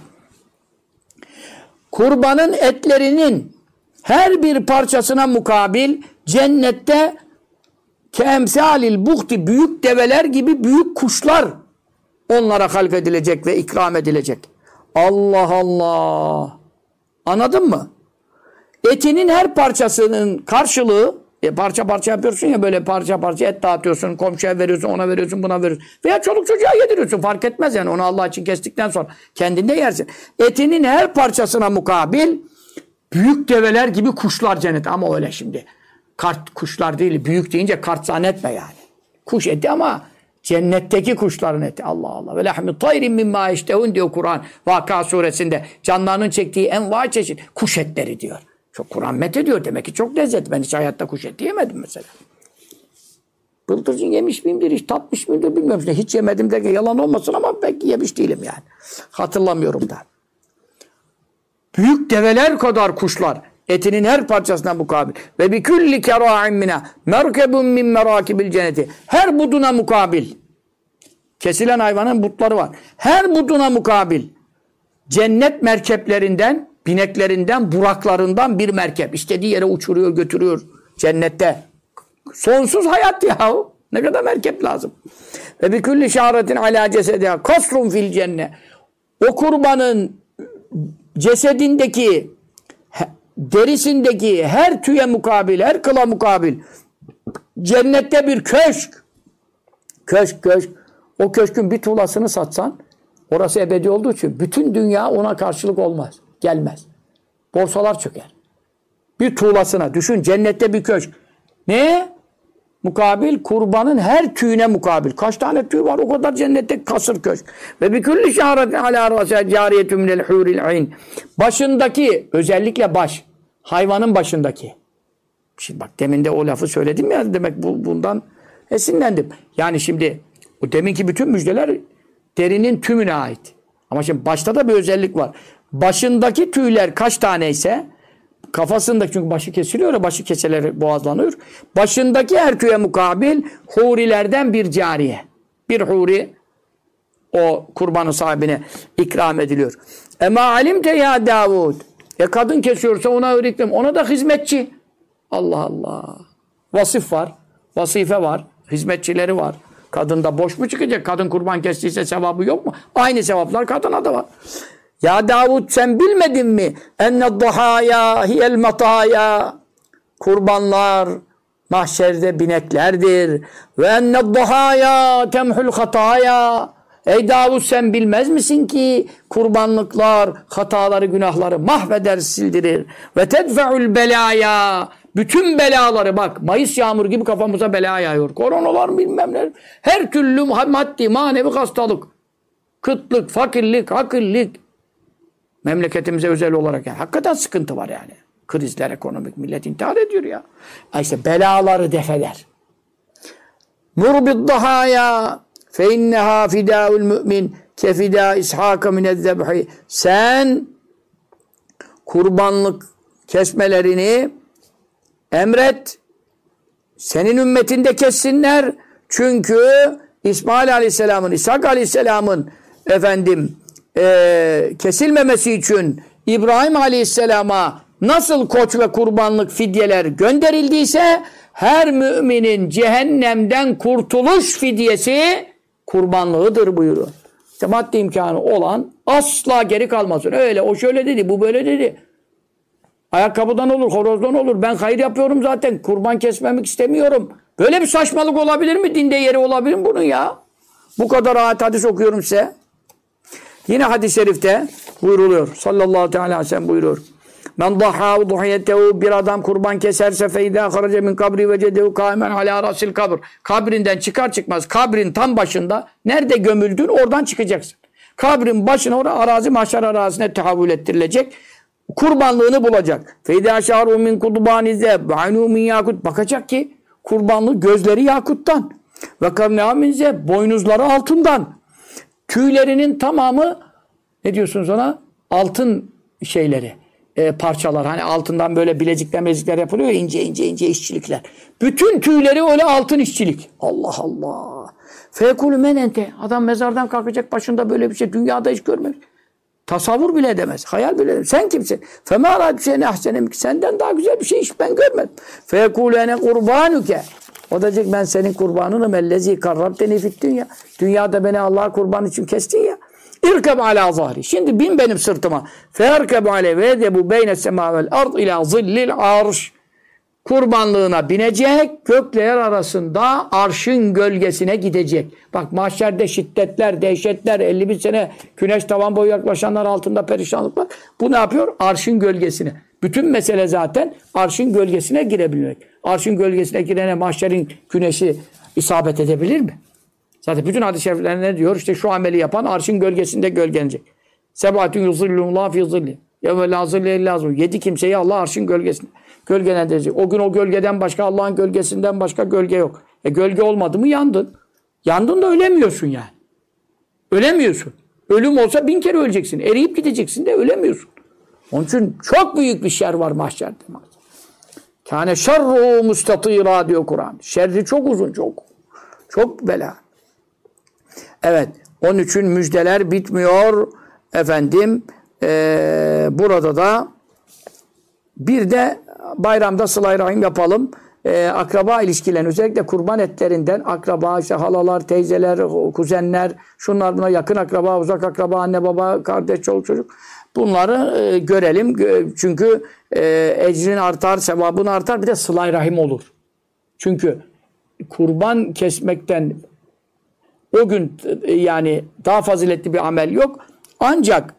Kurbanın etlerinin her bir parçasına mukabil cennette kemsalil buhti büyük develer gibi büyük kuşlar onlara halk edilecek ve ikram edilecek. Allah Allah. Anladın mı? Etinin her parçasının karşılığı parça parça yapıyorsun ya böyle parça parça et dağıtıyorsun. Komşuya veriyorsun, ona veriyorsun, buna veriyorsun. Veya çoluk çocuğa yediriyorsun. Fark etmez yani. Onu Allah için kestikten sonra kendinde yersin. Etinin her parçasına mukabil büyük develer gibi kuşlar cennet. Ama öyle şimdi. Kart kuşlar değil. Büyük deyince kart zannetme yani. Kuş eti ama cennetteki kuşların eti. Allah Allah. Ve lahmi tayrin mimma iştehun diyor Kur'an. Vaka suresinde. Canlarının çektiği envai çeşit kuş etleri diyor. Çok Kur'an methediyor. Demek ki çok lezzetli. Ben hiç hayatta kuş eti yemedim mesela. Bıldırcın yemiş miyimdir, hiç tatmış mıyımdır bilmiyorum. Hiç yemedim de yalan olmasın ama belki yemiş değilim yani. Hatırlamıyorum da. Büyük develer kadar kuşlar. Etinin her parçasına mukabil. Ve bi kulli kera'in mina merkebun min merakibil cenneti. Her buduna mukabil. Kesilen hayvanın butları var. Her buduna mukabil. Cennet merkeplerinden bineklerinden, buraklarından bir merkep. İstediği yere uçuruyor, götürüyor cennette. Sonsuz hayat ya. Ne kadar merkep lazım. Ve bi kulli şa'ratin ala cesediha kasrun fil cennet. O kurbanın cesedindeki, derisindeki her tüye mukabil, her kıla mukabil cennette bir köşk. Köşk. O köşkün bir tuğlasını satsan, orası ebedi olduğu için bütün dünya ona karşılık olmaz. Gelmez. Borsalar çöker. Bir tuğlasına düşün, cennette bir köşk. Ne? Mukabil, kurbanın her tüyüne mukabil. Kaç tane tüy var? O kadar cennette kasır köşk. Ve bi kulli şa'ratin ala ra'siha cariyetun minel huril ayn. Başındaki, özellikle baş, hayvanın başındaki. Şimdi bak demin de o lafı söyledim ya, demek bundan esinlendim. Yani şimdi o deminki bütün müjdeler derinin tümüne ait. Ama şimdi başta da bir özellik var. Başındaki tüyler kaç taneyse, kafasındaki, çünkü başı kesiliyor ya, başı keseleri boğazlanıyor. Başındaki her tüye mukabil hurilerden bir cariye. Bir huri o kurbanın sahibine ikram ediliyor. Ema alimte ya Davud. Kadın kesiyorsa ona öğrettim. Ona da hizmetçi. Allah Allah. Vasıf var. Vasife var. Hizmetçileri var. Kadın da boş mu çıkacak? Kadın kurban kestiyse sevabı yok mu? Aynı sevaplar kadına da var. Ya Davud sen bilmedin mi? Enned-dahaya hiyel mataya. Kurbanlar mahşerde bineklerdir. Ve enned-dahaya temhul hataya. Ey Davud sen bilmez misin ki kurbanlıklar hataları, günahları mahveder, sildirir. Ve tedfe'ul belaya. Bütün belaları bak, Mayıs yağmuru gibi kafamıza bela yağıyor. Koronalar bilmem ne. Her türlü maddi, manevi hastalık. Kıtlık, fakirlik, hakirlik. Memleketimize özel olarak yani. Hakikaten sıkıntı var yani. Krizler, ekonomik, millet intihar ediyor ya. İşte belaları defeder. Murbid-dahaya fe inneha fidâul mü'min kefidâ ishâka minezzebhi. Sen kurbanlık kesmelerini emret. Senin ümmetinde kessinler. Çünkü İsmail Aleyhisselam'ın, İshak Aleyhisselam'ın kesilmemesi için İbrahim Aleyhisselam'a nasıl koç ve kurbanlık fidyeler gönderildiyse her müminin cehennemden kurtuluş fidyesi kurbanlığıdır buyuruyor. İşte maddi imkanı olan asla geri kalmasın. Öyle o şöyle dedi, bu böyle dedi. Ayakkabıdan olur, horozdan olur. Ben hayır yapıyorum zaten. Kurban kesmemek istemiyorum. Böyle bir saçmalık olabilir mi? Dinde yeri olabilir mi bunun ya? Bu kadar ayet hadis okuyorum size. Yine hadis-i şerifte buyruluyor. Sallallahu aleyhi ve sellem buyuruyor. Men dahâ duhiyetehu, bir adam kurban keserse feydâ harace min kabri vecedehu kâmen alâ rasil kabr. Kabrinden çıkar çıkmaz, kabrin tam başında nerede gömüldün oradan çıkacaksın. Kabrin başına oraya arazi mahşer arazisine tehavül ettirilecek. Kurbanlığını bulacak. Feydâ şâru min kudubânize ba'nû min yakut. Bakacak ki kurbanlığı gözleri yakuttan. Ve karnâ minze boynuzları altından. Tüylerinin tamamı ne diyorsunuz ona? Altın şeyleri. Parçalar. Hani altından böyle bilezikler yapılıyor ya, ince ince işçilikler. Bütün tüyleri öyle altın işçilik. Allah Allah. Fekulü menente. Adam mezardan kalkacak, başında böyle bir şey. Dünyada hiç görmemiş. Tasavvur bile edemez. Hayal bile edemez. Sen kimsin? Fema arâdü şeyine ahsenemik. Senden daha güzel bir şey hiç ben görmedim. Fekulü ene kurbanüke. O da diyecek ben senin kurbanınım. Ellezî karrabteni fit dünya. Dünyada beni Allah'a kurban için kestin ya. İrkeb alâ zahri. Şimdi bin benim sırtıma. Feerkeb aleyh ve edebu beyne semâ vel ard ilâ zillil arş. Kurbanlığına binecek, gökle yer arasında arşın gölgesine gidecek. Bak mahşerde şiddetler, dehşetler, 51 sene güneş tavan boyu yaklaşanlar altında perişanlıklar. Bu ne yapıyor? Arşın gölgesine. Bütün mesele zaten arşın gölgesine girebilmek. Arşın gölgesine girene mahşerin güneşi isabet edebilir mi? Zaten bütün hadis-i şerifler ne diyor? İşte şu ameli yapan arşın gölgesinde gölgelenecek. Sebatun yuzillullah fi zilli. Yevme la zille illa zilli. 7 kimseyi Allah arşın gölgesinde gölgelendirecek. O gün o gölgeden başka, Allah'ın gölgesinden başka gölge yok. Gölge olmadı mı yandın. Yandın da ölemiyorsun yani. Ölemiyorsun. Ölüm olsa 1000 kere öleceksin. Eriyip gideceksin de ölemiyorsun. Onun için çok büyük bir şer var mahşerde. Kâne şerruhu mustatîrâ diyor Kur'an. Şerri çok uzun, çok. Çok bela. Evet. Onun için müjdeler bitmiyor. Efendim burada da bir de bayramda sıla-i rahim yapalım. Akraba ilişkilerini, özellikle kurban etlerinden akraba, işte halalar, teyzeler, kuzenler, şunlar buna yakın akraba, uzak akraba, anne baba, kardeş, çoluk çocuk. Bunları görelim. Çünkü ecrin artar, sevabın artar. Bir de sıla-i rahim olur. Çünkü kurban kesmekten o gün yani daha faziletli bir amel yok. Ancak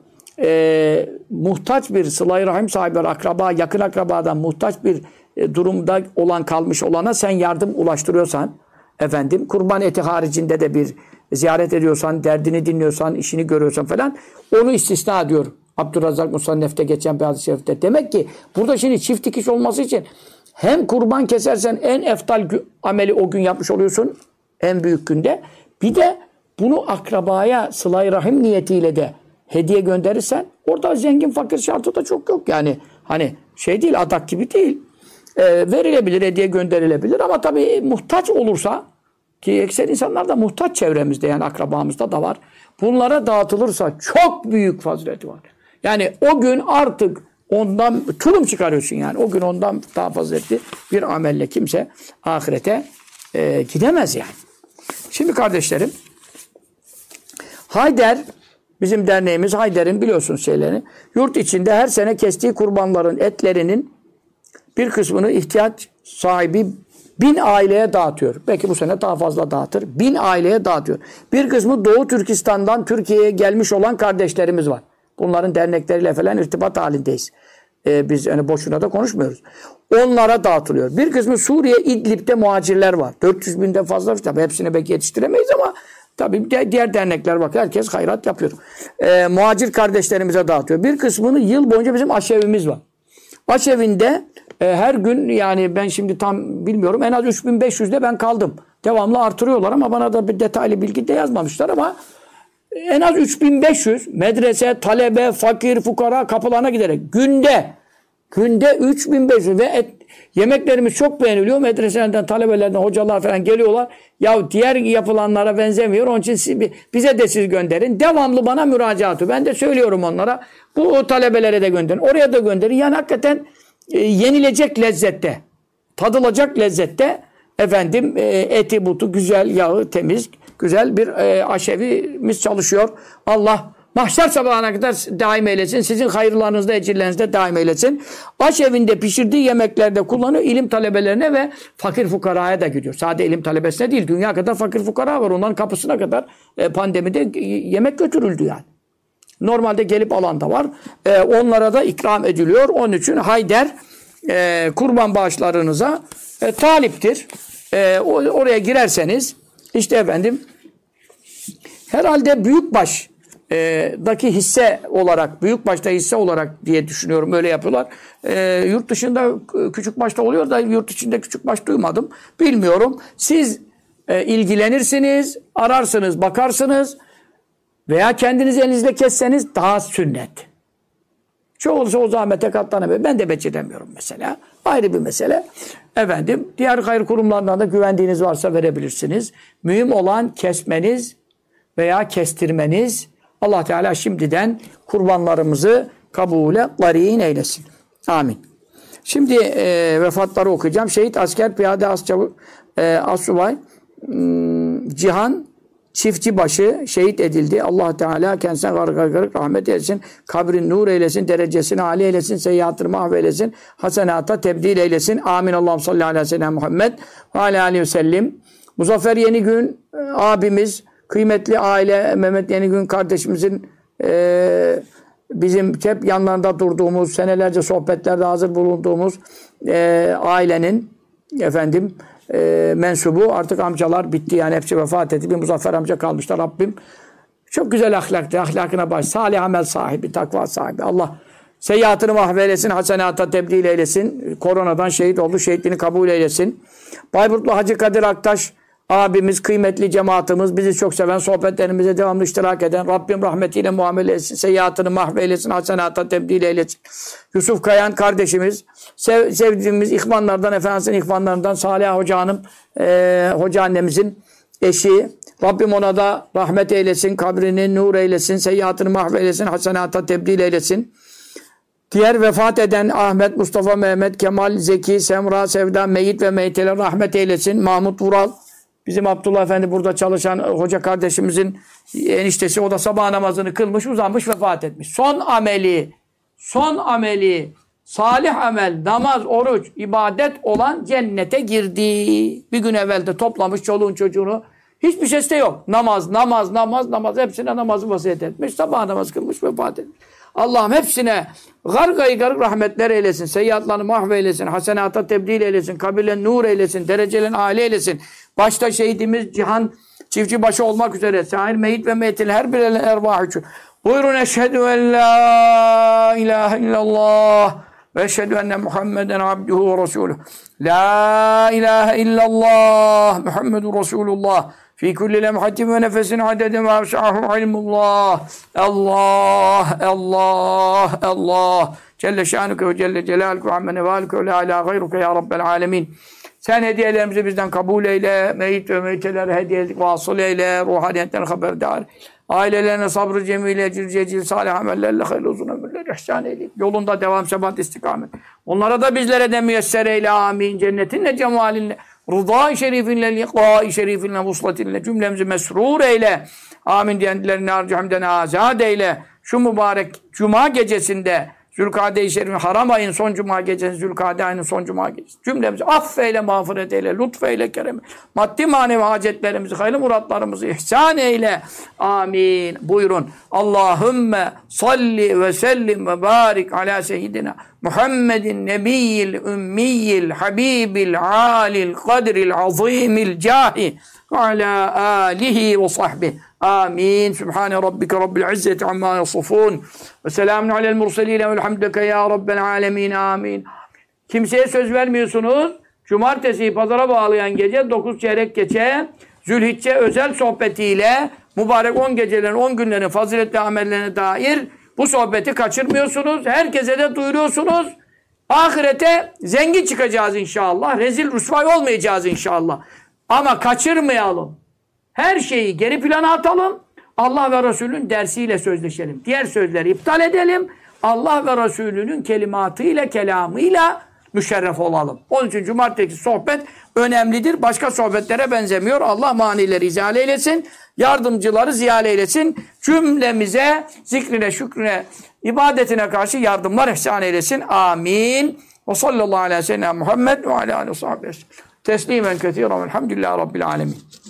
muhtaç bir sıla-i rahim sahibi, akraba, yakın akrabadan muhtaç bir durumda olan, kalmış olana sen yardım ulaştırıyorsan, efendim kurban eti haricinde de bir ziyaret ediyorsan, derdini dinliyorsan, işini görüyorsan falan, onu istisna ediyor. Abdurrazzak Musannef'te geçen bir hadis-i şerifte. Demek ki burada şimdi çift dikiş olması için hem kurban kesersen en eftal ameli o gün yapmış oluyorsun, en büyük günde. Bir de bunu akrabaya sıla-i rahim niyetiyle de hediye gönderirsen, orada zengin fakir şartı da çok yok. Yani hani şey değil, adak gibi değil. Verilebilir, hediye gönderilebilir ama tabii muhtaç olursa, ki ekser insanlar da muhtaç çevremizde, yani akrabamızda da var. Bunlara dağıtılırsa çok büyük fazileti var. Yani o gün artık ondan tulum çıkarıyorsun yani. O gün ondan daha faziletli bir amelle kimse ahirete gidemez yani. Şimdi kardeşlerim, Hayder, bizim derneğimiz Hayder'in biliyorsunuz şeylerini, yurt içinde her sene kestiği kurbanların etlerinin bir kısmını ihtiyaç sahibi 1000 aileye dağıtıyor. Belki bu sene daha fazla dağıtır. 1000 aileye dağıtıyor. Bir kısmı Doğu Türkistan'dan Türkiye'ye gelmiş olan kardeşlerimiz var. Bunların dernekleriyle falan irtibat halindeyiz. Biz hani boşuna da konuşmuyoruz. Onlara dağıtılıyor. Bir kısmı Suriye, İdlib'de muhacirler var. 400 binden fazla. Tabii hepsini belki yetiştiremeyiz ama tabii diğer dernekler bak, herkes hayrat yapıyor. Muhacir kardeşlerimize dağıtıyor. Bir kısmını yıl boyunca bizim aşevimiz var. Aşevinde her gün, yani ben şimdi tam bilmiyorum, en az 3500'de ben kaldım. Devamlı artırıyorlar ama bana da bir detaylı bilgi de yazmamışlar ama en az 3500 medrese, talebe, fakir, fukara kapılarına giderek günde 3500 ve yemeklerimiz çok beğeniliyor. Medreselerden, talebelerden, hocalar falan geliyorlar. Ya diğer yapılanlara benzemiyor. Onun için bize de siz gönderin. Devamlı bana müracaatı. Ben de söylüyorum onlara. Bu talebelere de gönderin. Oraya da gönderin. Yani hakikaten yenilecek lezzette, tadılacak lezzette, efendim eti butu güzel, yağı temiz, güzel bir aşevimiz çalışıyor. Allah mahşer sabahına kadar daim eylesin. Sizin hayırlarınızda, ecirlerinizde daim eylesin. Aşevinde pişirdiği yemeklerde kullanıyor. İlim talebelerine ve fakir fukaraya da gidiyor. Sadece ilim talebesine değil. Dünya kadar fakir fukara var. Onların kapısına kadar pandemide yemek götürüldü yani. Normalde gelip alan da var. Onlara da ikram ediliyor. Onun için Hayder kurban bağışlarınıza taliptir. Oraya girerseniz işte efendim herhalde büyükbaş'daki hisse olarak, büyükbaş'ta hisse olarak diye düşünüyorum, öyle yapıyorlar. Yurt dışında küçükbaş'ta oluyor da yurt içinde küçükbaş duymadım. Bilmiyorum. Siz ilgilenirsiniz, ararsınız, bakarsınız veya kendiniz elinizle kesseniz daha sünnet. Çoğu olsa o zahmete katlanamıyor. Ben de beceremiyorum mesela. Ayrı bir mesele. Efendim, diğer hayır kurumlarından da güvendiğiniz varsa verebilirsiniz. Mühim olan kesmeniz veya kestirmeniz. Allah Teala şimdiden kurbanlarımızı kabule karin eylesin. Amin. Şimdi vefatları okuyacağım. Şehit asker, piyade, assubay, Cihan Çiftçibaşı şehit edildi. Allah Teala kendisine garip rahmet eylesin. Kabrin nur eylesin. Derecesini âli eylesin. Seyyiatını mahveylesin. Hasenata tebdil eylesin. Amin. Allah'ım salli aleyhi ve sellem Muhammed ve aleyhi ve sellem. Muzaffer Yenigün abimiz, kıymetli aile Mehmet Yenigün kardeşimizin bizim hep yanlarında durduğumuz, senelerce sohbetlerde hazır bulunduğumuz ailenin efendim mensubu, artık amcalar bitti yani, hepsi vefat etti. Bir Muzaffer amca kalmışlar. Rabbim çok güzel ahlaktı. Ahlakına baş. Salih amel sahibi, takva sahibi. Allah seyyiatını mahveylesin, hasenata tebdil eylesin. Koronadan şehit oldu. Şehitliğini kabul eylesin. Bayburtlu Hacı Kadir Aktaş abimiz, kıymetli cemaatimiz, bizi çok seven, sohbetlerimize devamlı iştirak eden, Rabbim rahmetiyle muamele etsin, seyyiatını mahveylesin, hasenata tebdil eylesin. Yusuf Kayan kardeşimiz, sevdiğimiz ihvanlardan, Efendimiz'in ihvanlarından Salih Hoca Hanım, Hoca annemizin eşi, Rabbim ona da rahmet eylesin, kabrini nur eylesin, seyyiatını mahveylesin, hasenata tebdil eylesin. Diğer vefat eden Ahmet, Mustafa, Mehmet, Kemal, Zeki, Semra, Sevda, Meyit ve Meyit'e rahmet eylesin. Mahmut Vural, bizim Abdullah Efendi burada çalışan hoca kardeşimizin eniştesi, o da sabah namazını kılmış, uzanmış, vefat etmiş. Son ameli, salih amel, namaz, oruç, ibadet olan cennete girdi. Bir gün evvel de toplamış çoluğun çocuğunu. Hiçbir şey de yok. Namaz. Hepsine namazı vasiyet etmiş. Sabah namaz kılmış, vefat etmiş. Allah'ım hepsine gargayı rahmetler eylesin. Seyyiatlarını mahveylesin. Hasenata tebdil eylesin. Kabirlerini nur eylesin. Derecelerini âli eylesin. Başta şehidimiz Cihan Çiftçibaşı olmak üzere. Sahir, Meyit ve Meyit'in her birinin ervahı için. Buyurun eşhedü en la ilahe illallah ve eşhedü enne Muhammeden abduhu ve resuluhu. La ilahe illallah Muhammedun Resulullah. Fi kulli lemhatin ve nefesin adedin ve avşahu ilmullah. Allah. Celle şanuke ve celle celaluke ve amme nevaluke ve la ilahe gayruke ya Rabbel alemin. Sen hediyelerimizi bizden kabul eyle. Meyit ve meyitelere hediyelik vasıl eyle. Ruhaniyetten haberdar. Ailelerine sabrı cemile, cecil, salih amellerle hayırlı uzun ömürler ihsan eyle. Yolunda devam, sebat, istikamet. Onlara da bizlere de müyesser eyle. Amin. Cennetinle, cemalinle, rıza-i şerifinle, liqa-i şerifinle, vuslatinle, cümlemizi mesrur eyle. Amin diyenlerini harcı hamden azad eyle. Şu mübarek cuma gecesinde Zülkade-i Şerif'in haram ayın son cuma gecesi, Zülkade ayının son cuma gecesi. Cümlemizi affeyle, mağfiret eyle, lütfeyle, kerem. Maddi manevi hacetlerimizi, hayırlı muratlarımızı ihsan eyle. Amin. Buyurun. Allahümme salli ve sellim ve barik ala seyyidina Muhammedin nebiyyil ümmiyyil habibil alil kadril azimil cahi ve ala alihi ve sahbihi. Amin. Sübhane rabbike rabbil izzeti amma yasifun. Ve selamun alel murseline velhamdüleke ya rabbel alemin. Amin. Kimseye söz vermiyorsunuz. Cumartesi pazara bağlayan gece 9 çeyrek geçe Zülhicce özel sohbetiyle mübarek 10 gecelerin 10 günlerin faziletli amellerine dair bu sohbeti kaçırmıyorsunuz. Herkese de duyuruyorsunuz. Ahirete zengin çıkacağız inşallah. Rezil rüsvay olmayacağız inşallah. Ama kaçırmayalım. Her şeyi geri plana atalım. Allah ve Resulünün dersiyle sözleşelim. Diğer sözleri iptal edelim. Allah ve Resulünün kelimatıyla, kelamıyla müşerref olalım. Onun için cumartesi sohbet önemlidir. Başka sohbetlere benzemiyor. Allah manileri izale eylesin. Yardımcıları ziyade eylesin. Cümlemize zikrine, şükrüne, ibadetine karşı yardımlar ihsan eylesin. Amin. Ve sallallahu aleyhi ve sellem Muhammed ve aleyhi ve sahbihi. Teslimen kethiren. Elhamdülillahi Rabbil alemin.